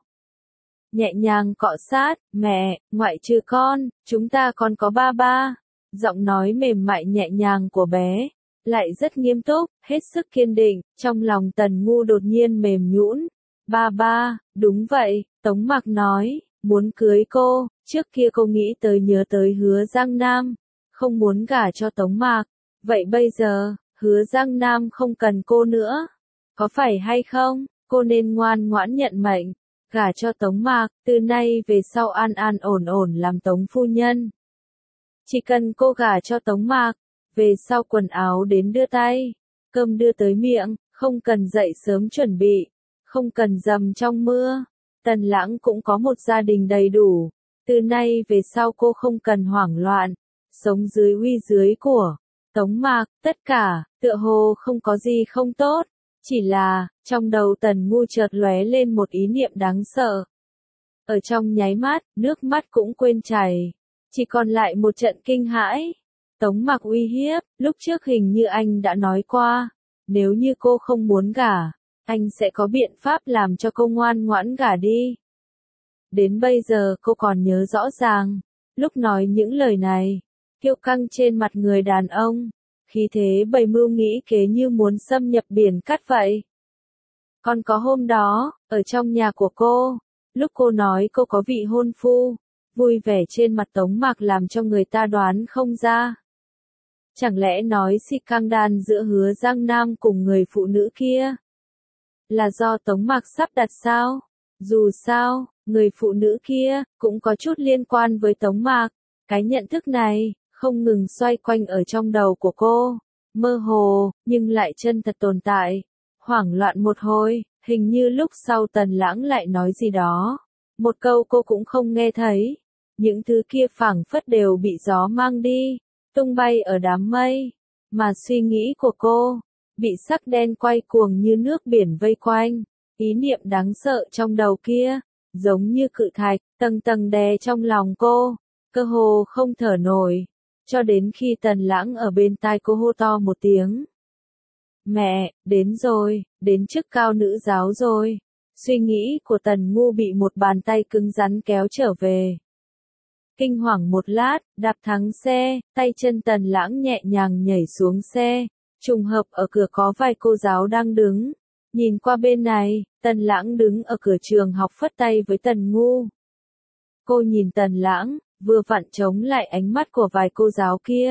Nhẹ nhàng cọ sát, mẹ, ngoại trừ con, chúng ta còn có ba ba. Giọng nói mềm mại nhẹ nhàng của bé, lại rất nghiêm túc, hết sức kiên định, trong lòng Tần Ngu đột nhiên mềm nhũn. Ba ba, đúng vậy, Tống Mạc nói, muốn cưới cô, trước kia cô nghĩ tới nhớ tới Hứa Giang Nam, không muốn gả cho Tống Mạc. Vậy bây giờ, Hứa Giang Nam không cần cô nữa. Có phải hay không, cô nên ngoan ngoãn nhận mệnh, gả cho Tống Mạc, từ nay về sau an an ổn ổn làm Tống phu nhân. Chỉ cần cô gả cho Tống Mạc, về sau quần áo đến đưa tay, cơm đưa tới miệng, không cần dậy sớm chuẩn bị, không cần dầm trong mưa. Tần Lãng cũng có một gia đình đầy đủ, từ nay về sau cô không cần hoảng loạn, sống dưới uy dưới của Tống Mạc. Tất cả, tựa hồ không có gì không tốt, chỉ là, trong đầu Tần Ngu chợt lóe lên một ý niệm đáng sợ. Ở trong nháy mắt, nước mắt cũng quên chảy, chỉ còn lại một trận kinh hãi. Tống Mạc uy hiếp, lúc trước hình như anh đã nói qua, nếu như cô không muốn gả, anh sẽ có biện pháp làm cho cô ngoan ngoãn gả đi. Đến bây giờ cô còn nhớ rõ ràng, lúc nói những lời này, kiêu căng trên mặt người đàn ông, khí thế bày mưu nghĩ kế như muốn xâm nhập biển cát vậy. Còn có hôm đó, ở trong nhà của cô, lúc cô nói cô có vị hôn phu, vui vẻ trên mặt Tống Mạc làm cho người ta đoán không ra. Chẳng lẽ nói si căng đan giữa Hứa Giang Nam cùng người phụ nữ kia là do Tống Mạc sắp đặt sao? Dù sao, người phụ nữ kia cũng có chút liên quan với Tống Mạc. Cái nhận thức này không ngừng xoay quanh ở trong đầu của cô, mơ hồ, nhưng lại chân thật tồn tại. Hoảng loạn một hồi, hình như lúc sau Tần Lãng lại nói gì đó. Một câu cô cũng không nghe thấy. Những thứ kia phảng phất đều bị gió mang đi, tung bay ở đám mây. Mà suy nghĩ của cô, bị sắc đen quay cuồng như nước biển vây quanh. Ý niệm đáng sợ trong đầu kia, giống như cự thạch, tầng tầng đè trong lòng cô, cơ hồ không thở nổi. Cho đến khi Tần Lãng ở bên tai cô hô to một tiếng. Mẹ, đến rồi, đến chức cao nữ giáo rồi. Suy nghĩ của Tần Ngu bị một bàn tay cứng rắn kéo trở về. Kinh hoàng một lát, đạp thắng xe, tay chân Tần Lãng nhẹ nhàng nhảy xuống xe. Trùng hợp ở cửa có vài cô giáo đang đứng. Nhìn qua bên này, Tần Lãng đứng ở cửa trường học phất tay với Tần Ngu. Cô nhìn Tần Lãng, vừa vặn chống lại ánh mắt của vài cô giáo kia.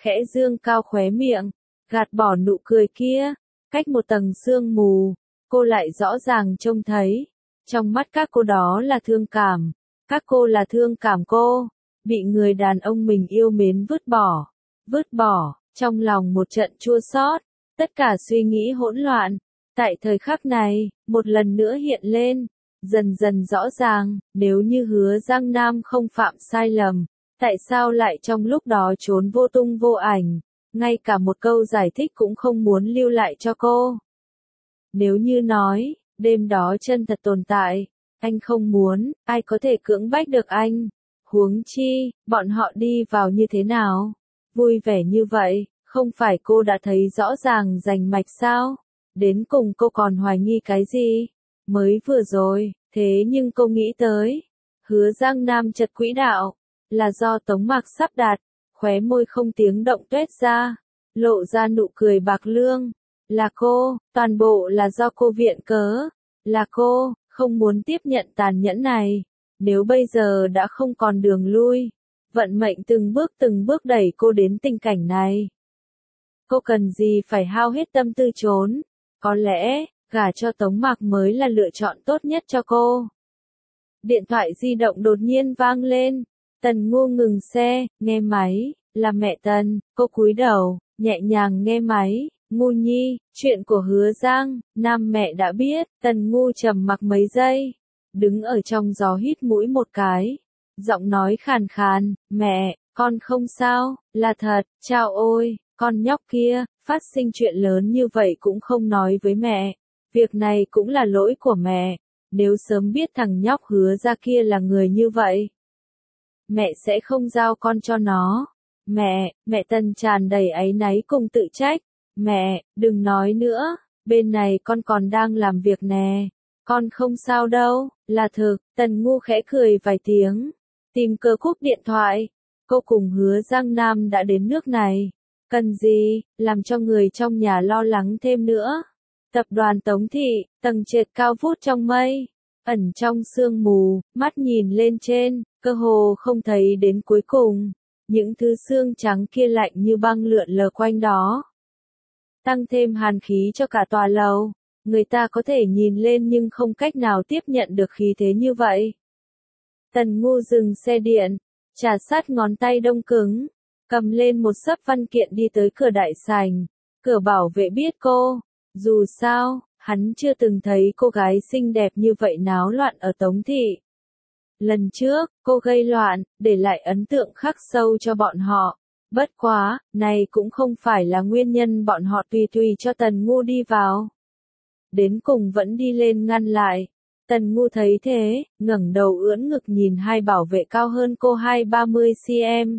khẽ dương cao khóe miệng, gạt bỏ nụ cười kia, cách một tầng sương mù, cô lại rõ ràng trông thấy, trong mắt các cô đó là thương cảm, các cô là thương cảm cô, bị người đàn ông mình yêu mến vứt bỏ, vứt bỏ, trong lòng một trận chua xót, tất cả suy nghĩ hỗn loạn, tại thời khắc này, một lần nữa hiện lên, dần dần rõ ràng, nếu như Hứa Giang Nam không phạm sai lầm, tại sao lại trong lúc đó trốn vô tung vô ảnh, ngay cả một câu giải thích cũng không muốn lưu lại cho cô. Nếu như nói, đêm đó chân thật tồn tại, anh không muốn, ai có thể cưỡng bách được anh, huống chi, bọn họ đi vào như thế nào, vui vẻ như vậy, không phải cô đã thấy rõ ràng rành mạch sao, đến cùng cô còn hoài nghi cái gì, mới vừa rồi, thế nhưng cô nghĩ tới, Hứa Giang Nam chật quỹ đạo, là do Tống Mạc sắp đặt, khóe môi không tiếng động tuét ra, lộ ra nụ cười bạc lương, là cô, toàn bộ là do cô viện cớ, là cô, không muốn tiếp nhận tàn nhẫn này, nếu bây giờ đã không còn đường lui, vận mệnh từng bước từng bước đẩy cô đến tình cảnh này. Cô cần gì phải hao hết tâm tư trốn, có lẽ, gả cho Tống Mạc mới là lựa chọn tốt nhất cho cô. Điện thoại di động đột nhiên vang lên, Tần Ngu ngừng xe, nghe máy, là mẹ Tần, cô cúi đầu, nhẹ nhàng nghe máy, Ngu nhi, chuyện của Hứa Giang, Nam mẹ đã biết, Tần Ngu trầm mặc mấy giây, đứng ở trong gió hít mũi một cái, giọng nói khàn khàn, mẹ, con không sao, là thật, chao ôi, con nhóc kia, phát sinh chuyện lớn như vậy cũng không nói với mẹ, việc này cũng là lỗi của mẹ, nếu sớm biết thằng nhóc Hứa ra kia là người như vậy, mẹ sẽ không giao con cho nó. Mẹ, mẹ Tần tràn đầy áy náy cùng tự trách. Mẹ, đừng nói nữa, bên này con còn đang làm việc nè. Con không sao đâu, là thực, Tần Ngu khẽ cười vài tiếng. Tìm cơ cúp điện thoại. Cô cùng Hứa Giang Nam đã đến nước này. Cần gì, làm cho người trong nhà lo lắng thêm nữa. Tập đoàn Tống Thị, tầng trệt cao vút trong mây. Ẩn trong sương mù, mắt nhìn lên trên, cơ hồ không thấy đến cuối cùng. Những thứ xương trắng kia lạnh như băng lượn lờ quanh đó. Tăng thêm hàn khí cho cả tòa lầu. Người ta có thể nhìn lên nhưng không cách nào tiếp nhận được khí thế như vậy. Tần Ngu dừng xe điện, trà sát ngón tay đông cứng, cầm lên một xấp văn kiện đi tới cửa đại sảnh. Cửa bảo vệ biết cô. Dù sao, hắn chưa từng thấy cô gái xinh đẹp như vậy náo loạn ở Tống Thị. Lần trước, cô gây loạn, để lại ấn tượng khắc sâu cho bọn họ. Bất quá, này cũng không phải là nguyên nhân bọn họ tùy tùy cho Tần Ngu đi vào. Đến cùng vẫn đi lên ngăn lại. Tần Ngu thấy thế, ngẩng đầu ưỡn ngực nhìn hai bảo vệ cao hơn cô hai ba mươi xăng-ti-mét.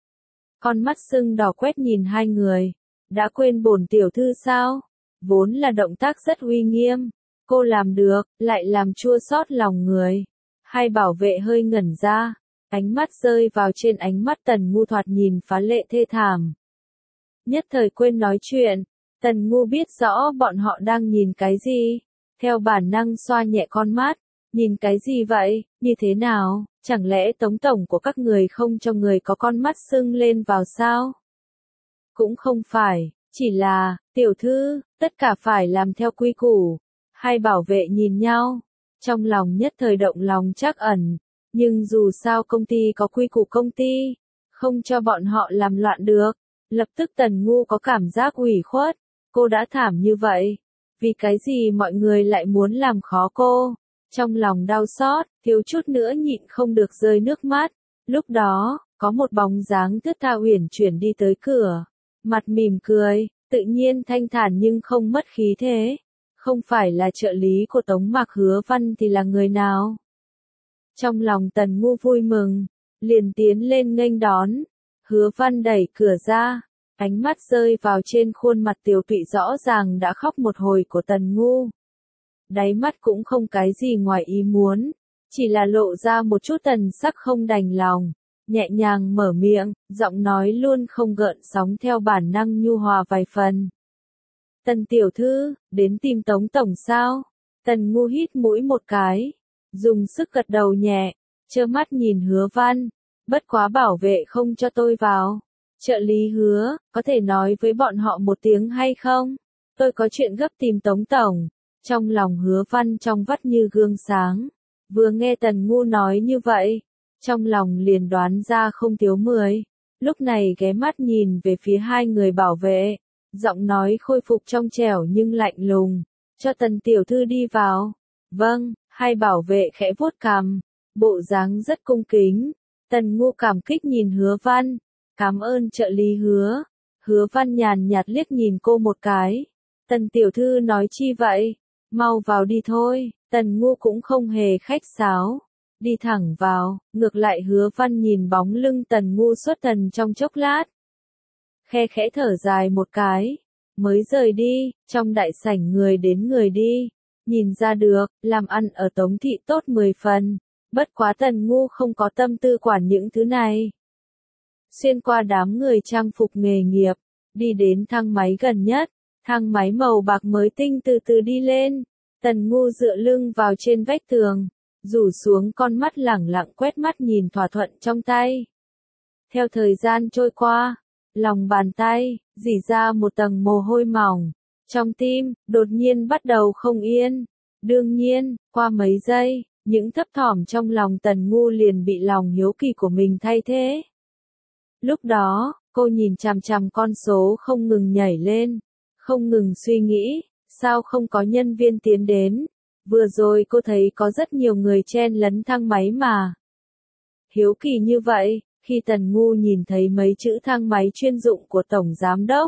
Con mắt sưng đỏ quét nhìn hai người. Đã quên bổn tiểu thư sao? Vốn là động tác rất uy nghiêm. Cô làm được, lại làm chua xót lòng người. Hai bảo vệ hơi ngẩn ra, ánh mắt rơi vào trên ánh mắt Tần Ngu thoạt nhìn phá lệ thê thảm. Nhất thời quên nói chuyện, Tần Ngu biết rõ bọn họ đang nhìn cái gì, theo bản năng xoa nhẹ con mắt, nhìn cái gì vậy, như thế nào, chẳng lẽ tống tổng của các người không cho người có con mắt sưng lên vào sao? Cũng không phải, chỉ là, tiểu thư, tất cả phải làm theo quy củ. Hai bảo vệ nhìn nhau. Trong lòng nhất thời động lòng trắc ẩn, nhưng dù sao công ty có quy củ công ty, không cho bọn họ làm loạn được. Lập tức Tần Ngu có cảm giác ủy khuất, cô đã thảm như vậy, vì cái gì mọi người lại muốn làm khó cô? Trong lòng đau xót, thiếu chút nữa nhịn không được rơi nước mắt. Lúc đó, có một bóng dáng thướt tha uyển chuyển đi tới cửa, mặt mỉm cười, tự nhiên thanh thản nhưng không mất khí thế. Không phải là trợ lý của Tống Mạc Hứa Văn thì là người nào? Trong lòng Tần Ngu vui mừng, liền tiến lên nghênh đón. Hứa Văn đẩy cửa ra, ánh mắt rơi vào trên khuôn mặt tiều tụy rõ ràng đã khóc một hồi của Tần Ngu. Đáy mắt cũng không cái gì ngoài ý muốn, chỉ là lộ ra một chút tần sắc không đành lòng, nhẹ nhàng mở miệng, giọng nói luôn không gợn sóng theo bản năng nhu hòa vài phần. Tần tiểu thư, đến tìm Tống tổng sao? Tần Ngu hít mũi một cái, dùng sức gật đầu nhẹ, trơ mắt nhìn Hứa Văn, bất quá bảo vệ không cho tôi vào. Trợ lý Hứa, có thể nói với bọn họ một tiếng hay không? Tôi có chuyện gấp tìm Tống Tổng. Trong lòng Hứa Văn trong vắt như gương sáng. Vừa nghe Tần Ngu nói như vậy, trong lòng liền đoán ra không thiếu mười. Lúc này ghé mắt nhìn về phía hai người bảo vệ. Giọng nói khôi phục trong trẻo nhưng lạnh lùng. Cho Tần tiểu thư đi vào. Vâng, hai bảo vệ khẽ vuốt cằm. Bộ dáng rất cung kính. Tần Ngu cảm kích nhìn Hứa Văn. Cảm ơn trợ lý Hứa. Hứa Văn nhàn nhạt liếc nhìn cô một cái. Tần tiểu thư nói chi vậy? Mau vào đi thôi. Tần Ngu cũng không hề khách sáo. Đi thẳng vào, ngược lại Hứa Văn nhìn bóng lưng Tần Ngu xuất thần trong chốc lát. Khe khẽ thở dài một cái. Mới rời đi, trong đại sảnh người đến người đi. Nhìn ra được, làm ăn ở Tống thị tốt mười phần. Bất quá Tần Ngu không có tâm tư quản những thứ này. Xuyên qua đám người trang phục nghề nghiệp, đi đến thang máy gần nhất. Thang máy màu bạc mới tinh từ từ đi lên. Tần Ngu dựa lưng vào trên vách tường, rủ xuống con mắt lẳng lặng quét mắt nhìn thỏa thuận trong tay. Theo thời gian trôi qua, lòng bàn tay rỉ ra một tầng mồ hôi mỏng, trong tim đột nhiên bắt đầu không yên. Đương nhiên, qua mấy giây, những thấp thỏm trong lòng Tần Ngu liền bị lòng hiếu kỳ của mình thay thế. Lúc đó, cô nhìn chằm chằm con số không ngừng nhảy lên, không ngừng suy nghĩ, sao không có nhân viên tiến đến? Vừa rồi cô thấy có rất nhiều người chen lấn thang máy mà. Hiếu kỳ như vậy, khi Tần Ngu nhìn thấy mấy chữ thang máy chuyên dụng của Tổng Giám Đốc,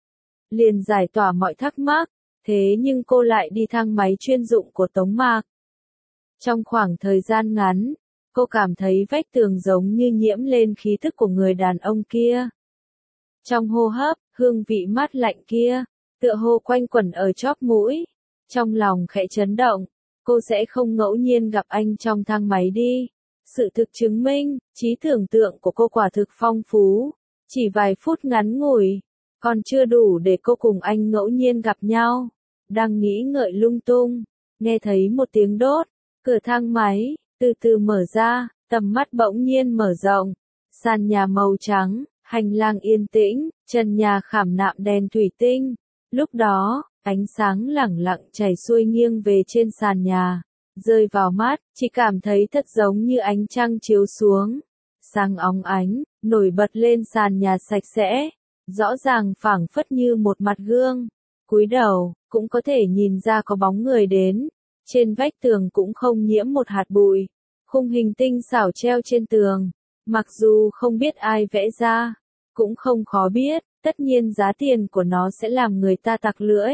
liền giải tỏa mọi thắc mắc, thế nhưng cô lại đi thang máy chuyên dụng của Tống Mạc. Trong khoảng thời gian ngắn, cô cảm thấy vách tường giống như nhiễm lên khí thức của người đàn ông kia. Trong hô hấp, hương vị mát lạnh kia, tựa hồ quanh quẩn ở chóp mũi. Trong lòng khẽ chấn động, cô sẽ không ngẫu nhiên gặp anh trong thang máy đi. Sự thực chứng minh, trí tưởng tượng của cô quả thực phong phú. Chỉ vài phút ngắn ngủi, còn chưa đủ để cô cùng anh ngẫu nhiên gặp nhau. Đang nghĩ ngợi lung tung, nghe thấy một tiếng đốt, cửa thang máy từ từ mở ra, tầm mắt bỗng nhiên mở rộng. Sàn nhà màu trắng, hành lang yên tĩnh, trần nhà khảm nạm đèn thủy tinh. Lúc đó, ánh sáng lẳng lặng chảy xuôi nghiêng về trên sàn nhà, rơi vào mắt, chỉ cảm thấy thật giống như ánh trăng chiếu xuống. Sáng óng ánh, nổi bật lên sàn nhà sạch sẽ, rõ ràng phảng phất như một mặt gương. Cúi đầu, cũng có thể nhìn ra có bóng người đến. Trên vách tường cũng không nhiễm một hạt bụi. Khung hình tinh xảo treo trên tường. Mặc dù không biết ai vẽ ra, cũng không khó biết, tất nhiên giá tiền của nó sẽ làm người ta tặc lưỡi.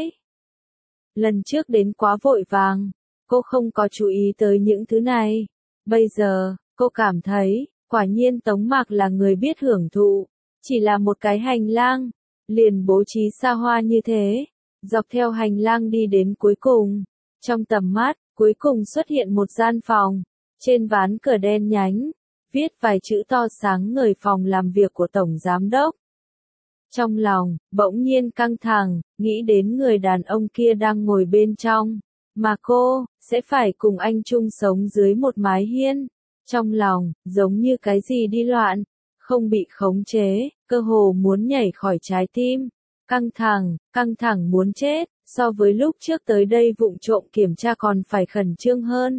Lần trước đến quá vội vàng, cô không có chú ý tới những thứ này. Bây giờ, cô cảm thấy, quả nhiên Tống Mạc là người biết hưởng thụ. Chỉ là một cái hành lang, liền bố trí xa hoa như thế. Dọc theo hành lang đi đến cuối cùng. Trong tầm mắt, cuối cùng xuất hiện một gian phòng. Trên ván cửa đen nhánh, viết vài chữ to sáng ngời phòng làm việc của Tổng Giám Đốc. Trong lòng, bỗng nhiên căng thẳng, nghĩ đến người đàn ông kia đang ngồi bên trong. Mà cô, sẽ phải cùng anh chung sống dưới một mái hiên. Trong lòng, giống như cái gì đi loạn, không bị khống chế, cơ hồ muốn nhảy khỏi trái tim. Căng thẳng, căng thẳng muốn chết, so với lúc trước tới đây vụng trộm kiểm tra còn phải khẩn trương hơn.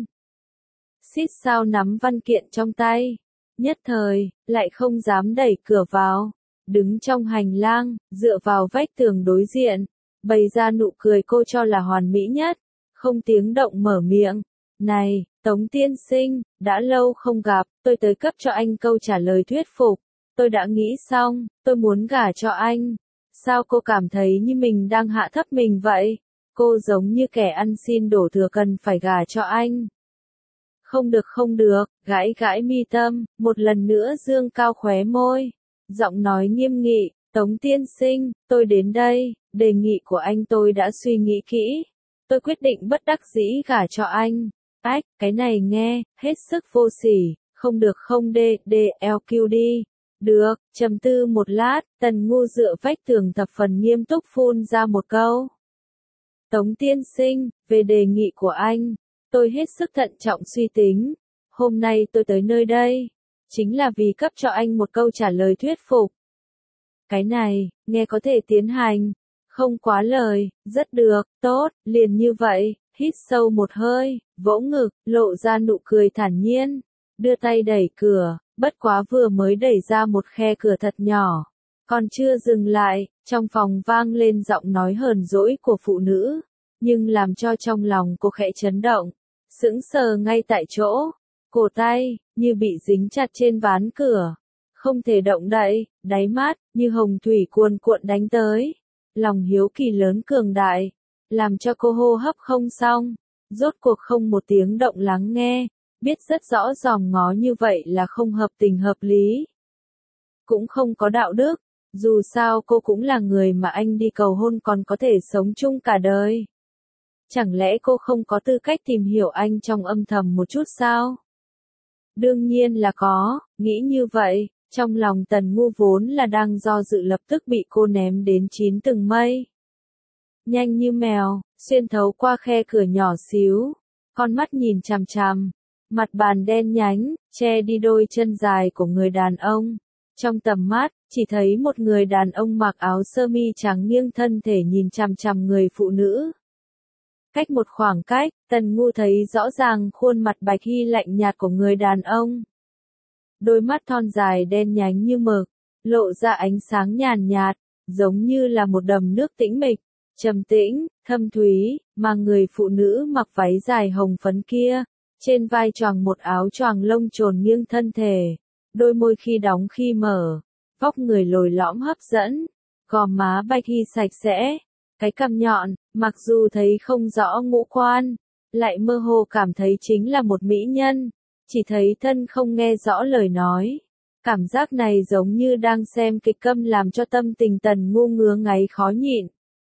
Xít sao nắm văn kiện trong tay. Nhất thời, lại không dám đẩy cửa vào. Đứng trong hành lang, dựa vào vách tường đối diện. Bày ra nụ cười cô cho là hoàn mỹ nhất. Không tiếng động mở miệng. Này, Tống tiên sinh, đã lâu không gặp, tôi tới cấp cho anh câu trả lời thuyết phục. Tôi đã nghĩ xong, tôi muốn gả cho anh. Sao cô cảm thấy như mình đang hạ thấp mình vậy? Cô giống như kẻ ăn xin đổ thừa cần phải gả cho anh. Không được không được, gãi gãi mi tâm, một lần nữa dương cao khóe môi. Giọng nói nghiêm nghị, Tống tiên sinh, tôi đến đây, đề nghị của anh tôi đã suy nghĩ kỹ. Tôi quyết định bất đắc dĩ gả cho anh. Ách, cái này nghe, hết sức vô sỉ, không được không đê, đê, lờ quy đi. Được, trầm tư một lát, Tần Ngu dựa vách tường thập phần nghiêm túc phun ra một câu. Tống tiên sinh, về đề nghị của anh, tôi hết sức thận trọng suy tính. Hôm nay tôi tới nơi đây, chính là vì cấp cho anh một câu trả lời thuyết phục. Cái này, nghe có thể tiến hành. Không quá lời, rất được, tốt, liền như vậy, hít sâu một hơi, vỗ ngực, lộ ra nụ cười thản nhiên, đưa tay đẩy cửa, bất quá vừa mới đẩy ra một khe cửa thật nhỏ. Còn chưa dừng lại, trong phòng vang lên giọng nói hờn dỗi của phụ nữ, nhưng làm cho trong lòng cô khẽ chấn động, sững sờ ngay tại chỗ, cổ tay, như bị dính chặt trên ván cửa, không thể động đậy, đáy mắt, như hồng thủy cuồn cuộn đánh tới. Lòng hiếu kỳ lớn cường đại, làm cho cô hô hấp không xong, rốt cuộc không một tiếng động lắng nghe, biết rất rõ dòm ngó như vậy là không hợp tình hợp lý. Cũng không có đạo đức, dù sao cô cũng là người mà anh đi cầu hôn còn có thể sống chung cả đời. Chẳng lẽ cô không có tư cách tìm hiểu anh trong âm thầm một chút sao? Đương nhiên là có, nghĩ như vậy. Trong lòng Tần Ngu vốn là đang do dự lập tức bị cô ném đến chín tầng mây. Nhanh như mèo, xuyên thấu qua khe cửa nhỏ xíu, con mắt nhìn chằm chằm, mặt bàn đen nhánh, che đi đôi chân dài của người đàn ông. Trong tầm mắt, chỉ thấy một người đàn ông mặc áo sơ mi trắng nghiêng thân thể nhìn chằm chằm người phụ nữ. Cách một khoảng cách, Tần Ngu thấy rõ ràng khuôn mặt bạch y lạnh nhạt của người đàn ông. Đôi mắt thon dài đen nhánh như mực, lộ ra ánh sáng nhàn nhạt, giống như là một đầm nước tĩnh mịch, trầm tĩnh, thâm thúy, mà người phụ nữ mặc váy dài hồng phấn kia, trên vai choàng một áo choàng lông trồn nghiêng thân thể, đôi môi khi đóng khi mở, vóc người lồi lõm hấp dẫn, gò má bạch y sạch sẽ, cái cằm nhọn, mặc dù thấy không rõ ngũ quan, lại mơ hồ cảm thấy chính là một mỹ nhân. Chỉ thấy thân không nghe rõ lời nói. Cảm giác này giống như đang xem kịch câm làm cho tâm tình Tần Ngu ngứa ngáy khó nhịn.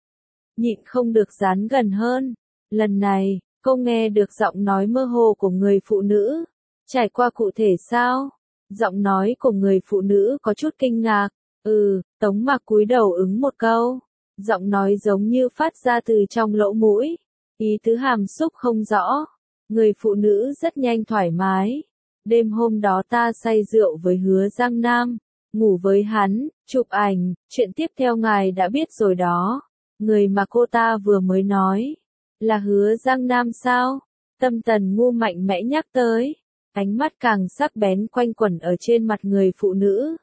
Nhịn không được dán gần hơn. Lần này, cô nghe được giọng nói mơ hồ của người phụ nữ. Trải qua cụ thể sao? Giọng nói của người phụ nữ có chút kinh ngạc. Ừ, Tống Mạc cúi đầu ứng một câu. Giọng nói giống như phát ra từ trong lỗ mũi. Ý tứ hàm xúc không rõ. Người phụ nữ rất nhanh thoải mái. Đêm hôm đó ta say rượu với Hứa Giang Nam, ngủ với hắn, chụp ảnh, chuyện tiếp theo ngài đã biết rồi đó. Người mà cô ta vừa mới nói, là Hứa Giang Nam sao? Tâm Tần Ngu mạnh mẽ nhắc tới, ánh mắt càng sắc bén quanh quẩn ở trên mặt người phụ nữ.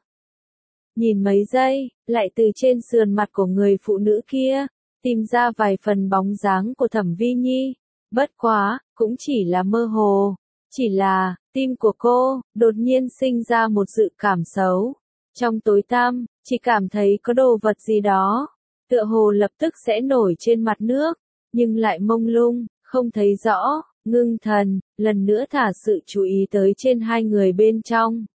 Nhìn mấy giây, lại từ trên sườn mặt của người phụ nữ kia, tìm ra vài phần bóng dáng của Thẩm Vi Nhi. Bất quá, cũng chỉ là mơ hồ. Chỉ là, tim của cô, đột nhiên sinh ra một dự cảm xấu. Trong tối tăm, chỉ cảm thấy có đồ vật gì đó. Tựa hồ lập tức sẽ nổi trên mặt nước. Nhưng lại mông lung, không thấy rõ. Ngưng thần, lần nữa thả sự chú ý tới trên hai người bên trong.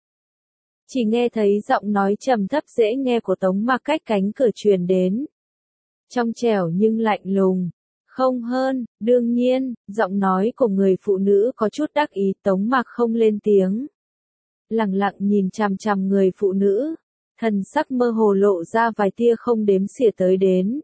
Chỉ nghe thấy giọng nói trầm thấp dễ nghe của Tống Mạc cách cánh cửa truyền đến. Trong trẻo nhưng lạnh lùng. Không hơn, đương nhiên, giọng nói của người phụ nữ có chút đắc ý. Tống Mạc không lên tiếng. Lặng lặng nhìn chằm chằm người phụ nữ, thần sắc mơ hồ lộ ra vài tia không đếm xỉa tới đến.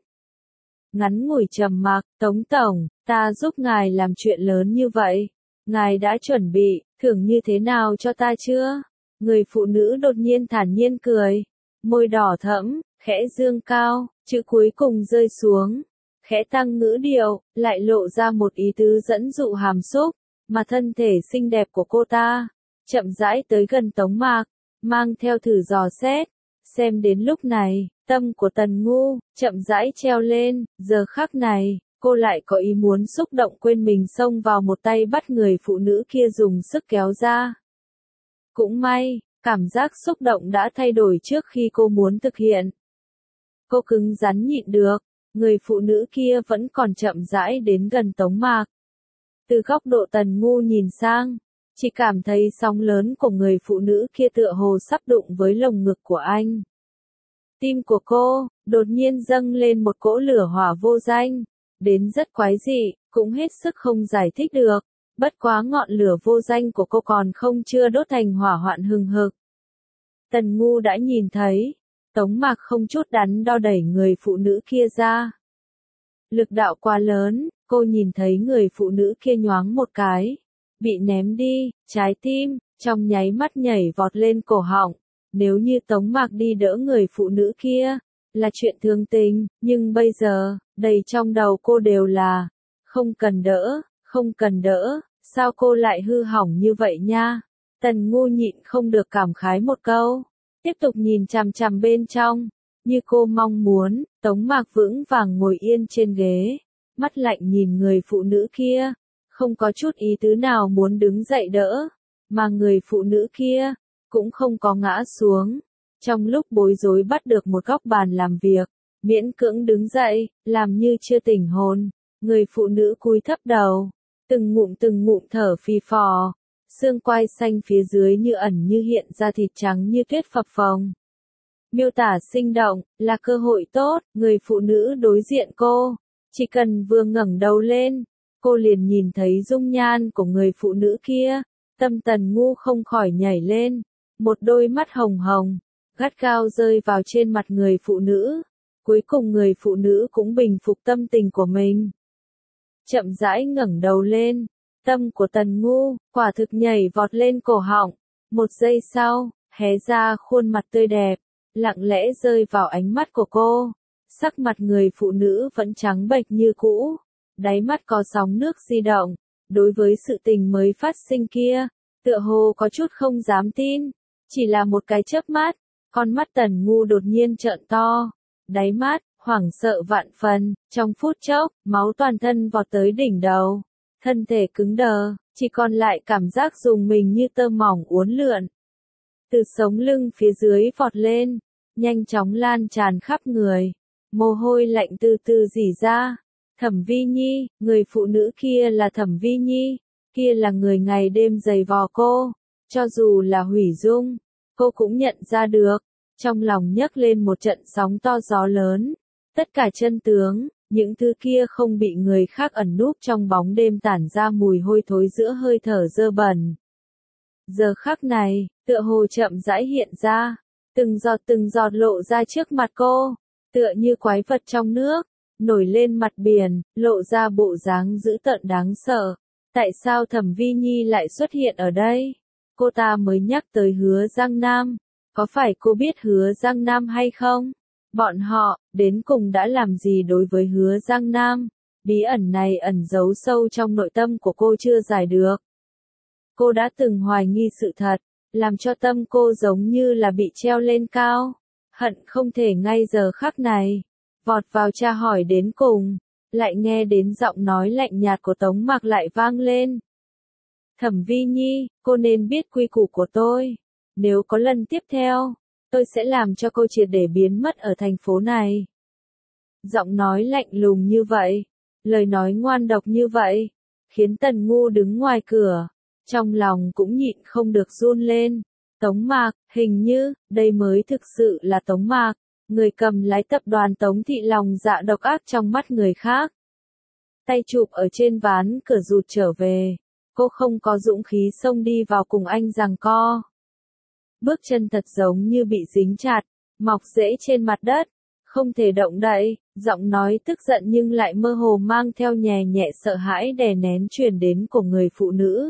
Ngắn ngủi trầm mặc, Tống Tổng, ta giúp ngài làm chuyện lớn như vậy. Ngài đã chuẩn bị, thưởng như thế nào cho ta chưa? Người phụ nữ đột nhiên thản nhiên cười, môi đỏ thẫm, khẽ dương cao, chữ cuối cùng rơi xuống. Khẽ tăng ngữ điệu, lại lộ ra một ý tứ dẫn dụ hàm xúc, mà thân thể xinh đẹp của cô ta, chậm rãi tới gần Tống Mạc, mang theo thử dò xét, xem đến lúc này, tâm của Tần Ngu, chậm rãi treo lên, giờ khắc này, cô lại có ý muốn xúc động quên mình xông vào một tay bắt người phụ nữ kia dùng sức kéo ra. Cũng may, cảm giác xúc động đã thay đổi trước khi cô muốn thực hiện. Cô cứng rắn nhịn được. Người phụ nữ kia vẫn còn chậm rãi đến gần Tống Mạc. Từ góc độ Tần Ngu nhìn sang, chỉ cảm thấy sóng lớn của người phụ nữ kia tựa hồ sắp đụng với lồng ngực của anh. Tim của cô, đột nhiên dâng lên một cỗ lửa hỏa vô danh, đến rất quái dị, cũng hết sức không giải thích được. Bất quá ngọn lửa vô danh của cô còn không chưa đốt thành hỏa hoạn hừng hực. Tần Ngu đã nhìn thấy. Tống Mạc không chút đắn đo đẩy người phụ nữ kia ra. Lực đạo quá lớn, cô nhìn thấy người phụ nữ kia nhoáng một cái. Bị ném đi, trái tim, trong nháy mắt nhảy vọt lên cổ họng. Nếu như Tống Mạc đi đỡ người phụ nữ kia, là chuyện thường tình, nhưng bây giờ, đầy trong đầu cô đều là, không cần đỡ, không cần đỡ, sao cô lại hư hỏng như vậy nha? Tần Ngu nhịn không được cảm khái một câu, tiếp tục nhìn chằm chằm bên trong, như cô mong muốn, Tống Mạc vững vàng ngồi yên trên ghế, mắt lạnh nhìn người phụ nữ kia, không có chút ý tứ nào muốn đứng dậy đỡ, mà người phụ nữ kia, cũng không có ngã xuống. Trong lúc bối rối bắt được một góc bàn làm việc, miễn cưỡng đứng dậy, làm như chưa tỉnh hồn, người phụ nữ cúi thấp đầu, từng ngụm từng ngụm thở phì phò, xương quai xanh phía dưới như ẩn như hiện ra thịt trắng như tuyết phập phồng. Miêu tả sinh động, là cơ hội tốt, người phụ nữ đối diện cô, chỉ cần vừa ngẩng đầu lên, cô liền nhìn thấy dung nhan của người phụ nữ kia, tâm Tần Ngu không khỏi nhảy lên, một đôi mắt hồng hồng, gắt gao rơi vào trên mặt người phụ nữ, cuối cùng người phụ nữ cũng bình phục tâm tình của mình. Chậm rãi ngẩng đầu lên, tâm của Tần Ngu, quả thực nhảy vọt lên cổ họng, một giây sau, hé ra khuôn mặt tươi đẹp, lặng lẽ rơi vào ánh mắt của cô, sắc mặt người phụ nữ vẫn trắng bệch như cũ, đáy mắt có sóng nước di động, đối với sự tình mới phát sinh kia, tựa hồ có chút không dám tin, chỉ là một cái chớp mắt, con mắt Tần Ngu đột nhiên trợn to, đáy mắt, hoảng sợ vạn phần, trong phút chốc, máu toàn thân vọt tới đỉnh đầu, thân thể cứng đờ, chỉ còn lại cảm giác dùng mình như tơ mỏng uốn lượn. Từ sống lưng phía dưới vọt lên, nhanh chóng lan tràn khắp người, mồ hôi lạnh từ từ rỉ ra. Thẩm Vi Nhi, người phụ nữ kia là Thẩm Vi Nhi, kia là người ngày đêm giày vò cô, cho dù là hủy dung, cô cũng nhận ra được, trong lòng nhấc lên một trận sóng to gió lớn, tất cả chân tướng, những thứ kia không bị người khác ẩn núp trong bóng đêm tản ra mùi hôi thối giữa hơi thở dơ bẩn. Giờ khắc này, tựa hồ chậm rãi hiện ra, từng giọt từng giọt lộ ra trước mặt cô, tựa như quái vật trong nước, nổi lên mặt biển, lộ ra bộ dáng dữ tợn đáng sợ. Tại sao Thẩm Vi Nhi lại xuất hiện ở đây? Cô ta mới nhắc tới Hứa Giang Nam, có phải cô biết Hứa Giang Nam hay không? Bọn họ, đến cùng đã làm gì đối với Hứa Giang Nam? Bí ẩn này ẩn giấu sâu trong nội tâm của cô chưa giải được. Cô đã từng hoài nghi sự thật, làm cho tâm cô giống như là bị treo lên cao, hận không thể ngay giờ khắc này, vọt vào tra hỏi đến cùng, lại nghe đến giọng nói lạnh nhạt của Tống Mạc lại vang lên. Thẩm Vi Nhi, cô nên biết quy củ của tôi, nếu có lần tiếp theo, tôi sẽ làm cho cô triệt để biến mất ở thành phố này. Giọng nói lạnh lùng như vậy, lời nói ngoan độc như vậy, khiến Tần Ngu đứng ngoài cửa, trong lòng cũng nhịn không được run lên. Tống Mạc, hình như, đây mới thực sự là Tống Mạc, người cầm lái tập đoàn Tống Thị lòng dạ độc ác trong mắt người khác. Tay chụp ở trên ván cửa rụt trở về, cô không có dũng khí xông đi vào cùng anh giằng co. Bước chân thật giống như bị dính chặt, mọc rễ trên mặt đất, không thể động đậy, giọng nói tức giận nhưng lại mơ hồ mang theo nhẹ nhẹ sợ hãi đè nén truyền đến của người phụ nữ.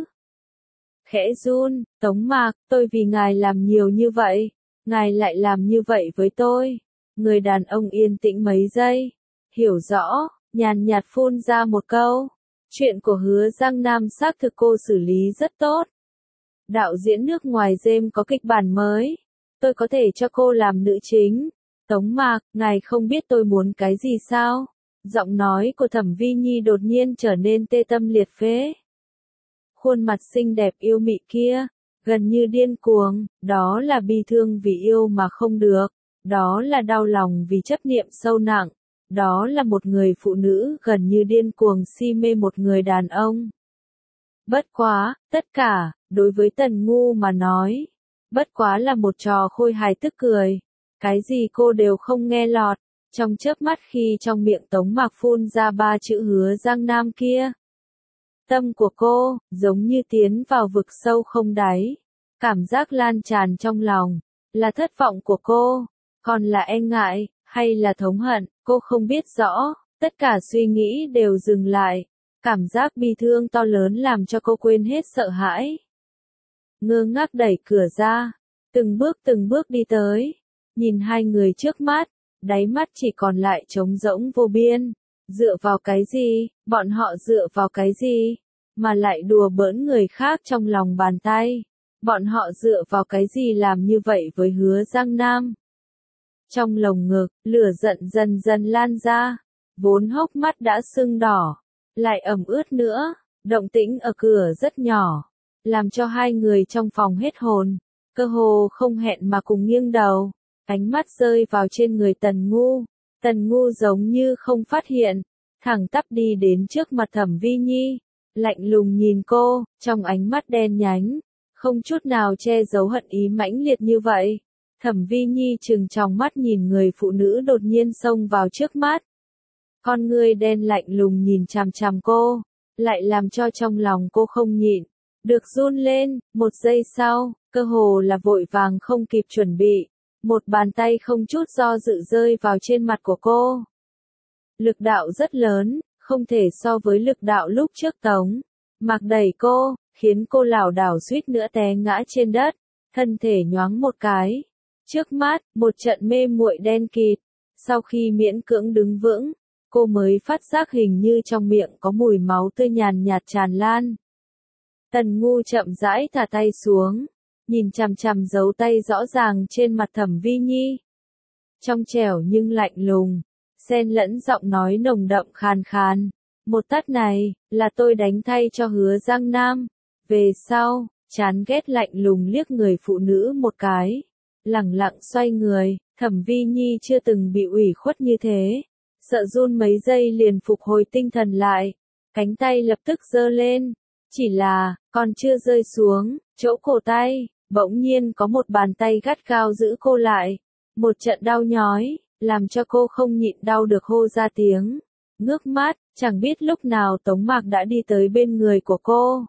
Khẽ run, Tống Mạc, tôi vì ngài làm nhiều như vậy, ngài lại làm như vậy với tôi. Người đàn ông yên tĩnh mấy giây, hiểu rõ, nhàn nhạt phun ra một câu. Chuyện của Hứa Giang Nam xác thực cô xử lý rất tốt. Đạo diễn nước ngoài James có kịch bản mới, tôi có thể cho cô làm nữ chính. Tống Mạc, ngài không biết tôi muốn cái gì sao? Giọng nói của Thẩm Vi Nhi đột nhiên trở nên tê tâm liệt phế. Khuôn mặt xinh đẹp yêu mị kia, gần như điên cuồng, đó là bi thương vì yêu mà không được, đó là đau lòng vì chấp niệm sâu nặng, đó là một người phụ nữ gần như điên cuồng si mê một người đàn ông. Bất quá, tất cả, đối với Tần Ngu mà nói, bất quá là một trò khôi hài tức cười, cái gì cô đều không nghe lọt, trong chớp mắt khi trong miệng Tống Mạc phun ra ba chữ Hứa Giang Nam kia. Tâm của cô, giống như tiến vào vực sâu không đáy. Cảm giác lan tràn trong lòng, là thất vọng của cô, còn là e ngại, hay là thống hận, cô không biết rõ, tất cả suy nghĩ đều dừng lại. Cảm giác bi thương to lớn làm cho cô quên hết sợ hãi. Ngơ ngác đẩy cửa ra, từng bước từng bước đi tới, nhìn hai người trước mắt, đáy mắt chỉ còn lại trống rỗng vô biên. Dựa vào cái gì, bọn họ dựa vào cái gì, mà lại đùa bỡn người khác trong lòng bàn tay. Bọn họ dựa vào cái gì làm như vậy với Hứa Giang Nam. Trong lồng ngực, lửa giận dần dần lan ra, vốn hốc mắt đã sưng đỏ, lại ẩm ướt nữa, động tĩnh ở cửa rất nhỏ, làm cho hai người trong phòng hết hồn, cơ hồ không hẹn mà cùng nghiêng đầu, ánh mắt rơi vào trên người Tần Ngu. Tần Ngu giống như không phát hiện, thẳng tắp đi đến trước mặt Thẩm Vi Nhi, lạnh lùng nhìn cô, trong ánh mắt đen nhánh, không chút nào che giấu hận ý mãnh liệt như vậy. Thẩm Vi Nhi trừng tròng mắt nhìn người phụ nữ đột nhiên xông vào trước mắt. Con người đen lạnh lùng nhìn chằm chằm cô, lại làm cho trong lòng cô không nhịn được run lên. Một giây sau, cơ hồ là vội vàng không kịp chuẩn bị, một bàn tay không chút do dự rơi vào trên mặt của cô. Lực đạo rất lớn, không thể so với lực đạo lúc trước Tống Mạc đẩy cô, khiến cô lảo đảo suýt nữa té ngã trên đất, thân thể nhoáng một cái. Trước mắt, một trận mê muội đen kịt. Sau khi miễn cưỡng đứng vững, cô mới phát giác hình như trong miệng có mùi máu tươi nhàn nhạt tràn lan. Tần Ngu chậm rãi thả tay xuống, nhìn chằm chằm dấu tay rõ ràng trên mặt Thẩm Vi Nhi. Trong trẻo nhưng lạnh lùng, xen lẫn giọng nói nồng đậm khàn khàn. Một tát này, là tôi đánh thay cho Hứa Giang Nam. Về sau, chán ghét lạnh lùng liếc người phụ nữ một cái, lẳng lặng xoay người. Thẩm Vi Nhi chưa từng bị ủy khuất như thế, sợ run mấy giây liền phục hồi tinh thần lại, cánh tay lập tức giơ lên, chỉ là, còn chưa rơi xuống, chỗ cổ tay, bỗng nhiên có một bàn tay gắt gao giữ cô lại, một trận đau nhói, làm cho cô không nhịn đau được hô ra tiếng. Ngước mắt, chẳng biết lúc nào Tống Mạc đã đi tới bên người của cô.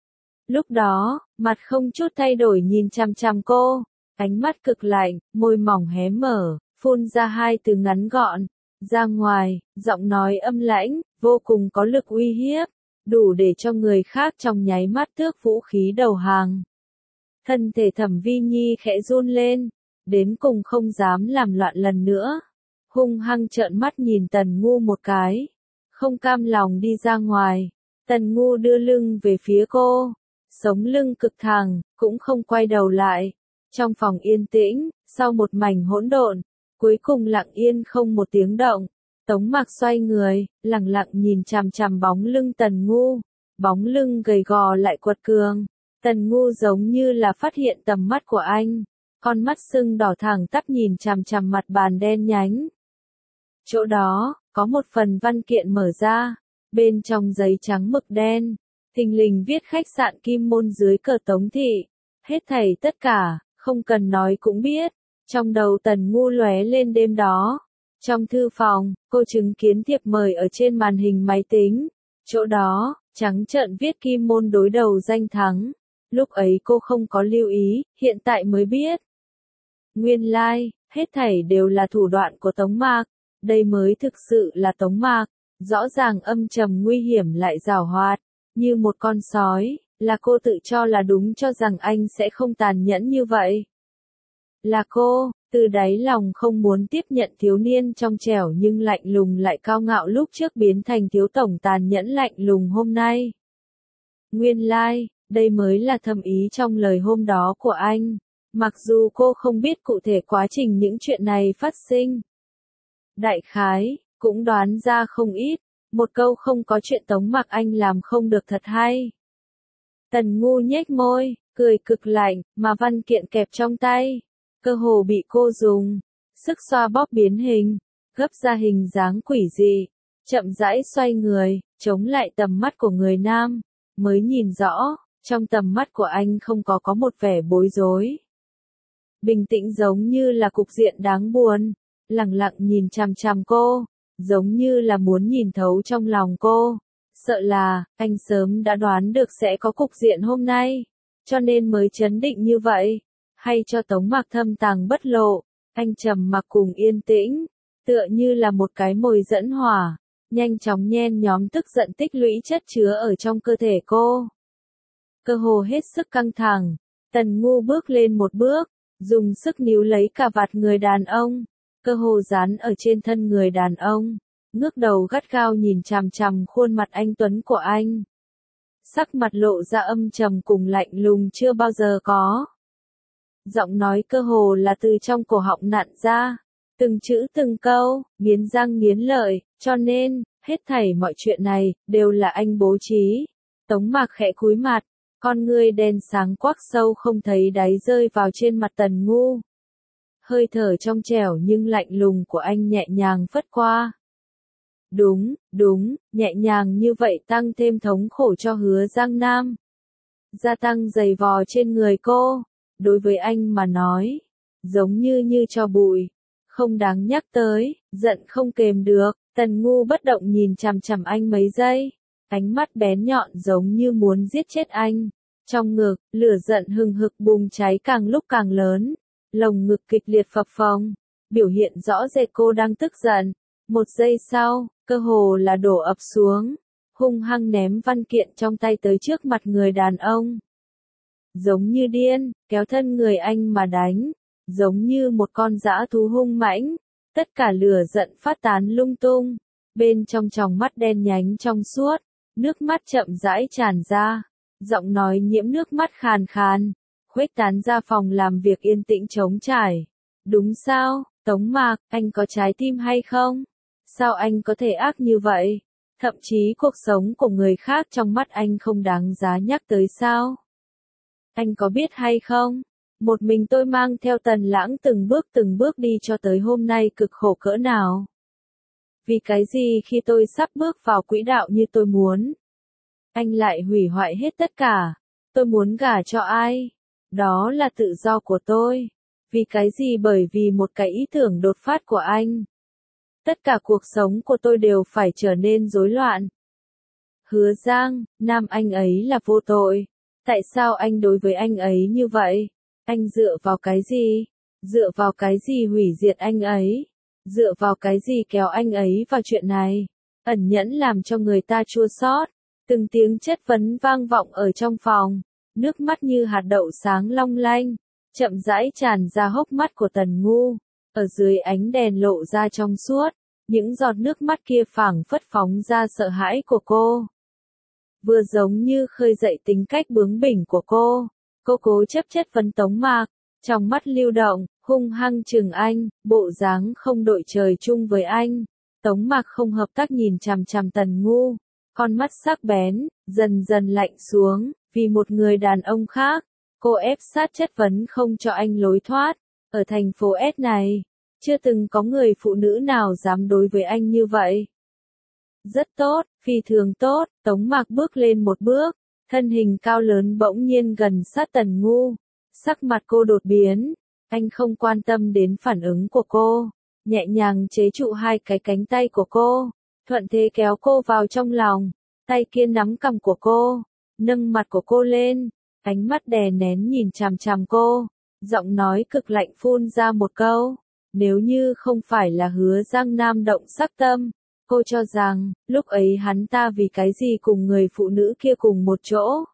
Lúc đó, mặt không chút thay đổi nhìn chằm chằm cô, ánh mắt cực lạnh, môi mỏng hé mở, phun ra hai từ ngắn gọn, ra ngoài, giọng nói âm lãnh, vô cùng có lực uy hiếp, đủ để cho người khác trong nháy mắt tước vũ khí đầu hàng. Thân thể Thẩm Vi Nhi khẽ run lên, đến cùng không dám làm loạn lần nữa, hung hăng trợn mắt nhìn Tần Ngu một cái, không cam lòng đi ra ngoài. Tần Ngu đưa lưng về phía cô, sống lưng cực thẳng, cũng không quay đầu lại. Trong phòng yên tĩnh, sau một mảnh hỗn độn, cuối cùng lặng yên không một tiếng động. Tống Mạc xoay người, lặng lặng nhìn chằm chằm bóng lưng Tần Ngu, bóng lưng gầy gò lại quật cường. Tần Ngu giống như là phát hiện tầm mắt của anh, con mắt sưng đỏ thẳng tắp nhìn chằm chằm mặt bàn đen nhánh. Chỗ đó, có một phần văn kiện mở ra, bên trong giấy trắng mực đen, thình lình viết khách sạn Kim Môn dưới cờ Tống thị. Hết thảy tất cả, không cần nói cũng biết, trong đầu Tần Ngu lóe lên đêm đó. Trong thư phòng, cô chứng kiến thiệp mời ở trên màn hình máy tính, chỗ đó, trắng trợn viết Kim Môn đối đầu danh thắng. Lúc ấy cô không có lưu ý, hiện tại mới biết. Nguyên lai, like, hết thảy đều là thủ đoạn của Tống Mạc, đây mới thực sự là Tống Mạc, rõ ràng âm trầm nguy hiểm lại giảo hoạt, như một con sói, là cô tự cho là đúng cho rằng anh sẽ không tàn nhẫn như vậy. Là cô, từ đáy lòng không muốn tiếp nhận thiếu niên trong trẻo nhưng lạnh lùng lại cao ngạo lúc trước biến thành thiếu tổng tàn nhẫn lạnh lùng hôm nay. Nguyên lai, like, đây mới là thâm ý trong lời hôm đó của anh, mặc dù cô không biết cụ thể quá trình những chuyện này phát sinh. Đại khái, cũng đoán ra không ít, một câu không có chuyện Tống Mạc anh làm không được thật hay. Tần Ngu nhếch môi, cười cực lạnh, mà văn kiện kẹp trong tay, cơ hồ bị cô dùng sức xoa bóp biến hình, gấp ra hình dáng quỷ dị, chậm rãi xoay người, chống lại tầm mắt của người nam, mới nhìn rõ, trong tầm mắt của anh không có có một vẻ bối rối. Bình tĩnh giống như là cục diện đáng buồn, lặng lặng nhìn chằm chằm cô, giống như là muốn nhìn thấu trong lòng cô. Sợ là, anh sớm đã đoán được sẽ có cục diện hôm nay, cho nên mới chấn định như vậy. Hay cho Tống Mạc thâm tàng bất lộ, anh trầm mặc cùng yên tĩnh, tựa như là một cái mồi dẫn hỏa, nhanh chóng nhen nhóm tức giận tích lũy chất chứa ở trong cơ thể cô. Cơ hồ hết sức căng thẳng, Tần Ngu bước lên một bước, dùng sức níu lấy cà vạt người đàn ông, cơ hồ dán ở trên thân người đàn ông, ngước đầu gắt gao nhìn chằm chằm khuôn mặt anh tuấn của anh. Sắc mặt lộ ra âm trầm cùng lạnh lùng chưa bao giờ có. Giọng nói cơ hồ là từ trong cổ họng nặn ra, từng chữ từng câu, nghiến răng nghiến lợi, cho nên, hết thảy mọi chuyện này, đều là anh bố trí. Tống Mạc khẽ cúi mặt, con ngươi đen sáng quắc sâu không thấy đáy rơi vào trên mặt Tần Ngu. Hơi thở trong trẻo nhưng lạnh lùng của anh nhẹ nhàng phất qua. Đúng, đúng, nhẹ nhàng như vậy tăng thêm thống khổ cho Hứa Giang Nam. Gia tăng giày vò trên người cô, đối với anh mà nói, giống như như cho bụi, không đáng nhắc tới, giận không kềm được, Tần Ngu bất động nhìn chằm chằm anh mấy giây, ánh mắt bén nhọn giống như muốn giết chết anh. Trong ngực, lửa giận hừng hực bùng cháy càng lúc càng lớn, lồng ngực kịch liệt phập phồng, biểu hiện rõ rệt cô đang tức giận. Một giây sau, cơ hồ là đổ ập xuống, hung hăng ném văn kiện trong tay tới trước mặt người đàn ông. Giống như điên, kéo thân người anh mà đánh, giống như một con dã thú hung mãnh, tất cả lửa giận phát tán lung tung, bên trong tròng mắt đen nhánh trong suốt, nước mắt chậm rãi tràn ra, giọng nói nhiễm nước mắt khàn khàn, khuếch tán ra phòng làm việc yên tĩnh trống trải. Đúng sao, Tống Mạc, anh có trái tim hay không? Sao anh có thể ác như vậy? Thậm chí cuộc sống của người khác trong mắt anh không đáng giá nhắc tới sao? Anh có biết hay không? Một mình tôi mang theo Tần Lãng từng bước từng bước đi cho tới hôm nay cực khổ cỡ nào? Vì cái gì khi tôi sắp bước vào quỹ đạo như tôi muốn, anh lại hủy hoại hết tất cả? Tôi muốn gả cho ai? Đó là tự do của tôi. Vì cái gì? Bởi vì một cái ý tưởng đột phát của anh. Tất cả cuộc sống của tôi đều phải trở nên rối loạn. Hứa Giang, nam anh ấy là vô tội. Tại sao anh đối với anh ấy như vậy? Anh dựa vào cái gì? Dựa vào cái gì hủy diệt anh ấy? Dựa vào cái gì kéo anh ấy vào chuyện này? Ẩn nhẫn làm cho người ta chua xót. Từng tiếng chất vấn vang vọng ở trong phòng. Nước mắt như hạt đậu sáng long lanh, chậm rãi tràn ra hốc mắt của Tần Ngu. Ở dưới ánh đèn lộ ra trong suốt, những giọt nước mắt kia phảng phất phóng ra sợ hãi của cô. Vừa giống như khơi dậy tính cách bướng bỉnh của cô, cô cố chấp chất vấn Tống Mạc, trong mắt lưu động, hung hăng chừng anh, bộ dáng không đội trời chung với anh. Tống Mạc không hợp tác nhìn chằm chằm Tần Ngu, con mắt sắc bén, dần dần lạnh xuống, vì một người đàn ông khác, cô ép sát chất vấn không cho anh lối thoát. Ở thành phố S này, chưa từng có người phụ nữ nào dám đối với anh như vậy. Rất tốt, phi thường tốt, Tống Mạc bước lên một bước, thân hình cao lớn bỗng nhiên gần sát Tần Ngu. Sắc mặt cô đột biến, anh không quan tâm đến phản ứng của cô, nhẹ nhàng chế trụ hai cái cánh tay của cô, thuận thế kéo cô vào trong lòng, tay kia nắm cằm của cô, nâng mặt của cô lên, ánh mắt đè nén nhìn chằm chằm cô, giọng nói cực lạnh phun ra một câu, nếu như không phải là Hứa Giang Nam động sắc tâm, cô cho rằng, lúc ấy hắn ta vì cái gì cùng người phụ nữ kia cùng một chỗ.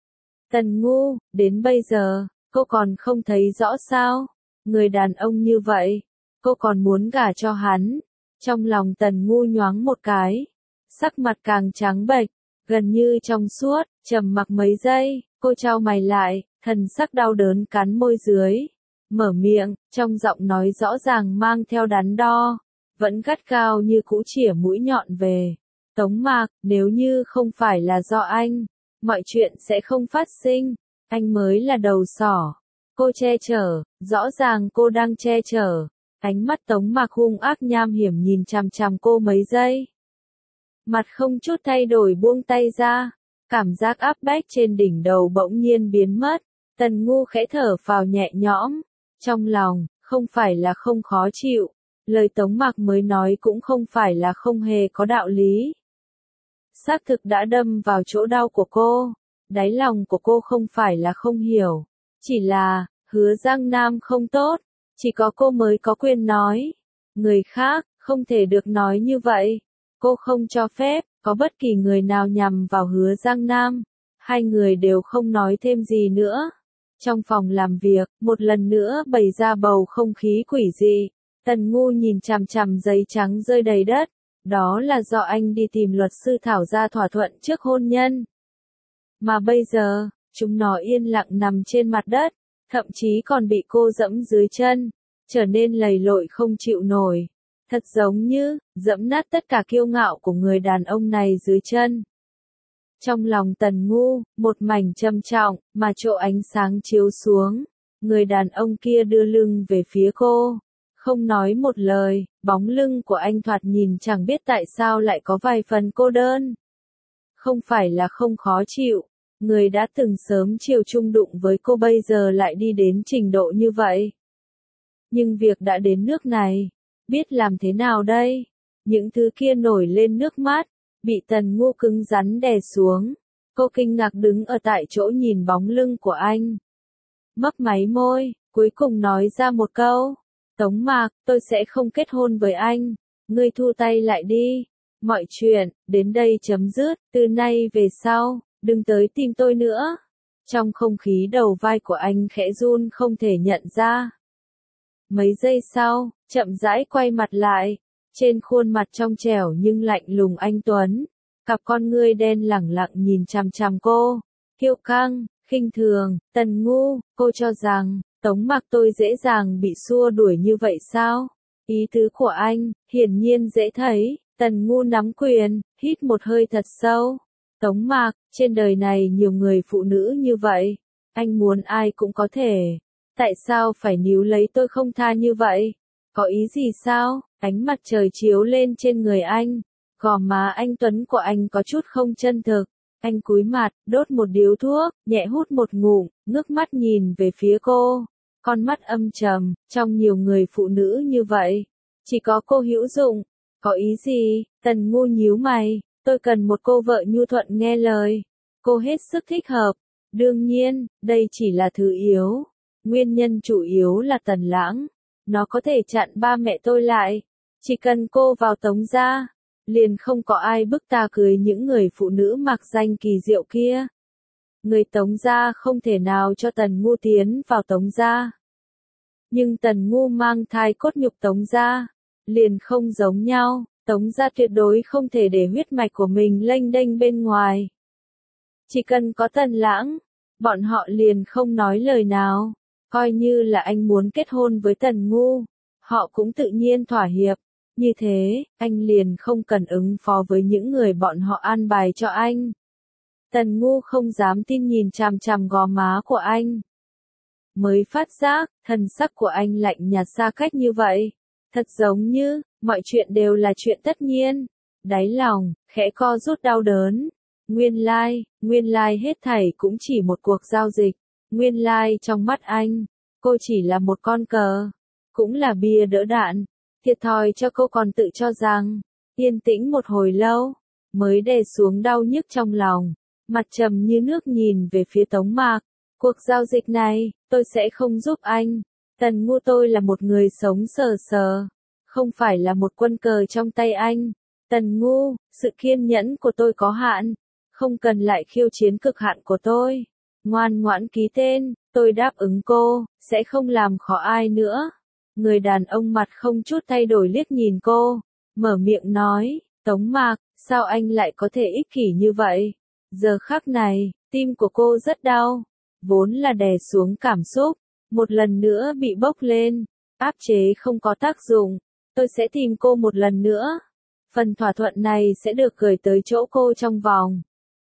Tần Ngu, đến bây giờ, cô còn không thấy rõ sao, người đàn ông như vậy, cô còn muốn gả cho hắn. Trong lòng Tần Ngu nhoáng một cái, sắc mặt càng trắng bệch, gần như trong suốt, trầm mặc mấy giây, cô chau mày lại, thần sắc đau đớn cắn môi dưới, mở miệng, trong giọng nói rõ ràng mang theo đắn đo, vẫn gắt gao như cũ chĩa mũi nhọn về. Tống Mạc, nếu như không phải là do anh, mọi chuyện sẽ không phát sinh, anh mới là đầu sỏ. Cô che chở, rõ ràng cô đang che chở. Ánh mắt Tống Mạc hung ác nham hiểm nhìn chằm chằm cô mấy giây. Mặt không chút thay đổi buông tay ra, cảm giác áp bách trên đỉnh đầu bỗng nhiên biến mất. Tần Ngu khẽ thở phào nhẹ nhõm, trong lòng, không phải là không khó chịu, lời Tống Mạc mới nói cũng không phải là không hề có đạo lý. Xác thực đã đâm vào chỗ đau của cô, đáy lòng của cô không phải là không hiểu, chỉ là, Hứa Giang Nam không tốt, chỉ có cô mới có quyền nói, người khác, không thể được nói như vậy, cô không cho phép, có bất kỳ người nào nhằm vào Hứa Giang Nam, hai người đều không nói thêm gì nữa. Trong phòng làm việc, một lần nữa bày ra bầu không khí quỷ dị. Tần Ngu nhìn chằm chằm giấy trắng rơi đầy đất. Đó là do anh đi tìm luật sư thảo ra thỏa thuận trước hôn nhân. Mà bây giờ, chúng nó yên lặng nằm trên mặt đất, thậm chí còn bị cô dẫm dưới chân, trở nên lầy lội không chịu nổi. Thật giống như, dẫm nát tất cả kiêu ngạo của người đàn ông này dưới chân. Trong lòng Tần Ngu, một mảnh trầm trọng, mà chỗ ánh sáng chiếu xuống. Người đàn ông kia đưa lưng về phía cô. Không nói một lời, bóng lưng của anh thoạt nhìn chẳng biết tại sao lại có vài phần cô đơn. Không phải là không khó chịu, người đã từng sớm chiều chung đụng với cô bây giờ lại đi đến trình độ như vậy. Nhưng việc đã đến nước này, biết làm thế nào đây? Những thứ kia nổi lên nước mắt, bị Tần Ngu cứng rắn đè xuống. Cô kinh ngạc đứng ở tại chỗ nhìn bóng lưng của anh. Mấp máy môi, cuối cùng nói ra một câu. Tống Mạc, tôi sẽ không kết hôn với anh. Ngươi thu tay lại đi. Mọi chuyện, đến đây chấm dứt. Từ nay về sau, đừng tới tìm tôi nữa. Trong không khí đầu vai của anh khẽ run không thể nhận ra. Mấy giây sau, chậm rãi quay mặt lại. Trên khuôn mặt trong trẻo nhưng lạnh lùng anh Tuấn. Cặp con ngươi đen lẳng lặng nhìn chằm chằm cô. Kiêu căng, khinh thường, Tần Ngu, cô cho rằng, Tống Mạc tôi dễ dàng bị xua đuổi như vậy sao? Ý tứ của anh, hiển nhiên dễ thấy. Tần Ngu nắm quyền, hít một hơi thật sâu. Tống Mạc, trên đời này nhiều người phụ nữ như vậy. Anh muốn ai cũng có thể. Tại sao phải níu lấy tôi không tha như vậy? Có ý gì sao? Ánh mặt trời chiếu lên trên người anh. Gò má anh Tuấn của anh có chút không chân thực. Anh cúi mặt, đốt một điếu thuốc, nhẹ hút một ngụm, ngước mắt nhìn về phía cô. Con mắt âm trầm, trong nhiều người phụ nữ như vậy. Chỉ có cô hữu dụng. Có ý gì? Tần Ngu nhíu mày. Tôi cần một cô vợ nhu thuận nghe lời. Cô hết sức thích hợp. Đương nhiên, đây chỉ là thứ yếu. Nguyên nhân chủ yếu là Tần Lãng. Nó có thể chặn ba mẹ tôi lại. Chỉ cần cô vào Tống gia, liền không có ai bức ta cưới những người phụ nữ mặc danh kỳ diệu kia. Người Tống gia không thể nào cho Tần Ngu tiến vào Tống gia. Nhưng Tần Ngu mang thai cốt nhục Tống gia, liền không giống nhau. Tống gia tuyệt đối không thể để huyết mạch của mình lênh đênh bên ngoài. Chỉ cần có Tần Lãng, bọn họ liền không nói lời nào. Coi như là anh muốn kết hôn với Tần Ngu, họ cũng tự nhiên thỏa hiệp. Như thế, anh liền không cần ứng phó với những người bọn họ an bài cho anh. Tần Ngu không dám tin nhìn chằm chằm gò má của anh. Mới phát giác, thần sắc của anh lạnh nhạt xa cách như vậy. Thật giống như, mọi chuyện đều là chuyện tất nhiên. Đáy lòng, khẽ co rút đau đớn. Nguyên lai, nguyên lai hết thảy cũng chỉ một cuộc giao dịch. Nguyên lai trong mắt anh, cô chỉ là một con cờ. Cũng là bia đỡ đạn. Thiệt thòi cho cô còn tự cho rằng, yên tĩnh một hồi lâu, mới đè xuống đau nhức trong lòng, mặt trầm như nước nhìn về phía Tống Mạc. Cuộc giao dịch này, tôi sẽ không giúp anh. Tần Ngu tôi là một người sống sờ sờ, không phải là một quân cờ trong tay anh. Tần Ngu, sự kiên nhẫn của tôi có hạn, không cần lại khiêu chiến cực hạn của tôi. Ngoan ngoãn ký tên, tôi đáp ứng cô, sẽ không làm khó ai nữa. Người đàn ông mặt không chút thay đổi liếc nhìn cô, mở miệng nói, Tống Mạc, sao anh lại có thể ích kỷ như vậy? Giờ khắc này, tim của cô rất đau, vốn là đè xuống cảm xúc, một lần nữa bị bốc lên, áp chế không có tác dụng, tôi sẽ tìm cô một lần nữa. Phần thỏa thuận này sẽ được gửi tới chỗ cô trong vòng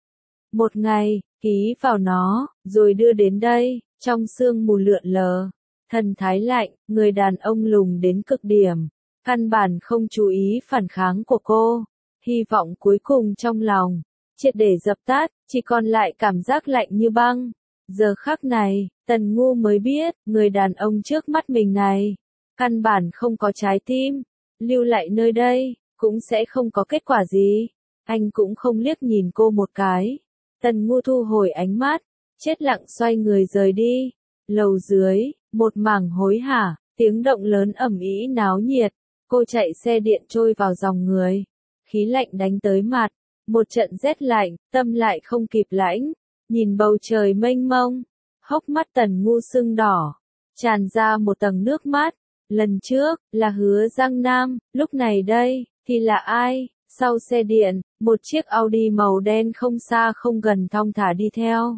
một ngày, ký vào nó, rồi đưa đến đây, trong sương mù lượn lờ. Thần thái lạnh, người đàn ông lùng đến cực điểm, căn bản không chú ý phản kháng của cô, hy vọng cuối cùng trong lòng, triệt để dập tắt, chỉ còn lại cảm giác lạnh như băng. Giờ khắc này, Tần Ngu mới biết, người đàn ông trước mắt mình này, căn bản không có trái tim, lưu lại nơi đây, cũng sẽ không có kết quả gì. Anh cũng không liếc nhìn cô một cái. Tần Ngu thu hồi ánh mắt, chết lặng xoay người rời đi. Lầu dưới, một mảng hối hả, tiếng động lớn ầm ĩ náo nhiệt. Cô chạy xe điện trôi vào dòng người. Khí lạnh đánh tới mặt, một trận rét lạnh, tâm lại không kịp lãnh. Nhìn bầu trời mênh mông, Hốc mắt Tần Ngu sưng đỏ, tràn ra một tầng nước mắt. Lần trước, là Hứa Giang Nam, lúc này đây, thì là ai? Sau xe điện, một chiếc Audi màu đen không xa không gần thong thả đi theo.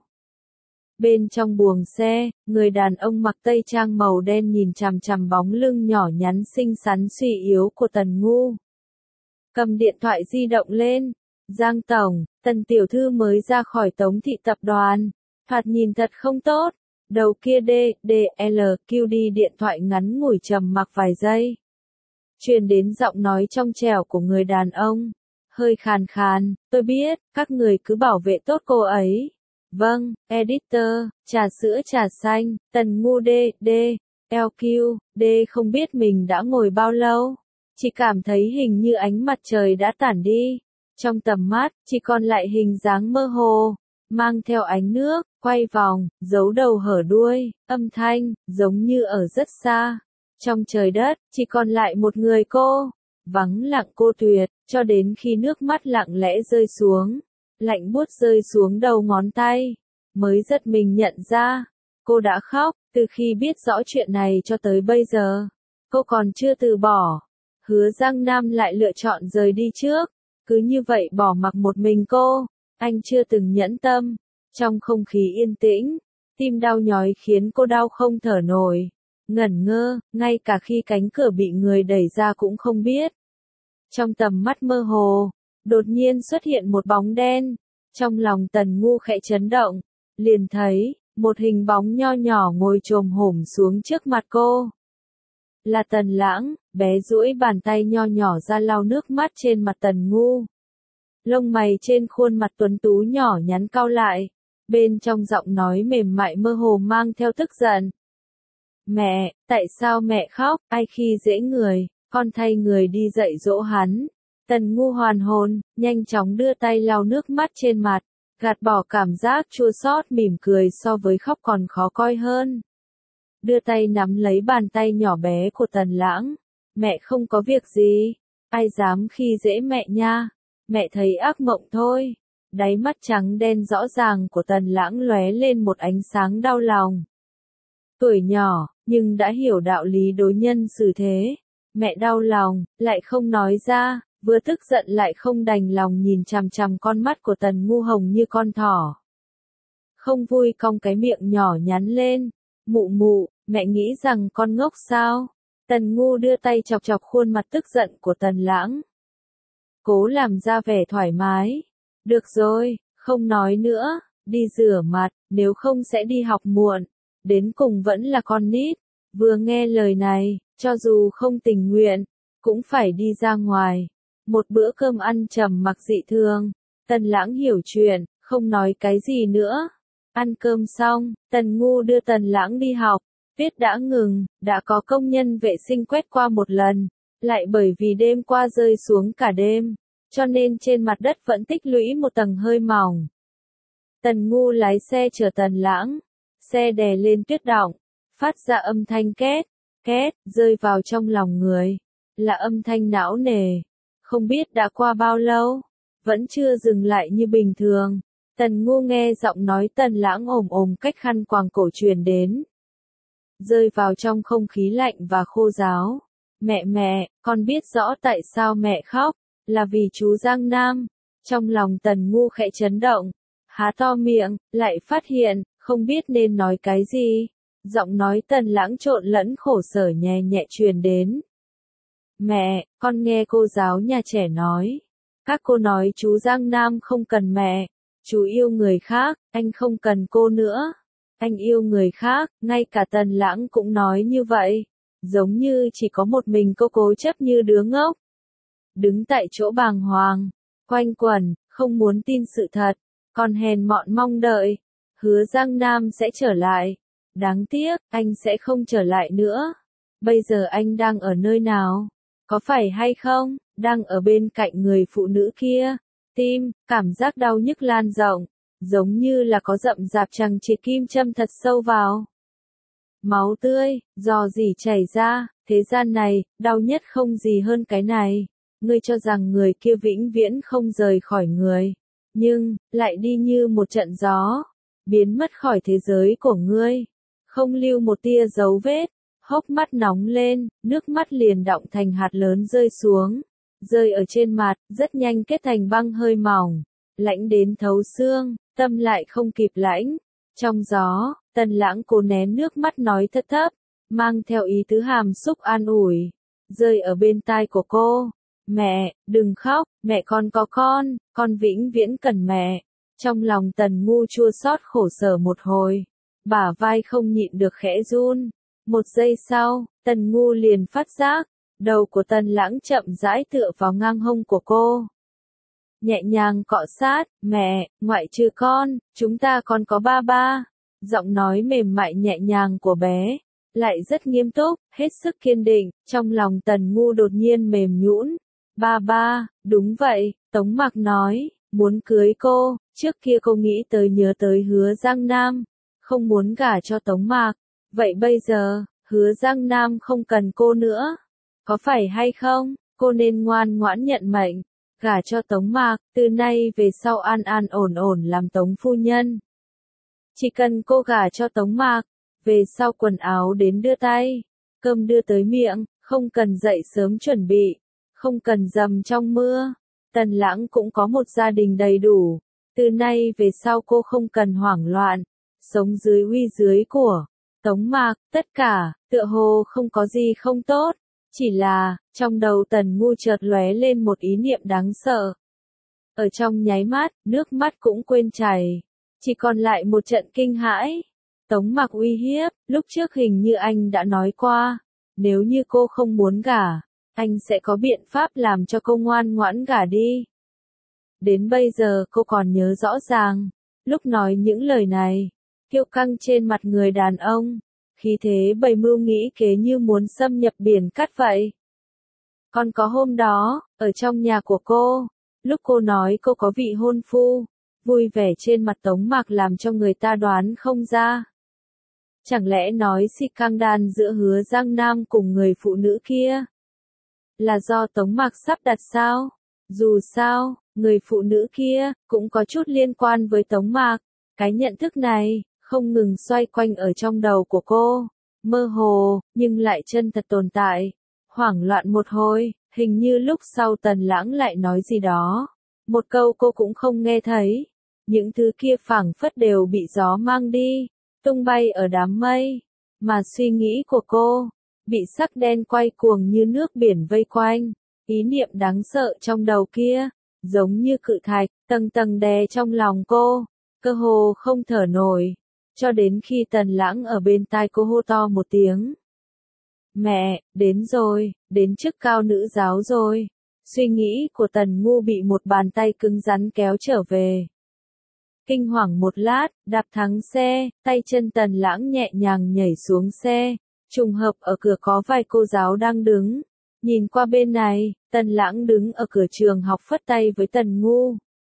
Bên trong buồng xe, người đàn ông mặc tây trang màu đen nhìn chằm chằm bóng lưng nhỏ nhắn xinh xắn suy yếu của Tần Ngu. Cầm điện thoại di động lên. Giang Tổng, Tần tiểu thư mới ra khỏi Tống Thị Tập đoàn. Thoạt nhìn thật không tốt. Đầu kia D, D, L, Q đi điện thoại ngắn ngủi trầm mặc vài giây. Truyền đến giọng nói trong trẻo của người đàn ông. Hơi khàn khàn, tôi biết, các người cứ bảo vệ tốt cô ấy. Vâng, editor, trà sữa trà xanh, Tần Ngu D, D, L Q, D không biết mình đã ngồi bao lâu. Chỉ cảm thấy hình như ánh mặt trời đã tản đi. Trong tầm mắt, chỉ còn lại hình dáng mơ hồ, mang theo ánh nước, quay vòng, giấu đầu hở đuôi, âm thanh, giống như ở rất xa. Trong trời đất, chỉ còn lại một người cô, vắng lặng cô tuyệt, cho đến khi nước mắt lặng lẽ rơi xuống, lạnh buốt rơi xuống đầu ngón tay, mới giật mình nhận ra, cô đã khóc, từ khi biết rõ chuyện này cho tới bây giờ, cô còn chưa từ bỏ. Hứa Giang Nam lại lựa chọn rời đi trước, cứ như vậy bỏ mặc một mình cô, anh chưa từng nhẫn tâm. Trong không khí yên tĩnh, tim đau nhói khiến cô đau không thở nổi, ngẩn ngơ, ngay cả khi cánh cửa bị người đẩy ra cũng không biết. Trong tầm mắt mơ hồ, đột nhiên xuất hiện một bóng đen, trong lòng Tần Ngu khẽ chấn động, liền thấy, một hình bóng nho nhỏ ngồi chồm hổm xuống trước mặt cô. Là Tần Lãng, bé duỗi bàn tay nho nhỏ ra lau nước mắt trên mặt Tần Ngu. Lông mày trên khuôn mặt tuấn tú nhỏ nhắn cau lại, bên trong giọng nói mềm mại mơ hồ mang theo tức giận. Mẹ, tại sao mẹ khóc, ai khi dễ người, con thay người đi dạy dỗ hắn. Tần Ngu hoàn hồn, nhanh chóng đưa tay lau nước mắt trên mặt, gạt bỏ cảm giác chua xót, mỉm cười so với khóc còn khó coi hơn. Đưa tay nắm lấy bàn tay nhỏ bé của Tần Lãng. Mẹ không có việc gì, ai dám khi dễ mẹ nha, mẹ thấy ác mộng thôi. Đáy mắt trắng đen rõ ràng của Tần Lãng lóe lên một ánh sáng đau lòng. Tuổi nhỏ, nhưng đã hiểu đạo lý đối nhân xử thế. Mẹ đau lòng, lại không nói ra, vừa tức giận lại không đành lòng nhìn chằm chằm con mắt của Tần Ngu hồng như con thỏ. Không vui cong cái miệng nhỏ nhắn lên. Mụ mụ, mẹ nghĩ rằng con ngốc sao? Tần Ngu đưa tay chọc chọc khuôn mặt tức giận của Tần Lãng. Cố làm ra vẻ thoải mái. Được rồi, không nói nữa, đi rửa mặt, nếu không sẽ đi học muộn. Đến cùng vẫn là con nít. Vừa nghe lời này, cho dù không tình nguyện, cũng phải đi ra ngoài. Một bữa cơm ăn trầm mặc dị thường. Tần Lãng hiểu chuyện, không nói cái gì nữa. Ăn cơm xong, Tần Ngu đưa Tần Lãng đi học. Tuyết đã ngừng, đã có công nhân vệ sinh quét qua một lần. Lại bởi vì đêm qua rơi xuống cả đêm, cho nên trên mặt đất vẫn tích lũy một tầng hơi mỏng. Tần Ngu lái xe chở Tần Lãng. Xe đè lên tuyết đọng, phát ra âm thanh két, két, rơi vào trong lòng người. Là âm thanh não nề. Không biết đã qua bao lâu, vẫn chưa dừng lại như bình thường. Tần Ngu nghe giọng nói Tần Lãng ồm ồm cách khăn quàng cổ truyền đến. Rơi vào trong không khí lạnh và khô ráo. Mẹ mẹ, con biết rõ tại sao mẹ khóc, là vì chú Giang Nam. Trong lòng Tần Ngu khẽ chấn động, há to miệng, lại phát hiện, không biết nên nói cái gì. Giọng nói Tần Lãng trộn lẫn khổ sở nhẹ nhẹ truyền đến. Mẹ, con nghe cô giáo nhà trẻ nói. Các cô nói chú Giang Nam không cần mẹ. Chú yêu người khác, anh không cần cô nữa. Anh yêu người khác, ngay cả Tần Lãng cũng nói như vậy. Giống như chỉ có một mình cô cố chấp như đứa ngốc. Đứng tại chỗ bàng hoàng, quanh quẩn, không muốn tin sự thật. Còn hèn mọn mong đợi. Hứa Giang Nam sẽ trở lại. Đáng tiếc, anh sẽ không trở lại nữa. Bây giờ anh đang ở nơi nào? Có phải hay không? Đang ở bên cạnh người phụ nữ kia. Tim, cảm giác đau nhức lan rộng. Giống như là có rậm rạp chằng chịt kim châm thật sâu vào. Máu tươi, rò rỉ chảy ra. Thế gian này, đau nhất không gì hơn cái này. Ngươi cho rằng người kia vĩnh viễn không rời khỏi người. Nhưng, lại đi như một trận gió. biến mất khỏi thế giới của ngươi, không lưu một tia dấu vết. Hốc mắt nóng lên, nước mắt liền đọng thành hạt lớn rơi xuống, rơi ở trên mặt, rất nhanh kết thành băng hơi mỏng, lạnh đến thấu xương, tâm lại không kịp lãnh. Trong gió, Tần Lãng cố nén nước mắt nói thấp thấp, mang theo ý tứ hàm xúc an ủi, rơi ở bên tai của cô. Mẹ, đừng khóc, mẹ con có con, con vĩnh viễn cần mẹ. Trong lòng Tần Ngu chua xót khổ sở một hồi, bả vai không nhịn được khẽ run. Một giây sau, Tần Ngu liền phát giác, đầu của Tần Lãng chậm rãi tựa vào ngang hông của cô. Nhẹ nhàng cọ sát, mẹ, ngoại trừ con, chúng ta còn có ba ba. Giọng nói mềm mại nhẹ nhàng của bé, lại rất nghiêm túc, hết sức kiên định, trong lòng Tần Ngu đột nhiên mềm nhũn. Ba ba, đúng vậy, Tống Mạc nói, muốn cưới cô, trước kia cô nghĩ tới nhớ tới Hứa Giang Nam, không muốn gả cho Tống Mạc. Vậy bây giờ, Hứa Giang Nam không cần cô nữa. Có phải hay không, cô nên ngoan ngoãn nhận mệnh, gả cho Tống Mạc, từ nay về sau an an ổn ổn làm Tống phu nhân. Chỉ cần cô gả cho Tống Mạc, về sau quần áo đến đưa tay, cơm đưa tới miệng, không cần dậy sớm chuẩn bị, không cần dầm trong mưa. Tần Lãng cũng có một gia đình đầy đủ, từ nay về sau cô không cần hoảng loạn, sống dưới uy dưới của Tống Mạc, tất cả, tựa hồ không có gì không tốt, chỉ là, trong đầu Tần Ngu chợt lóe lên một ý niệm đáng sợ. Ở trong nháy mắt, nước mắt cũng quên chảy, chỉ còn lại một trận kinh hãi. Tống Mạc uy hiếp, lúc trước hình như anh đã nói qua, nếu như cô không muốn gả, anh sẽ có biện pháp làm cho cô ngoan ngoãn gả đi. Đến bây giờ cô còn nhớ rõ ràng, lúc nói những lời này, kiêu căng trên mặt người đàn ông, khí thế bày mưu nghĩ kế như muốn xâm nhập biển cát vậy. Còn có hôm đó, ở trong nhà của cô, lúc cô nói cô có vị hôn phu, vui vẻ trên mặt Tống Mạc làm cho người ta đoán không ra. Chẳng lẽ nói si căng đan giữa Hứa Giang Nam cùng người phụ nữ kia là do Tống Mạc sắp đặt sao? Dù sao, người phụ nữ kia cũng có chút liên quan với Tống Mạc. Cái nhận thức này không ngừng xoay quanh ở trong đầu của cô, mơ hồ, nhưng lại chân thật tồn tại. Hoảng loạn một hồi, hình như lúc sau Tần Lãng lại nói gì đó, một câu cô cũng không nghe thấy. Những thứ kia phảng phất đều bị gió mang đi, tung bay ở đám mây, mà suy nghĩ của cô bị sắc đen quay cuồng như nước biển vây quanh. Ý niệm đáng sợ trong đầu kia, giống như cự thạch, tầng tầng đè trong lòng cô, cơ hồ không thở nổi, cho đến khi Tần Lãng ở bên tai cô hô to một tiếng. Mẹ, đến rồi, đến chức cao nữ giáo rồi. Suy nghĩ của Tần Ngu bị một bàn tay cứng rắn kéo trở về. Kinh hoàng một lát, đạp thắng xe, tay chân Tần Lãng nhẹ nhàng nhảy xuống xe, trùng hợp ở cửa có vài cô giáo đang đứng. Nhìn qua bên này, Tần Lãng đứng ở cửa trường học phất tay với Tần Ngu.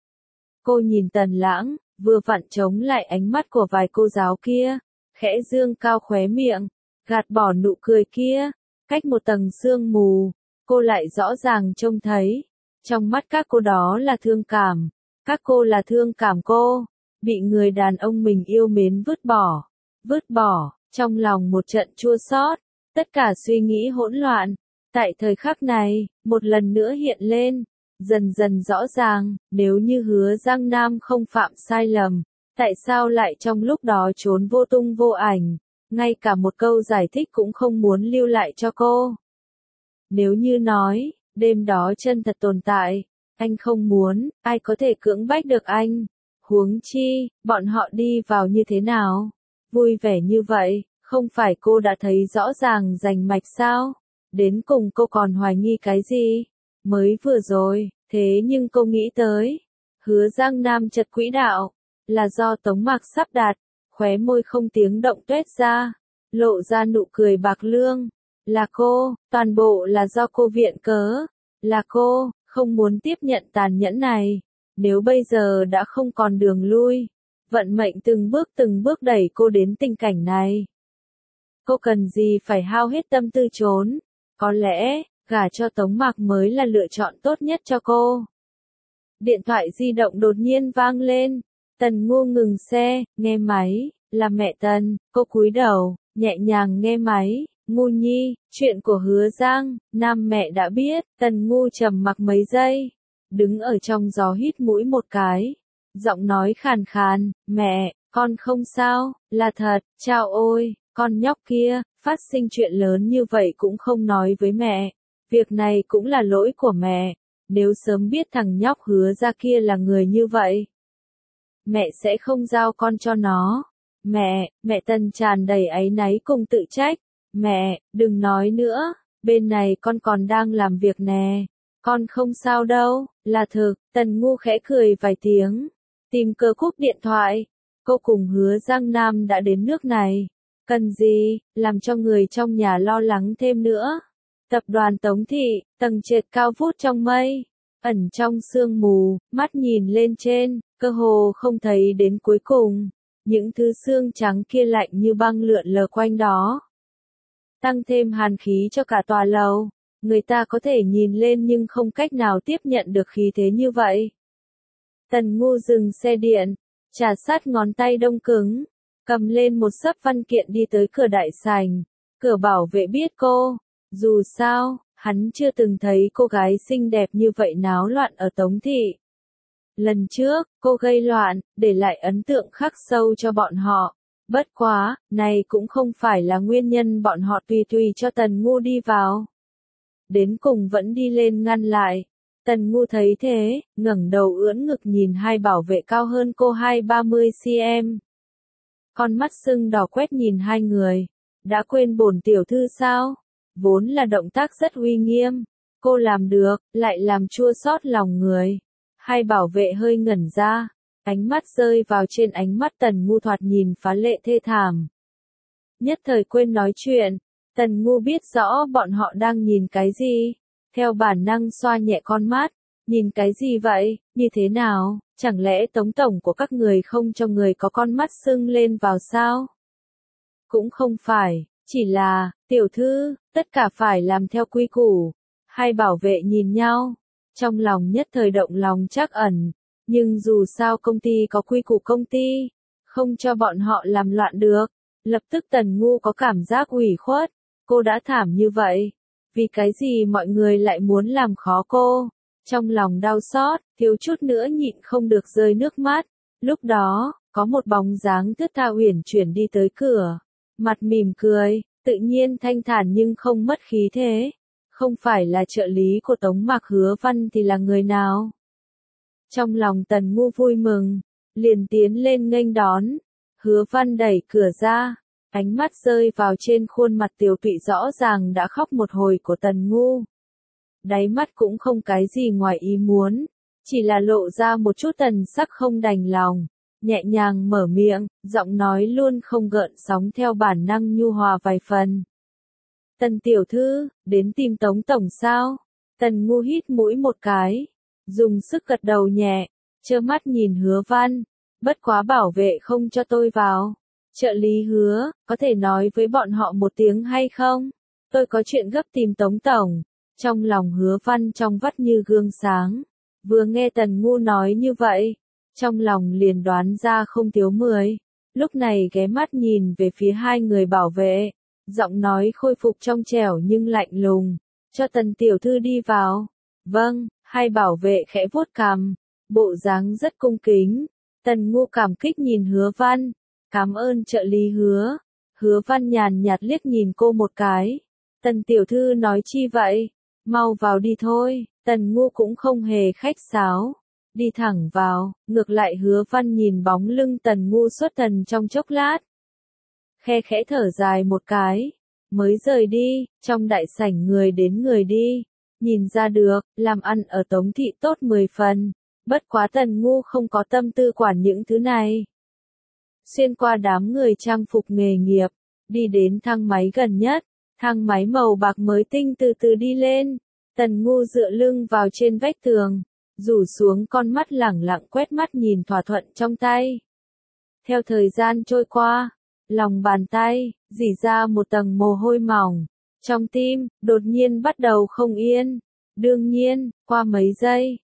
Cô nhìn Tần Lãng, vừa vặn chống lại ánh mắt của vài cô giáo kia, khẽ dương cao khóe miệng, gạt bỏ nụ cười kia, cách một tầng sương mù, cô lại rõ ràng trông thấy, trong mắt các cô đó là thương cảm, các cô là thương cảm cô, bị người đàn ông mình yêu mến vứt bỏ, vứt bỏ, trong lòng một trận chua xót, tất cả suy nghĩ hỗn loạn, tại thời khắc này, một lần nữa hiện lên, dần dần rõ ràng, nếu như Hứa Giang Nam không phạm sai lầm, tại sao lại trong lúc đó trốn vô tung vô ảnh, ngay cả một câu giải thích cũng không muốn lưu lại cho cô. Nếu như nói, đêm đó chân thật tồn tại, anh không muốn, ai có thể cưỡng bách được anh, huống chi, bọn họ đi vào như thế nào, vui vẻ như vậy, không phải cô đã thấy rõ ràng rành mạch sao, đến cùng cô còn hoài nghi cái gì, mới vừa rồi, thế nhưng cô nghĩ tới, Hứa Giang Nam chật quỹ đạo, là do Tống Mạc sắp đặt, khóe môi không tiếng động tuét ra, lộ ra nụ cười bạc lương, là cô, toàn bộ là do cô viện cớ, là cô, không muốn tiếp nhận tàn nhẫn này, nếu bây giờ đã không còn đường lui, vận mệnh từng bước từng bước đẩy cô đến tình cảnh này. Cô cần gì phải hao hết tâm tư trốn, có lẽ, gả cho Tống Mạc mới là lựa chọn tốt nhất cho cô. Điện thoại di động đột nhiên vang lên, Tần Ngu ngừng xe, nghe máy, là mẹ Tần, cô cúi đầu, nhẹ nhàng nghe máy, Ngu nhi, chuyện của Hứa Giang, Nam mẹ đã biết, Tần Ngu trầm mặc mấy giây, đứng ở trong gió hít mũi một cái, giọng nói khàn khàn, mẹ, con không sao, là thật, chao ôi, con nhóc kia, phát sinh chuyện lớn như vậy cũng không nói với mẹ, việc này cũng là lỗi của mẹ, nếu sớm biết thằng nhóc Hứa ra kia là người như vậy, mẹ sẽ không giao con cho nó. Mẹ, mẹ Tần tràn đầy áy náy cùng tự trách. Mẹ, đừng nói nữa, bên này con còn đang làm việc nè. Con không sao đâu, là thực, Tần Ngu khẽ cười vài tiếng. Tìm cơ cúp điện thoại. Cô cùng Hứa Giang Nam đã đến nước này. Cần gì, làm cho người trong nhà lo lắng thêm nữa. Tập đoàn Tống Thị, tầng trệt cao vút trong mây. Ẩn trong sương mù, mắt nhìn lên trên, cơ hồ không thấy đến cuối cùng. Những thứ xương trắng kia lạnh như băng lượn lờ quanh đó. Tăng thêm hàn khí cho cả tòa lầu. Người ta có thể nhìn lên nhưng không cách nào tiếp nhận được khí thế như vậy. Tần Ngu dừng xe điện, trà sát ngón tay đông cứng, cầm lên một xấp văn kiện đi tới cửa đại sảnh. Cửa bảo vệ biết cô. Dù sao, hắn chưa từng thấy cô gái xinh đẹp như vậy náo loạn ở Tống Thị. Lần trước, cô gây loạn, để lại ấn tượng khắc sâu cho bọn họ. Bất quá, này cũng không phải là nguyên nhân bọn họ tùy tùy cho Tần Ngu đi vào. Đến cùng vẫn đi lên ngăn lại. Tần Ngu thấy thế, ngẩng đầu ưỡn ngực nhìn hai bảo vệ cao hơn cô hai ba mươi xăng-ti-mét. Con mắt sưng đỏ quét nhìn hai người. Đã quên bổn tiểu thư sao? Vốn là động tác rất uy nghiêm. Cô làm được, lại làm chua xót lòng người. Hai bảo vệ hơi ngẩn ra, ánh mắt rơi vào trên ánh mắt Tần Ngu thoạt nhìn phá lệ thê thảm. Nhất thời quên nói chuyện, Tần Ngu biết rõ bọn họ đang nhìn cái gì, theo bản năng xoa nhẹ con mắt, nhìn cái gì vậy, như thế nào, chẳng lẽ tống tổng của các người không cho người có con mắt sưng lên vào sao? Cũng không phải, chỉ là, tiểu thư, tất cả phải làm theo quy củ. Hai bảo vệ nhìn nhau. Trong lòng nhất thời động lòng trắc ẩn, nhưng dù sao công ty có quy củ công ty, không cho bọn họ làm loạn được. Lập tức Tần Ngu có cảm giác ủy khuất, cô đã thảm như vậy, vì cái gì mọi người lại muốn làm khó cô. Trong lòng đau xót, thiếu chút nữa nhịn không được rơi nước mắt. Lúc đó, có một bóng dáng thướt tha uyển chuyển đi tới cửa, mặt mỉm cười, tự nhiên thanh thản nhưng không mất khí thế. Không phải là trợ lý của Tống Mạc Hứa Văn thì là người nào? Trong lòng Tần Ngu vui mừng, liền tiến lên nghênh đón. Hứa Văn đẩy cửa ra, ánh mắt rơi vào trên khuôn mặt tiểu tụy rõ ràng đã khóc một hồi của Tần Ngu. Đáy mắt cũng không cái gì ngoài ý muốn, chỉ là lộ ra một chút tần sắc không đành lòng, nhẹ nhàng mở miệng, giọng nói luôn không gợn sóng theo bản năng nhu hòa vài phần. Tần tiểu thư, đến tìm Tống tổng sao? Tần Ngu hít mũi một cái, dùng sức gật đầu nhẹ, trơ mắt nhìn Hứa Văn, bất quá bảo vệ không cho tôi vào. Trợ lý Hứa, có thể nói với bọn họ một tiếng hay không? Tôi có chuyện gấp tìm Tống tổng. Trong lòng Hứa Văn trong vắt như gương sáng, vừa nghe Tần Ngu nói như vậy, trong lòng liền đoán ra không thiếu mười. Lúc này ghé mắt nhìn về phía hai người bảo vệ. Giọng nói khôi phục trong trẻo nhưng lạnh lùng, cho Tần tiểu thư đi vào. Vâng, hai bảo vệ khẽ vuốt cằm, bộ dáng rất cung kính. Tần Ngu cảm kích nhìn Hứa Văn, cảm ơn trợ lý Hứa. Hứa Văn nhàn nhạt liếc nhìn cô một cái. Tần tiểu thư nói chi vậy? Mau vào đi thôi. Tần Ngu cũng không hề khách sáo, đi thẳng vào. Ngược lại Hứa Văn nhìn bóng lưng Tần Ngu xuất thần trong chốc lát, khe khẽ thở dài một cái, mới rời đi. Trong đại sảnh người đến người đi, nhìn ra được, làm ăn ở Tống Thị tốt mười phần, bất quá Tần Ngu không có tâm tư quản những thứ này. Xuyên qua đám người trang phục nghề nghiệp, đi đến thang máy gần nhất, thang máy màu bạc mới tinh từ từ đi lên. Tần Ngu dựa lưng vào trên vách tường, rủ xuống con mắt lẳng lặng quét mắt nhìn thỏa thuận trong tay. Theo thời gian trôi qua, lòng bàn tay rỉ ra một tầng mồ hôi mỏng, trong tim đột nhiên bắt đầu không yên. Đương nhiên, qua mấy giây,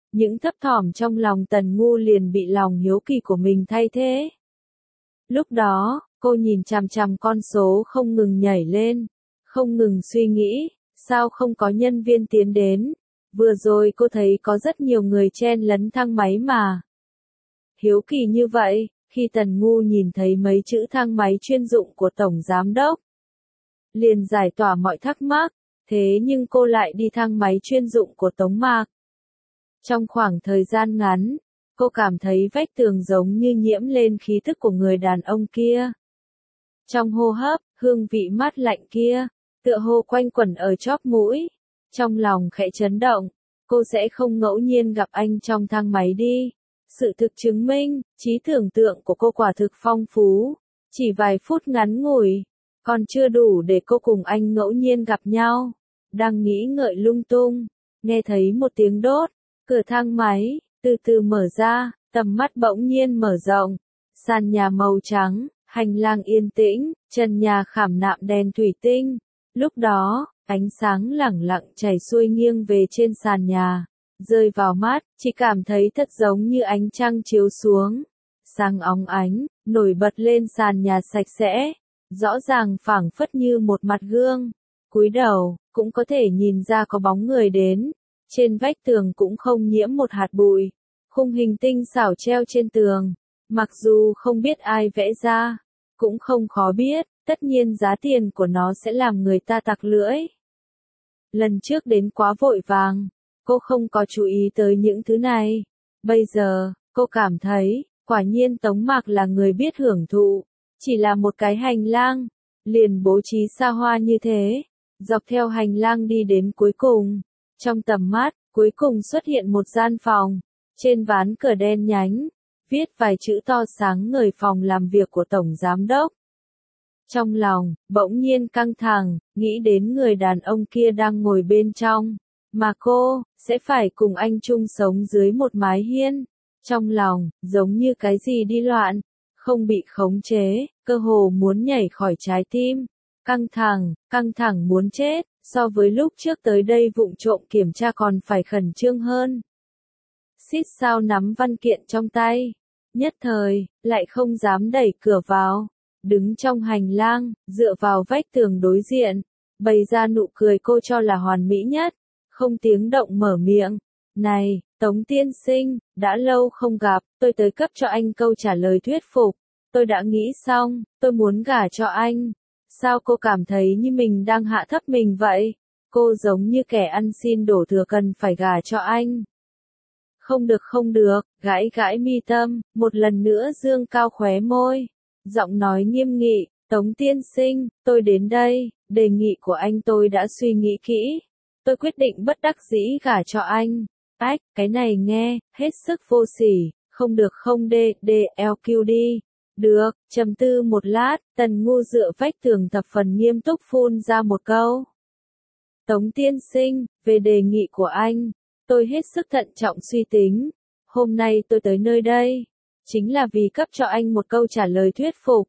những thấp thỏm trong lòng Tần Ngu liền bị lòng hiếu kỳ của mình thay thế. Lúc đó, cô nhìn chằm chằm con số không ngừng nhảy lên, không ngừng suy nghĩ, sao không có nhân viên tiến đến, vừa rồi cô thấy có rất nhiều người chen lấn thang máy mà. Hiếu kỳ như vậy, khi Tần Ngu nhìn thấy mấy chữ thang máy chuyên dụng của Tổng Giám Đốc, liền giải tỏa mọi thắc mắc, thế nhưng cô lại đi thang máy chuyên dụng của Tống Mạc. Trong khoảng thời gian ngắn, cô cảm thấy vách tường giống như nhiễm lên khí thức của người đàn ông kia. Trong hô hấp, hương vị mát lạnh kia, tựa hồ quanh quẩn ở chóp mũi. Trong lòng khẽ chấn động, cô sẽ không ngẫu nhiên gặp anh trong thang máy đi. Sự thực chứng minh, trí tưởng tượng của cô quả thực phong phú. Chỉ vài phút ngắn ngủi, còn chưa đủ để cô cùng anh ngẫu nhiên gặp nhau. Đang nghĩ ngợi lung tung, nghe thấy một tiếng đốt, cửa thang máy từ từ mở ra, tầm mắt bỗng nhiên mở rộng. Sàn nhà màu trắng, hành lang yên tĩnh, trần nhà khảm nạm đèn thủy tinh. Lúc đó, ánh sáng lẳng lặng chảy xuôi nghiêng về trên sàn nhà, rơi vào mắt, chỉ cảm thấy thật giống như ánh trăng chiếu xuống. Sáng óng ánh, nổi bật lên sàn nhà sạch sẽ, rõ ràng phảng phất như một mặt gương. Cúi đầu, cũng có thể nhìn ra có bóng người đến. Trên vách tường cũng không nhiễm một hạt bụi. Khung hình tinh xảo treo trên tường. Mặc dù không biết ai vẽ ra, cũng không khó biết, tất nhiên giá tiền của nó sẽ làm người ta tặc lưỡi. Lần trước đến quá vội vàng, cô không có chú ý tới những thứ này. Bây giờ, cô cảm thấy, quả nhiên Tống Mạc là người biết hưởng thụ. Chỉ là một cái hành lang, liền bố trí xa hoa như thế. Dọc theo hành lang đi đến cuối cùng. Trong tầm mắt, cuối cùng xuất hiện một gian phòng. Trên ván cửa đen nhánh, viết vài chữ to sáng ngời phòng làm việc của Tổng Giám Đốc. Trong lòng, bỗng nhiên căng thẳng, nghĩ đến người đàn ông kia đang ngồi bên trong. Mà cô, sẽ phải cùng anh chung sống dưới một mái hiên. Trong lòng, giống như cái gì đi loạn, không bị khống chế, cơ hồ muốn nhảy khỏi trái tim. Căng thẳng, căng thẳng muốn chết, so với lúc trước tới đây vụng trộm kiểm tra còn phải khẩn trương hơn. Xít sao nắm văn kiện trong tay, nhất thời, lại không dám đẩy cửa vào. Đứng trong hành lang, dựa vào vách tường đối diện, bày ra nụ cười cô cho là hoàn mỹ nhất, không tiếng động mở miệng. Này, Tống tiên sinh, đã lâu không gặp, tôi tới cấp cho anh câu trả lời thuyết phục. Tôi đã nghĩ xong, tôi muốn gả cho anh. Sao cô cảm thấy như mình đang hạ thấp mình vậy? Cô giống như kẻ ăn xin đổ thừa cần phải gả cho anh. Không được không được, gãi gãi mi tâm, một lần nữa dương cao khóe môi. Giọng nói nghiêm nghị, Tống tiên sinh, tôi đến đây, đề nghị của anh tôi đã suy nghĩ kỹ. Tôi quyết định bất đắc dĩ gả cho anh. Ách, cái này nghe, hết sức vô sỉ, không được không đê, đê, lờ quy đi. Được, trầm tư một lát, Tần Ngu dựa vách tường thập phần nghiêm túc phun ra một câu. Tống tiên sinh, về đề nghị của anh, tôi hết sức thận trọng suy tính. Hôm nay tôi tới nơi đây, chính là vì cấp cho anh một câu trả lời thuyết phục.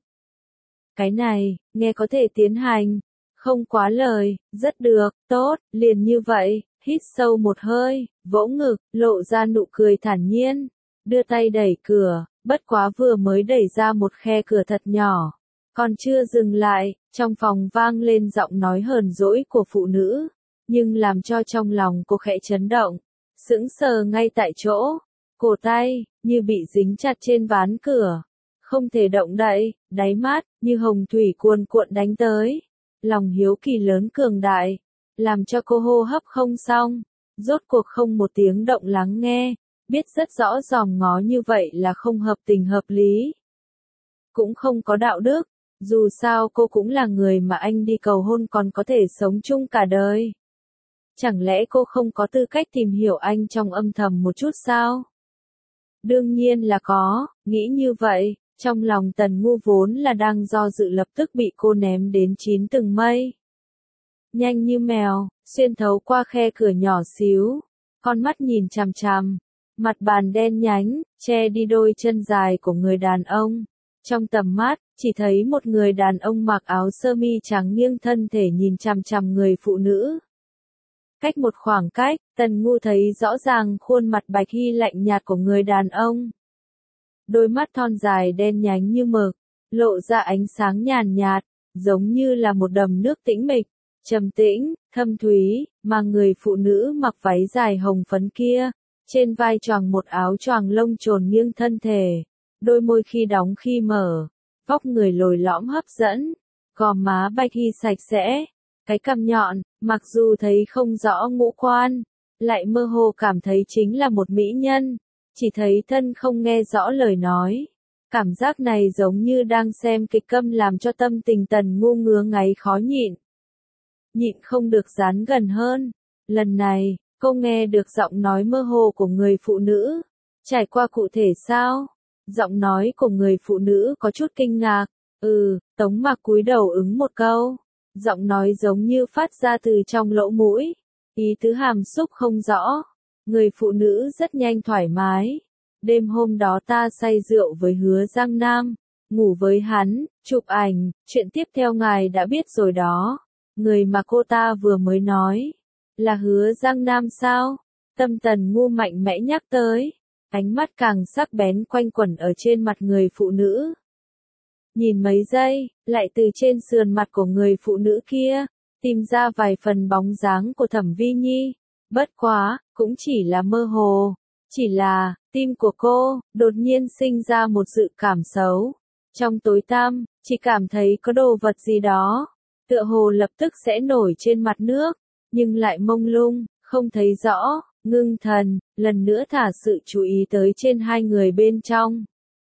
Cái này, nghe có thể tiến hành, không quá lời, rất được, tốt, liền như vậy, hít sâu một hơi, vỗ ngực, lộ ra nụ cười thản nhiên, đưa tay đẩy cửa, bất quá vừa mới đẩy ra một khe cửa thật nhỏ, còn chưa dừng lại, trong phòng vang lên giọng nói hờn dỗi của phụ nữ, nhưng làm cho trong lòng cô khẽ chấn động, sững sờ ngay tại chỗ, cổ tay, như bị dính chặt trên ván cửa, không thể động đậy, đáy mắt, như hồng thủy cuồn cuộn đánh tới, lòng hiếu kỳ lớn cường đại, làm cho cô hô hấp không xong, rốt cuộc không một tiếng động lắng nghe, biết rất rõ dòm ngó như vậy là không hợp tình hợp lý. Cũng không có đạo đức, dù sao cô cũng là người mà anh đi cầu hôn còn có thể sống chung cả đời. Chẳng lẽ cô không có tư cách tìm hiểu anh trong âm thầm một chút sao? Đương nhiên là có, nghĩ như vậy, trong lòng Tần Ngu vốn là đang do dự lập tức bị cô ném đến chín tầng mây. Nhanh như mèo, xuyên thấu qua khe cửa nhỏ xíu, con mắt nhìn chằm chằm, mặt bàn đen nhánh, che đi đôi chân dài của người đàn ông. Trong tầm mắt, chỉ thấy một người đàn ông mặc áo sơ mi trắng nghiêng thân thể nhìn chằm chằm người phụ nữ. Cách một khoảng cách, Tần Ngu thấy rõ ràng khuôn mặt bạch y lạnh nhạt của người đàn ông. Đôi mắt thon dài đen nhánh như mực, lộ ra ánh sáng nhàn nhạt, giống như là một đầm nước tĩnh mịch, trầm tĩnh, thâm thúy, mà người phụ nữ mặc váy dài hồng phấn kia, trên vai choàng một áo choàng lông trồn nghiêng thân thể, đôi môi khi đóng khi mở, vóc người lồi lõm hấp dẫn, gò má bạch y sạch sẽ, cái cằm nhọn, mặc dù thấy không rõ ngũ quan, lại mơ hồ cảm thấy chính là một mỹ nhân, chỉ thấy thân không nghe rõ lời nói. Cảm giác này giống như đang xem kịch câm làm cho tâm tình Tần Ngu ngứa ngáy khó nhịn. Nhịn không được dán gần hơn. Lần này, cô nghe được giọng nói mơ hồ của người phụ nữ. Trải qua cụ thể sao? Giọng nói của người phụ nữ có chút kinh ngạc. Ừ, Tống Mạc cúi đầu ứng một câu. Giọng nói giống như phát ra từ trong lỗ mũi. Ý tứ hàm xúc không rõ. Người phụ nữ rất nhanh thoải mái. Đêm hôm đó ta say rượu với Hứa Giang Nam, ngủ với hắn, chụp ảnh, chuyện tiếp theo ngài đã biết rồi đó. Người mà cô ta vừa mới nói, là Hứa Giang Nam sao? Tâm Tần Ngu mạnh mẽ nhắc tới, ánh mắt càng sắc bén quanh quẩn ở trên mặt người phụ nữ. Nhìn mấy giây, lại từ trên sườn mặt của người phụ nữ kia, tìm ra vài phần bóng dáng của Thẩm Vi Nhi. Bất quá, cũng chỉ là mơ hồ. Chỉ là, tim của cô, đột nhiên sinh ra một dự cảm xấu. Trong tối tăm, chỉ cảm thấy có đồ vật gì đó, tựa hồ lập tức sẽ nổi trên mặt nước, nhưng lại mông lung, không thấy rõ, ngưng thần, lần nữa thả sự chú ý tới trên hai người bên trong.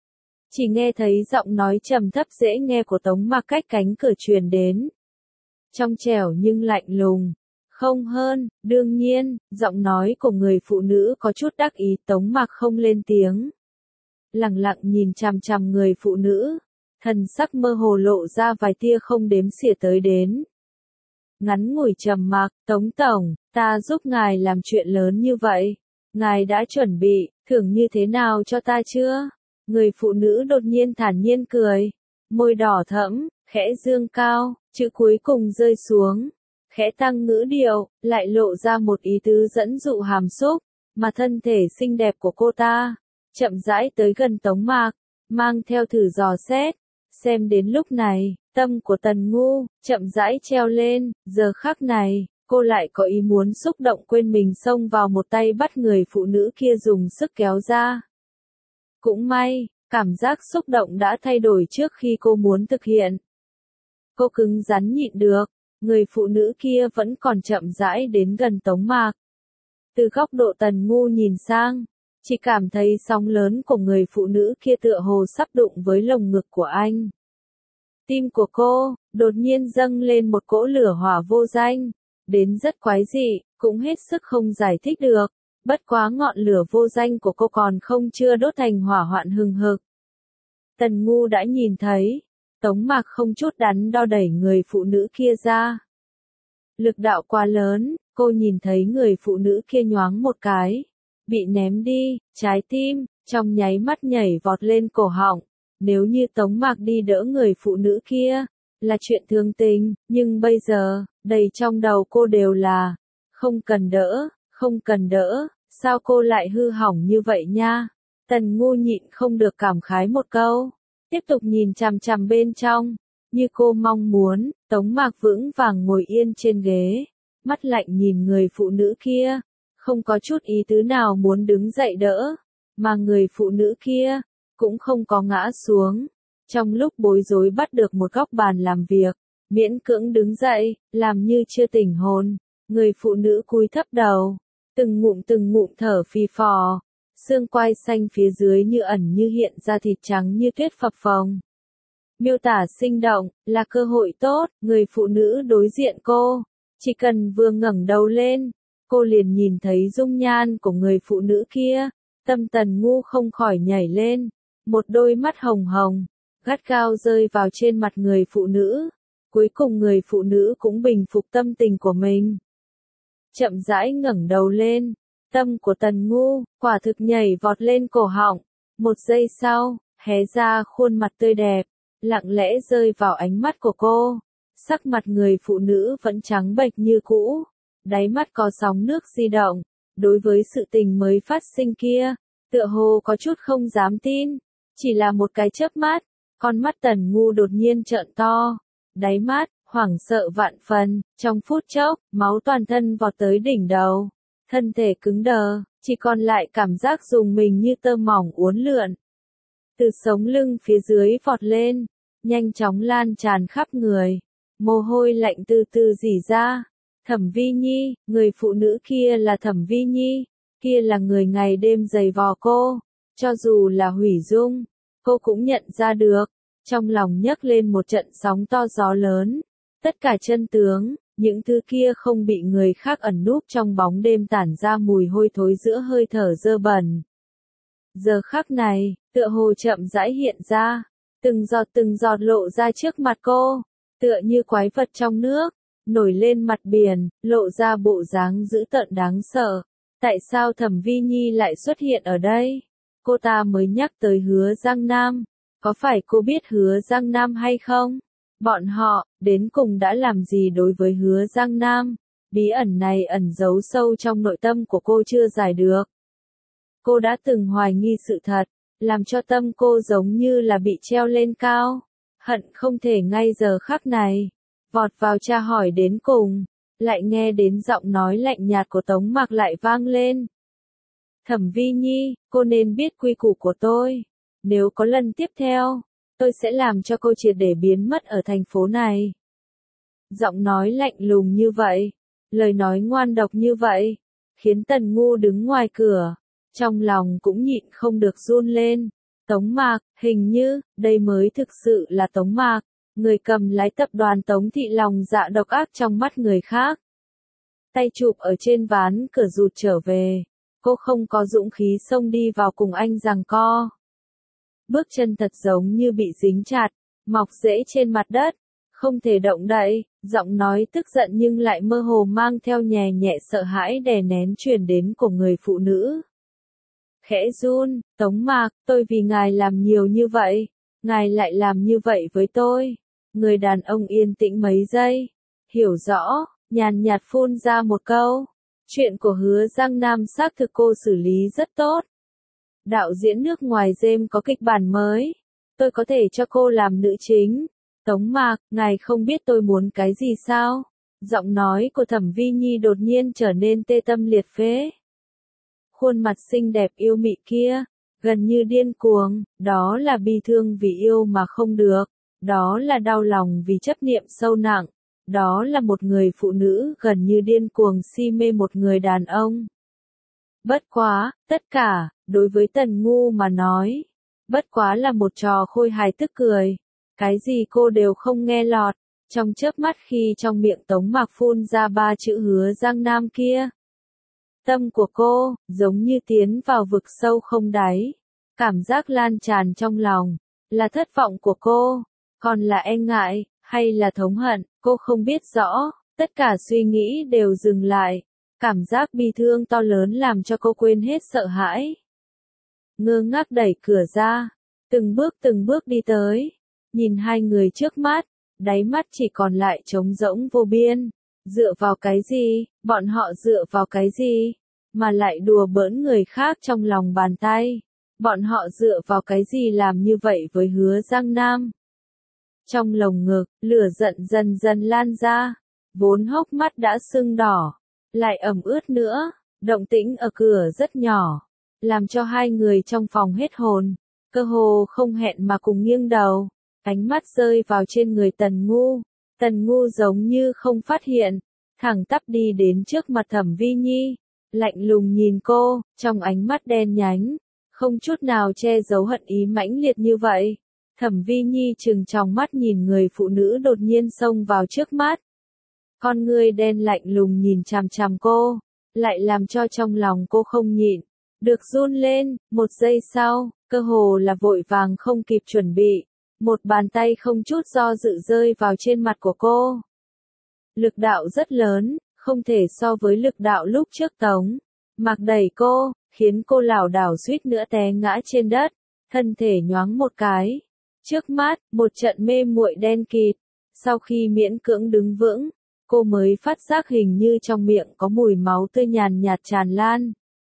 Chỉ nghe thấy giọng nói trầm thấp dễ nghe của Tống Mạc cách cánh cửa truyền đến. Trong trẻo nhưng lạnh lùng. Không hơn, đương nhiên, giọng nói của người phụ nữ có chút đắc ý. Tống Mạc không lên tiếng. Lặng lặng nhìn chằm chằm người phụ nữ, thần sắc mơ hồ lộ ra vài tia không đếm xỉa tới đến. Ngắn ngủi trầm mặc, Tống Tổng, ta giúp ngài làm chuyện lớn như vậy. Ngài đã chuẩn bị, thưởng như thế nào cho ta chưa? Người phụ nữ đột nhiên thản nhiên cười, môi đỏ thẫm, khẽ dương cao, chữ cuối cùng rơi xuống. Khẽ tăng ngữ điệu, lại lộ ra một ý tứ dẫn dụ hàm xúc, mà thân thể xinh đẹp của cô ta, chậm rãi tới gần Tống Mạc, mang theo thử dò xét, xem đến lúc này, tâm của Tần Ngu, chậm rãi treo lên, giờ khắc này, cô lại có ý muốn xúc động quên mình xông vào một tay bắt người phụ nữ kia dùng sức kéo ra. Cũng may, cảm giác xúc động đã thay đổi trước khi cô muốn thực hiện. Cô cứng rắn nhịn được. Người phụ nữ kia vẫn còn chậm rãi đến gần Tống Mạc. Từ góc độ Tần Ngu nhìn sang, chỉ cảm thấy sóng lớn của người phụ nữ kia tựa hồ sắp đụng với lồng ngực của anh. Tim của cô, đột nhiên dâng lên một cỗ lửa hỏa vô danh, đến rất quái dị, cũng hết sức không giải thích được, bất quá ngọn lửa vô danh của cô còn không chưa đốt thành hỏa hoạn hừng hực. Tần Ngu đã nhìn thấy. Tống Mạc không chút đắn đo đẩy người phụ nữ kia ra. Lực đạo quá lớn, cô nhìn thấy người phụ nữ kia nhoáng một cái, bị ném đi, trái tim, trong nháy mắt nhảy vọt lên cổ họng. Nếu như Tống Mạc đi đỡ người phụ nữ kia, là chuyện thương tình, nhưng bây giờ, đầy trong đầu cô đều là, không cần đỡ, không cần đỡ, sao cô lại hư hỏng như vậy nha? Tần Ngu nhịn không được cảm khái một câu. Tiếp tục nhìn chằm chằm bên trong, như cô mong muốn, Tống Mạc vững vàng ngồi yên trên ghế, mắt lạnh nhìn người phụ nữ kia, không có chút ý tứ nào muốn đứng dậy đỡ, mà người phụ nữ kia, cũng không có ngã xuống. Trong lúc bối rối bắt được một góc bàn làm việc, miễn cưỡng đứng dậy, làm như chưa tỉnh hồn, người phụ nữ cúi thấp đầu, từng ngụm từng ngụm thở phì phò. Xương quai xanh phía dưới như ẩn như hiện ra thịt trắng như tuyết phập phồng. Miêu tả sinh động, là cơ hội tốt, người phụ nữ đối diện cô. Chỉ cần vừa ngẩng đầu lên, cô liền nhìn thấy dung nhan của người phụ nữ kia. Tâm Tần Ngu không khỏi nhảy lên. Một đôi mắt hồng hồng, gắt gao rơi vào trên mặt người phụ nữ. Cuối cùng người phụ nữ cũng bình phục tâm tình của mình. Chậm rãi ngẩng đầu lên. Tâm của Tần Ngu, quả thực nhảy vọt lên cổ họng. Một giây sau, hé ra khuôn mặt tươi đẹp, lặng lẽ rơi vào ánh mắt của cô. Sắc mặt người phụ nữ vẫn trắng bệch như cũ, đáy mắt có sóng nước di động, đối với sự tình mới phát sinh kia, tựa hồ có chút không dám tin, chỉ là một cái chớp mắt, con mắt Tần Ngu đột nhiên trợn to, đáy mắt, hoảng sợ vạn phần, trong phút chốc, máu toàn thân vọt tới đỉnh đầu, thân thể cứng đờ, chỉ còn lại cảm giác dùng mình như tơ mỏng uốn lượn. Từ sống lưng phía dưới vọt lên, nhanh chóng lan tràn khắp người, mồ hôi lạnh từ từ rỉ ra. Thẩm Vi Nhi, người phụ nữ kia là Thẩm Vi Nhi, kia là người ngày đêm giày vò cô, cho dù là hủy dung, cô cũng nhận ra được, trong lòng nhấc lên một trận sóng to gió lớn, tất cả chân tướng, những thứ kia không bị người khác ẩn núp trong bóng đêm tản ra mùi hôi thối giữa hơi thở dơ bẩn. Giờ khắc này, tựa hồ chậm rãi hiện ra, từng giọt từng giọt lộ ra trước mặt cô, tựa như quái vật trong nước, nổi lên mặt biển, lộ ra bộ dáng dữ tợn đáng sợ. Tại sao Thẩm Vi Nhi lại xuất hiện ở đây? Cô ta mới nhắc tới Hứa Giang Nam, có phải cô biết Hứa Giang Nam hay không? Bọn họ, đến cùng đã làm gì đối với Hứa Giang Nam? Bí ẩn này ẩn giấu sâu trong nội tâm của cô chưa giải được. Cô đã từng hoài nghi sự thật, làm cho tâm cô giống như là bị treo lên cao, hận không thể ngay giờ khắc này, vọt vào tra hỏi đến cùng, lại nghe đến giọng nói lạnh nhạt của Tống Mạc lại vang lên. Thẩm Vi Nhi, cô nên biết quy củ của tôi, nếu có lần tiếp theo, tôi sẽ làm cho cô triệt để biến mất ở thành phố này. Giọng nói lạnh lùng như vậy, lời nói ngoan độc như vậy, khiến Tần Ngu đứng ngoài cửa, trong lòng cũng nhịn không được run lên. Tống Mạc, hình như, đây mới thực sự là Tống Mạc, người cầm lái tập đoàn Tống Thị lòng dạ độc ác trong mắt người khác. Tay chụp ở trên ván cửa rụt trở về, cô không có dũng khí xông đi vào cùng anh giằng co. Bước chân thật giống như bị dính chặt, mọc rễ trên mặt đất, không thể động đậy, giọng nói tức giận nhưng lại mơ hồ mang theo nhẹ nhẹ sợ hãi đè nén truyền đến của người phụ nữ. Khẽ run, Tống Mạc, tôi vì ngài làm nhiều như vậy, ngài lại làm như vậy với tôi. Người đàn ông yên tĩnh mấy giây, hiểu rõ, nhàn nhạt phun ra một câu. Chuyện của Hứa Giang Nam xác thực cô xử lý rất tốt. Đạo diễn nước ngoài James có kịch bản mới, tôi có thể cho cô làm nữ chính. Tống Mạc, ngài không biết tôi muốn cái gì sao? Giọng nói của Thẩm Vi Nhi đột nhiên trở nên tê tâm liệt phế. Khuôn mặt xinh đẹp yêu mị kia, gần như điên cuồng, đó là bi thương vì yêu mà không được, đó là đau lòng vì chấp niệm sâu nặng, đó là một người phụ nữ gần như điên cuồng si mê một người đàn ông. Bất quá, tất cả, đối với Tần Ngu mà nói, bất quá là một trò khôi hài tức cười, cái gì cô đều không nghe lọt, trong chớp mắt khi trong miệng Tống Mạc phun ra ba chữ Hứa Giang Nam kia. Tâm của cô, giống như tiến vào vực sâu không đáy, cảm giác lan tràn trong lòng, là thất vọng của cô, còn là e ngại, hay là thống hận, cô không biết rõ, tất cả suy nghĩ đều dừng lại, cảm giác bi thương to lớn làm cho cô quên hết sợ hãi. Ngơ ngác đẩy cửa ra, từng bước từng bước đi tới, nhìn hai người trước mắt, đáy mắt chỉ còn lại trống rỗng vô biên. Dựa vào cái gì, bọn họ dựa vào cái gì, mà lại đùa bỡn người khác trong lòng bàn tay, bọn họ dựa vào cái gì làm như vậy với Hứa Giang Nam. Trong lồng ngực, lửa giận dần dần lan ra, vốn hốc mắt đã sưng đỏ, lại ẩm ướt nữa, động tĩnh ở cửa rất nhỏ, làm cho hai người trong phòng hết hồn, cơ hồ không hẹn mà cùng nghiêng đầu, ánh mắt rơi vào trên người Tần Ngu. Tần Ngu giống như không phát hiện, thẳng tắp đi đến trước mặt Thẩm Vi Nhi, lạnh lùng nhìn cô, trong ánh mắt đen nhánh, không chút nào che giấu hận ý mãnh liệt như vậy. Thẩm Vi Nhi trừng tròng mắt nhìn người phụ nữ đột nhiên xông vào trước mắt. Con ngươi đen lạnh lùng nhìn chằm chằm cô, lại làm cho trong lòng cô không nhịn được run lên, một giây sau, cơ hồ là vội vàng không kịp chuẩn bị. Một bàn tay không chút do dự rơi vào trên mặt của cô. Lực đạo rất lớn, không thể so với lực đạo lúc trước Tống Mạc đẩy cô, khiến cô lảo đảo suýt nữa té ngã trên đất, thân thể nhoáng một cái. Trước mắt, một trận mê muội đen kịt, sau khi miễn cưỡng đứng vững, cô mới phát giác hình như trong miệng có mùi máu tươi nhàn nhạt tràn lan.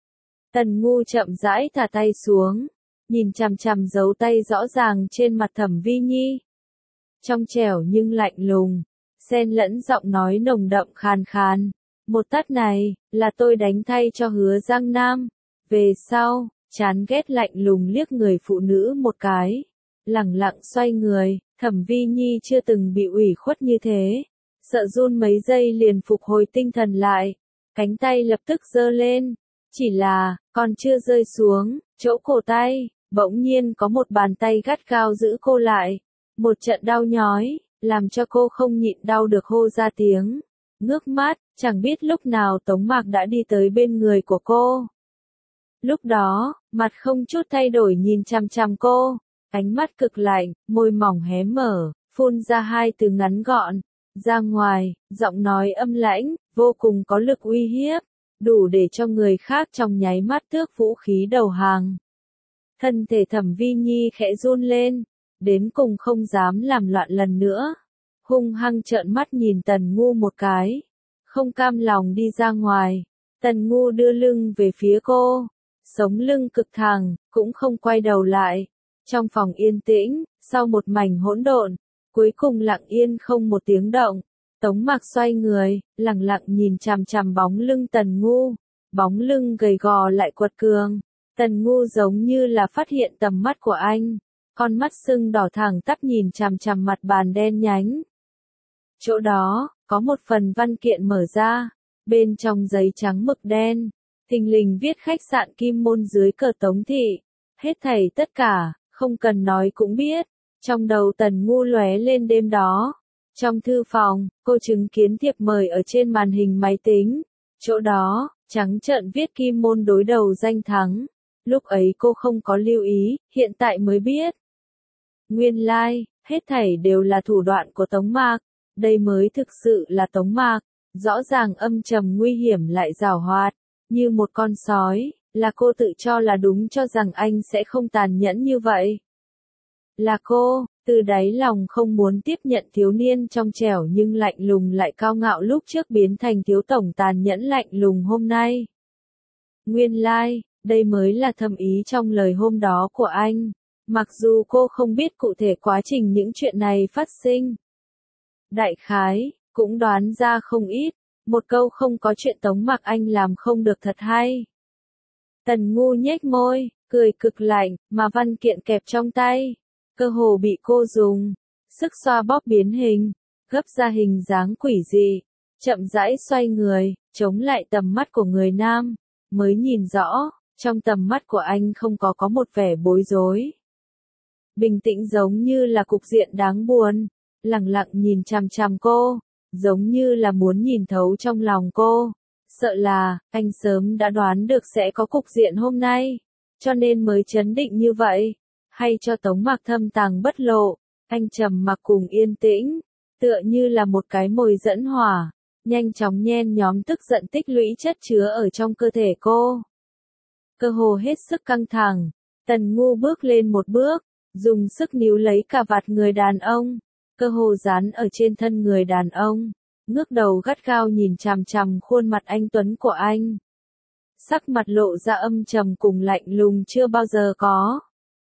Tần Ngu chậm rãi thả tay xuống, nhìn chằm chằm dấu tay rõ ràng trên mặt Thẩm Vi Nhi. Trong trẻo nhưng lạnh lùng, xen lẫn giọng nói nồng đậm khàn khàn. Một tát này, là tôi đánh thay cho Hứa Giang Nam. Về sau, chán ghét lạnh lùng liếc người phụ nữ một cái. Lẳng lặng xoay người, Thẩm Vi Nhi chưa từng bị ủy khuất như thế. Sợ run mấy giây liền phục hồi tinh thần lại. Cánh tay lập tức giơ lên. Chỉ là, còn chưa rơi xuống, chỗ cổ tay, bỗng nhiên có một bàn tay gắt gao giữ cô lại. Một trận đau nhói, làm cho cô không nhịn đau được hô ra tiếng. Ngước mắt, chẳng biết lúc nào Tống Mạc đã đi tới bên người của cô. Lúc đó, mặt không chút thay đổi nhìn chằm chằm cô, ánh mắt cực lạnh, môi mỏng hé mở, phun ra hai từ ngắn gọn. Ra ngoài, giọng nói âm lãnh, vô cùng có lực uy hiếp, đủ để cho người khác trong nháy mắt tước vũ khí đầu hàng. Thân thể Thẩm Vi Nhi khẽ run lên, đến cùng không dám làm loạn lần nữa. Hung hăng trợn mắt nhìn Tần Ngu một cái, không cam lòng đi ra ngoài. Tần Ngu đưa lưng về phía cô, sống lưng cực thẳng, cũng không quay đầu lại. Trong phòng yên tĩnh, sau một mảnh hỗn độn, cuối cùng lặng yên không một tiếng động. Tống Mạc xoay người, lặng lặng nhìn chằm chằm bóng lưng Tần Ngu, bóng lưng gầy gò lại quật cường. Tần Ngu giống như là phát hiện tầm mắt của anh, con mắt sưng đỏ thẳng tắp nhìn chằm chằm mặt bàn đen nhánh. Chỗ đó, có một phần văn kiện mở ra, bên trong giấy trắng mực đen, thình lình viết khách sạn Kim Môn dưới cờ Tống thị. Hết thảy tất cả, không cần nói cũng biết. Trong đầu Tần Ngu lóe lên đêm đó. Trong thư phòng, cô chứng kiến thiệp mời ở trên màn hình máy tính. Chỗ đó, trắng trợn viết Kim Môn đối đầu danh thắng. Lúc ấy cô không có lưu ý, hiện tại mới biết. Nguyên lai, like, hết thảy đều là thủ đoạn của Tống Mạc. Đây mới thực sự là Tống Mạc. Rõ ràng âm trầm nguy hiểm lại giảo hoạt, như một con sói, là cô tự cho là đúng cho rằng anh sẽ không tàn nhẫn như vậy. Là cô, từ đáy lòng không muốn tiếp nhận thiếu niên trong trẻo nhưng lạnh lùng lại cao ngạo lúc trước biến thành thiếu tổng tàn nhẫn lạnh lùng hôm nay. Nguyên lai, like, đây mới là thâm ý trong lời hôm đó của anh, mặc dù cô không biết cụ thể quá trình những chuyện này phát sinh. Đại khái, cũng đoán ra không ít, một câu không có chuyện Tống Mạc anh làm không được thật hay. Tần Ngu nhếch môi, cười cực lạnh, mà văn kiện kẹp trong tay, cơ hồ bị cô dùng sức xoa bóp biến hình, gấp ra hình dáng quỷ dị, chậm rãi xoay người, chống lại tầm mắt của người nam, mới nhìn rõ, trong tầm mắt của anh không có có một vẻ bối rối. Bình tĩnh giống như là cục diện đáng buồn, lặng lặng nhìn chằm chằm cô, giống như là muốn nhìn thấu trong lòng cô. Sợ là, anh sớm đã đoán được sẽ có cục diện hôm nay, cho nên mới chấn định như vậy. Hay cho Tống Mạc thâm tàng bất lộ, anh trầm mặc cùng yên tĩnh, tựa như là một cái mồi dẫn hỏa, nhanh chóng nhen nhóm tức giận tích lũy chất chứa ở trong cơ thể cô. Cơ hồ hết sức căng thẳng, Tần Ngu bước lên một bước, dùng sức níu lấy cả vạt người đàn ông, cơ hồ dán ở trên thân người đàn ông, ngước đầu gắt gao nhìn chằm chằm khuôn mặt anh tuấn của anh. Sắc mặt lộ ra âm trầm cùng lạnh lùng chưa bao giờ có.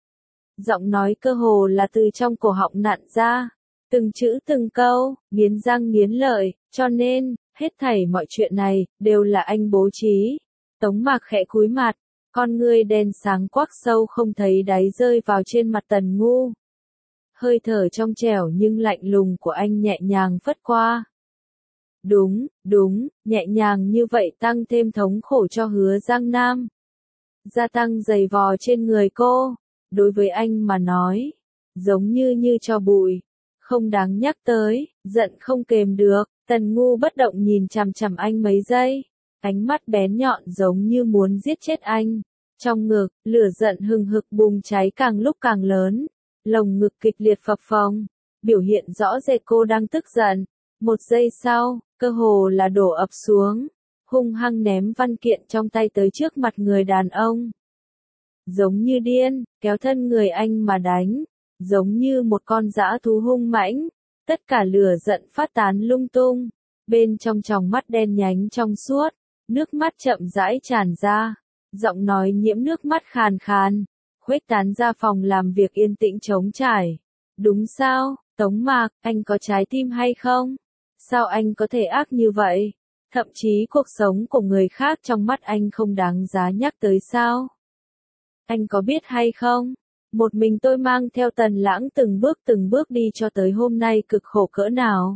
Giọng nói cơ hồ là từ trong cổ họng nặn ra, từng chữ từng câu, nghiến răng nghiến lợi, cho nên, hết thảy mọi chuyện này, đều là anh bố trí. Tống Mạc khẽ cúi mặt, con ngươi đen sáng quắc sâu không thấy đáy rơi vào trên mặt Tần Ngu. Hơi thở trong trẻo nhưng lạnh lùng của anh nhẹ nhàng phất qua. Đúng, đúng, nhẹ nhàng như vậy tăng thêm thống khổ cho Hứa Giang Nam. Gia tăng dày vò trên người cô, đối với anh mà nói, giống như như cho bụi, không đáng nhắc tới, giận không kềm được. Tần Ngu bất động nhìn chằm chằm anh mấy giây, ánh mắt bén nhọn giống như muốn giết chết anh. Trong ngực, lửa giận hừng hực bùng cháy càng lúc càng lớn, lồng ngực kịch liệt phập phồng, biểu hiện rõ rệt cô đang tức giận. Một giây sau, cơ hồ là đổ ập xuống, hung hăng ném văn kiện trong tay tới trước mặt người đàn ông. Giống như điên, kéo thân người anh mà đánh, giống như một con dã thú hung mãnh, tất cả lửa giận phát tán lung tung, bên trong tròng mắt đen nhánh trong suốt, nước mắt chậm rãi tràn ra, giọng nói nhiễm nước mắt khàn khàn, khuếch tán ra phòng làm việc yên tĩnh trống trải. Đúng sao, Tống Mạc, anh có trái tim hay không? Sao anh có thể ác như vậy? Thậm chí cuộc sống của người khác trong mắt anh không đáng giá nhắc tới sao? Anh có biết hay không? Một mình tôi mang theo Tần Lãng từng bước từng bước đi cho tới hôm nay cực khổ cỡ nào.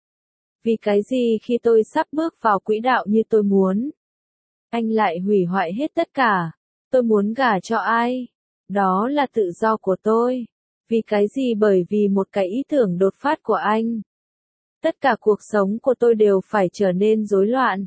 Vì cái gì khi tôi sắp bước vào quỹ đạo như tôi muốn, anh lại hủy hoại hết tất cả? Tôi muốn gả cho ai? Đó là tự do của tôi. Vì cái gì? Bởi vì một cái ý tưởng đột phát của anh. Tất cả cuộc sống của tôi đều phải trở nên rối loạn.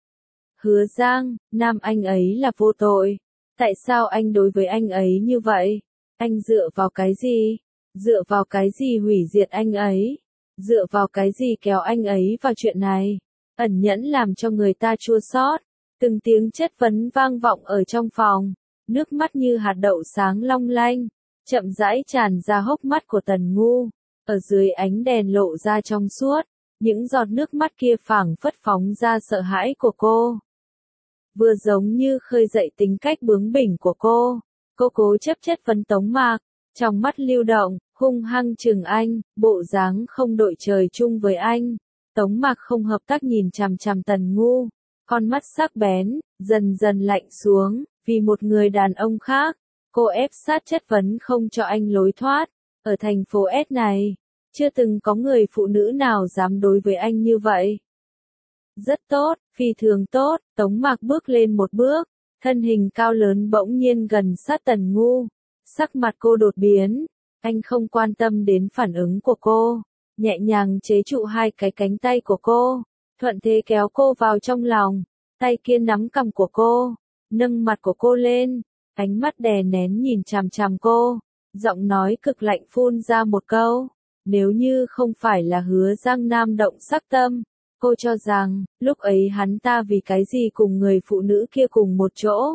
Hứa Giang, nam anh ấy là vô tội. Tại sao anh đối với anh ấy như vậy? Anh dựa vào cái gì? Dựa vào cái gì hủy diệt anh ấy? Dựa vào cái gì kéo anh ấy vào chuyện này? Ẩn nhẫn làm cho người ta chua xót. Từng tiếng chất vấn vang vọng ở trong phòng. Nước mắt như hạt đậu sáng long lanh, chậm rãi tràn ra hốc mắt của Tần Ngu. Ở dưới ánh đèn lộ ra trong suốt, những giọt nước mắt kia phảng phất phóng ra sợ hãi của cô. Vừa giống như khơi dậy tính cách bướng bỉnh của cô. Cô cố chấp chất vấn Tống Mạc, trong mắt lưu động, hung hăng chừng anh, bộ dáng không đội trời chung với anh. Tống Mạc không hợp tác nhìn chằm chằm Tần Ngu, con mắt sắc bén, dần dần lạnh xuống, vì một người đàn ông khác, cô ép sát chất vấn không cho anh lối thoát. Ở thành phố S này, chưa từng có người phụ nữ nào dám đối với anh như vậy. Rất tốt, phi thường tốt, Tống Mạc bước lên một bước, thân hình cao lớn bỗng nhiên gần sát Tần Ngu. Sắc mặt cô đột biến, anh không quan tâm đến phản ứng của cô, nhẹ nhàng chế trụ hai cái cánh tay của cô, thuận thế kéo cô vào trong lòng, tay kia nắm cằm của cô, nâng mặt của cô lên, ánh mắt đè nén nhìn chằm chằm cô, giọng nói cực lạnh phun ra một câu, nếu như không phải là Hứa Giang Nam động sắc tâm, cô cho rằng, lúc ấy hắn ta vì cái gì cùng người phụ nữ kia cùng một chỗ.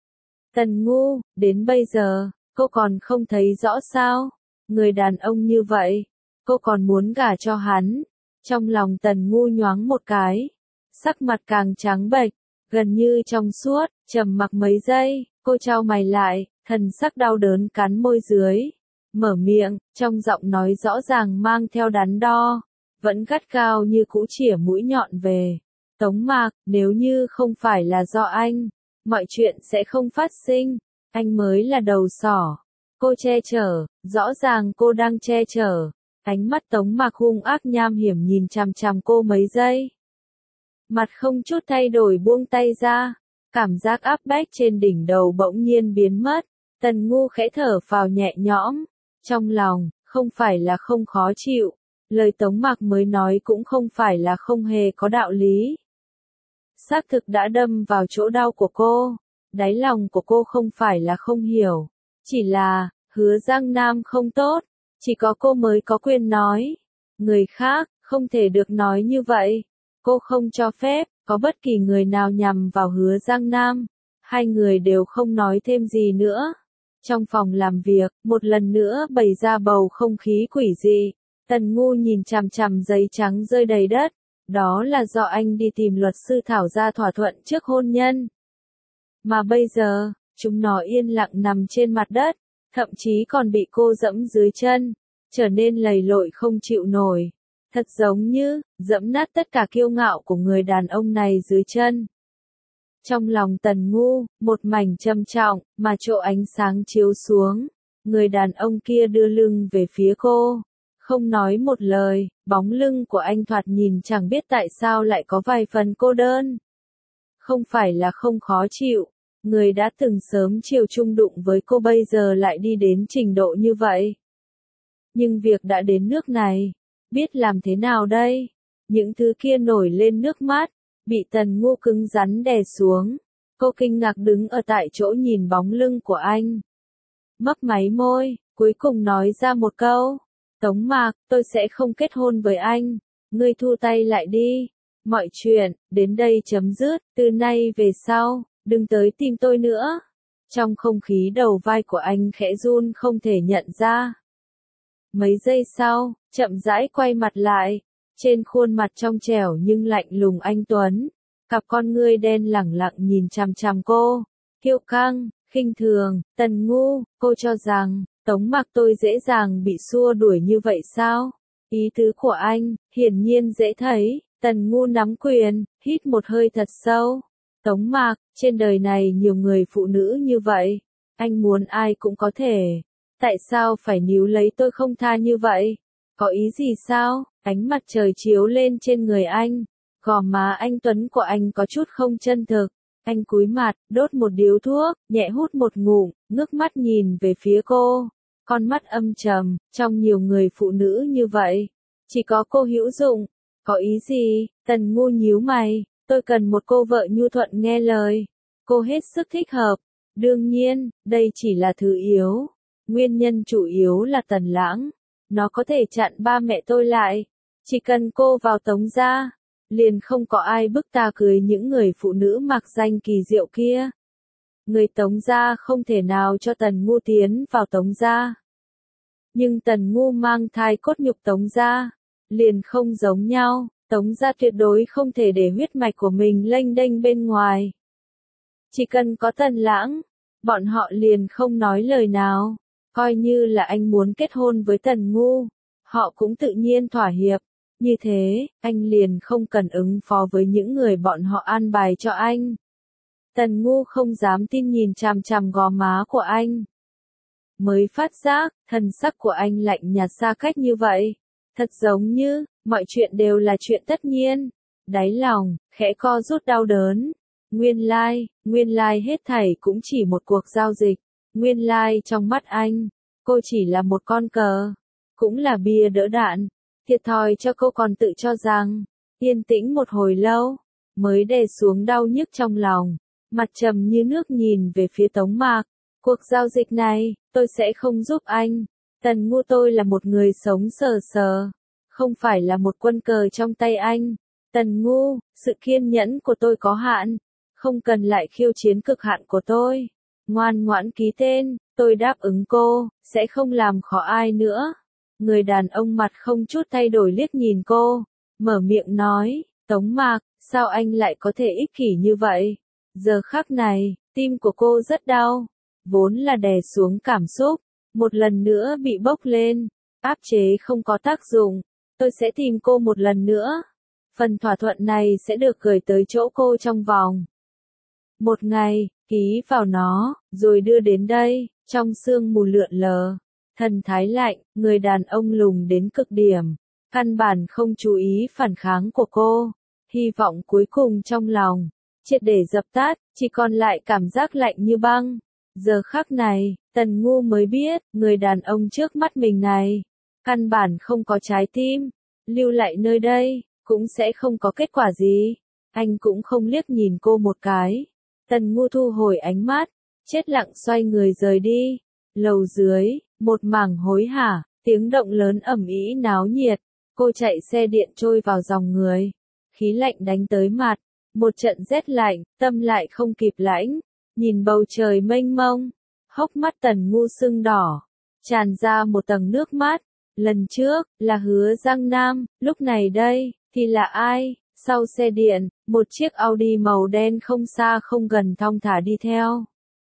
Tần Ngu, đến bây giờ, cô còn không thấy rõ sao? Người đàn ông như vậy, cô còn muốn gả cho hắn. Trong lòng Tần Ngu nhoáng một cái, sắc mặt càng trắng bệch, gần như trong suốt, trầm mặc mấy giây, cô chau mày lại, thần sắc đau đớn cắn môi dưới, mở miệng, trong giọng nói rõ ràng mang theo đắn đo, vẫn gắt gao như cũ chĩa mũi nhọn về. Tống Mạc, nếu như không phải là do anh, mọi chuyện sẽ không phát sinh, anh mới là đầu sỏ. Cô che chở, rõ ràng cô đang che chở. Ánh mắt Tống Mạc hung ác nham hiểm nhìn chằm chằm cô mấy giây. Mặt không chút thay đổi buông tay ra, cảm giác áp bách trên đỉnh đầu bỗng nhiên biến mất. Tần Ngu khẽ thở phào nhẹ nhõm, trong lòng, không phải là không khó chịu, lời Tống Mạc mới nói cũng không phải là không hề có đạo lý. Xác thực đã đâm vào chỗ đau của cô, đáy lòng của cô không phải là không hiểu, chỉ là, Hứa Giang Nam không tốt, chỉ có cô mới có quyền nói, người khác, không thể được nói như vậy, cô không cho phép, có bất kỳ người nào nhằm vào Hứa Giang Nam, hai người đều không nói thêm gì nữa. Trong phòng làm việc, một lần nữa bày ra bầu không khí quỷ dị, Tần Ngu nhìn chằm chằm giấy trắng rơi đầy đất, đó là do anh đi tìm luật sư thảo ra thỏa thuận trước hôn nhân. Mà bây giờ, chúng nó yên lặng nằm trên mặt đất, thậm chí còn bị cô dẫm dưới chân, trở nên lầy lội không chịu nổi. Thật giống như, dẫm nát tất cả kiêu ngạo của người đàn ông này dưới chân. Trong lòng Tần Ngu, một mảnh trầm trọng, mà chỗ ánh sáng chiếu xuống. Người đàn ông kia đưa lưng về phía cô. Không nói một lời, bóng lưng của anh thoạt nhìn chẳng biết tại sao lại có vài phần cô đơn. Không phải là không khó chịu, người đã từng sớm chiều chung đụng với cô bây giờ lại đi đến trình độ như vậy. Nhưng việc đã đến nước này, biết làm thế nào đây? Những thứ kia nổi lên nước mắt, bị Tần Ngu cứng rắn đè xuống. Cô kinh ngạc đứng ở tại chỗ nhìn bóng lưng của anh. Mấp máy môi, cuối cùng nói ra một câu. Tống Mạc, tôi sẽ không kết hôn với anh. Ngươi thu tay lại đi. Mọi chuyện, đến đây chấm dứt. Từ nay về sau, đừng tới tìm tôi nữa. Trong không khí đầu vai của anh khẽ run không thể nhận ra. Mấy giây sau, chậm rãi quay mặt lại. Trên khuôn mặt trong trẻo nhưng lạnh lùng anh tuấn, cặp con ngươi đen lẳng lặng nhìn chằm chằm cô, kiêu căng, khinh thường. Tần Ngu, cô cho rằng, Tống Mặc tôi dễ dàng bị xua đuổi như vậy sao? Ý tứ của anh, hiển nhiên dễ thấy. Tần Ngu nắm quyền, hít một hơi thật sâu. Tống Mặc, trên đời này nhiều người phụ nữ như vậy, anh muốn ai cũng có thể. Tại sao phải níu lấy tôi không tha như vậy? Có ý gì sao? Ánh mặt trời chiếu lên trên người anh, gò má anh tuấn của anh có chút không chân thực. Anh cúi mặt, đốt một điếu thuốc, nhẹ hút một ngụm, ngước mắt nhìn về phía cô. Con mắt âm trầm, trong nhiều người phụ nữ như vậy, chỉ có cô hữu dụng. Có ý gì? Tần Ngu nhíu mày, tôi cần một cô vợ nhu thuận nghe lời. Cô hết sức thích hợp. Đương nhiên, đây chỉ là thứ yếu. Nguyên nhân chủ yếu là Tần Lãng. Nó có thể chặn ba mẹ tôi lại. Chỉ cần cô vào Tống gia, liền không có ai bức ta cưới những người phụ nữ mặc danh kỳ diệu kia. Người Tống gia không thể nào cho Tần Ngu tiến vào Tống gia. Nhưng Tần Ngu mang thai cốt nhục Tống gia, liền không giống nhau. Tống gia tuyệt đối không thể để huyết mạch của mình lênh đênh bên ngoài. Chỉ cần có Tần Lãng, bọn họ liền không nói lời nào. Coi như là anh muốn kết hôn với Tần Ngu, họ cũng tự nhiên thỏa hiệp. Như thế, anh liền không cần ứng phó với những người bọn họ an bài cho anh. Tần Ngu không dám tin nhìn chằm chằm gò má của anh. Mới phát giác, thần sắc của anh lạnh nhạt xa cách như vậy. Thật giống như, mọi chuyện đều là chuyện tất nhiên. Đáy lòng, khẽ co rút đau đớn. Nguyên lai, nguyên lai hết thảy cũng chỉ một cuộc giao dịch. Nguyên lai trong mắt anh, cô chỉ là một con cờ. Cũng là bia đỡ đạn. Thiệt thòi cho cô còn tự cho rằng, yên tĩnh một hồi lâu, mới đè xuống đau nhức trong lòng, mặt trầm như nước nhìn về phía Tống Mạc. Cuộc giao dịch này, tôi sẽ không giúp anh. Tần Ngu tôi là một người sống sờ sờ, không phải là một quân cờ trong tay anh. Tần Ngu, sự kiên nhẫn của tôi có hạn, không cần lại khiêu chiến cực hạn của tôi. Ngoan ngoãn ký tên, tôi đáp ứng cô, sẽ không làm khó ai nữa. Người đàn ông mặt không chút thay đổi liếc nhìn cô, mở miệng nói, Tống Mạc, sao anh lại có thể ích kỷ như vậy? Giờ khắc này, tim của cô rất đau, vốn là đè xuống cảm xúc, một lần nữa bị bốc lên, áp chế không có tác dụng, tôi sẽ tìm cô một lần nữa. Phần thỏa thuận này sẽ được gửi tới chỗ cô trong vòng một ngày, ký vào nó, rồi đưa đến đây, trong sương mù lượn lờ. Thần thái lạnh, người đàn ông lùng đến cực điểm, căn bản không chú ý phản kháng của cô, hy vọng cuối cùng trong lòng, triệt để dập tắt, chỉ còn lại cảm giác lạnh như băng. Giờ khắc này, Tần Ngu mới biết, người đàn ông trước mắt mình này, căn bản không có trái tim, lưu lại nơi đây, cũng sẽ không có kết quả gì. Anh cũng không liếc nhìn cô một cái. Tần Ngu thu hồi ánh mắt, chết lặng xoay người rời đi. Lầu dưới, một mảng hối hả, tiếng động lớn ầm ĩ náo nhiệt, cô chạy xe điện trôi vào dòng người. Khí lạnh đánh tới mặt, một trận rét lạnh, tâm lại không kịp lãnh, nhìn bầu trời mênh mông, hốc mắt Tần Ngu sưng đỏ, tràn ra một tầng nước mắt. Lần trước, là Hứa Giang Nam, lúc này đây, thì là ai? Sau xe điện, một chiếc Audi màu đen không xa không gần thong thả đi theo.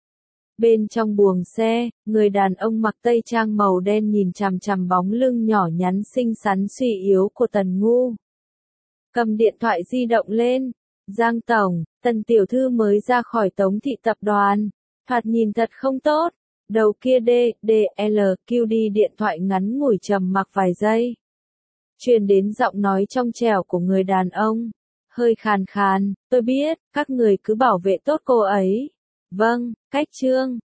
Bên trong buồng xe, người đàn ông mặc tây trang màu đen nhìn chằm chằm bóng lưng nhỏ nhắn xinh xắn suy yếu của Tần Ngu. Cầm điện thoại di động lên. Giang Tổng, Tần Tiểu Thư mới ra khỏi Tống Thị Tập đoàn. Thoạt nhìn thật không tốt. Đầu kia D, D, L, Q D điện thoại ngắn ngủi trầm mặc vài giây. Truyền đến giọng nói trong trẻo của người đàn ông. Hơi khàn khàn, tôi biết, các người cứ bảo vệ tốt cô ấy. Vâng, cách trương,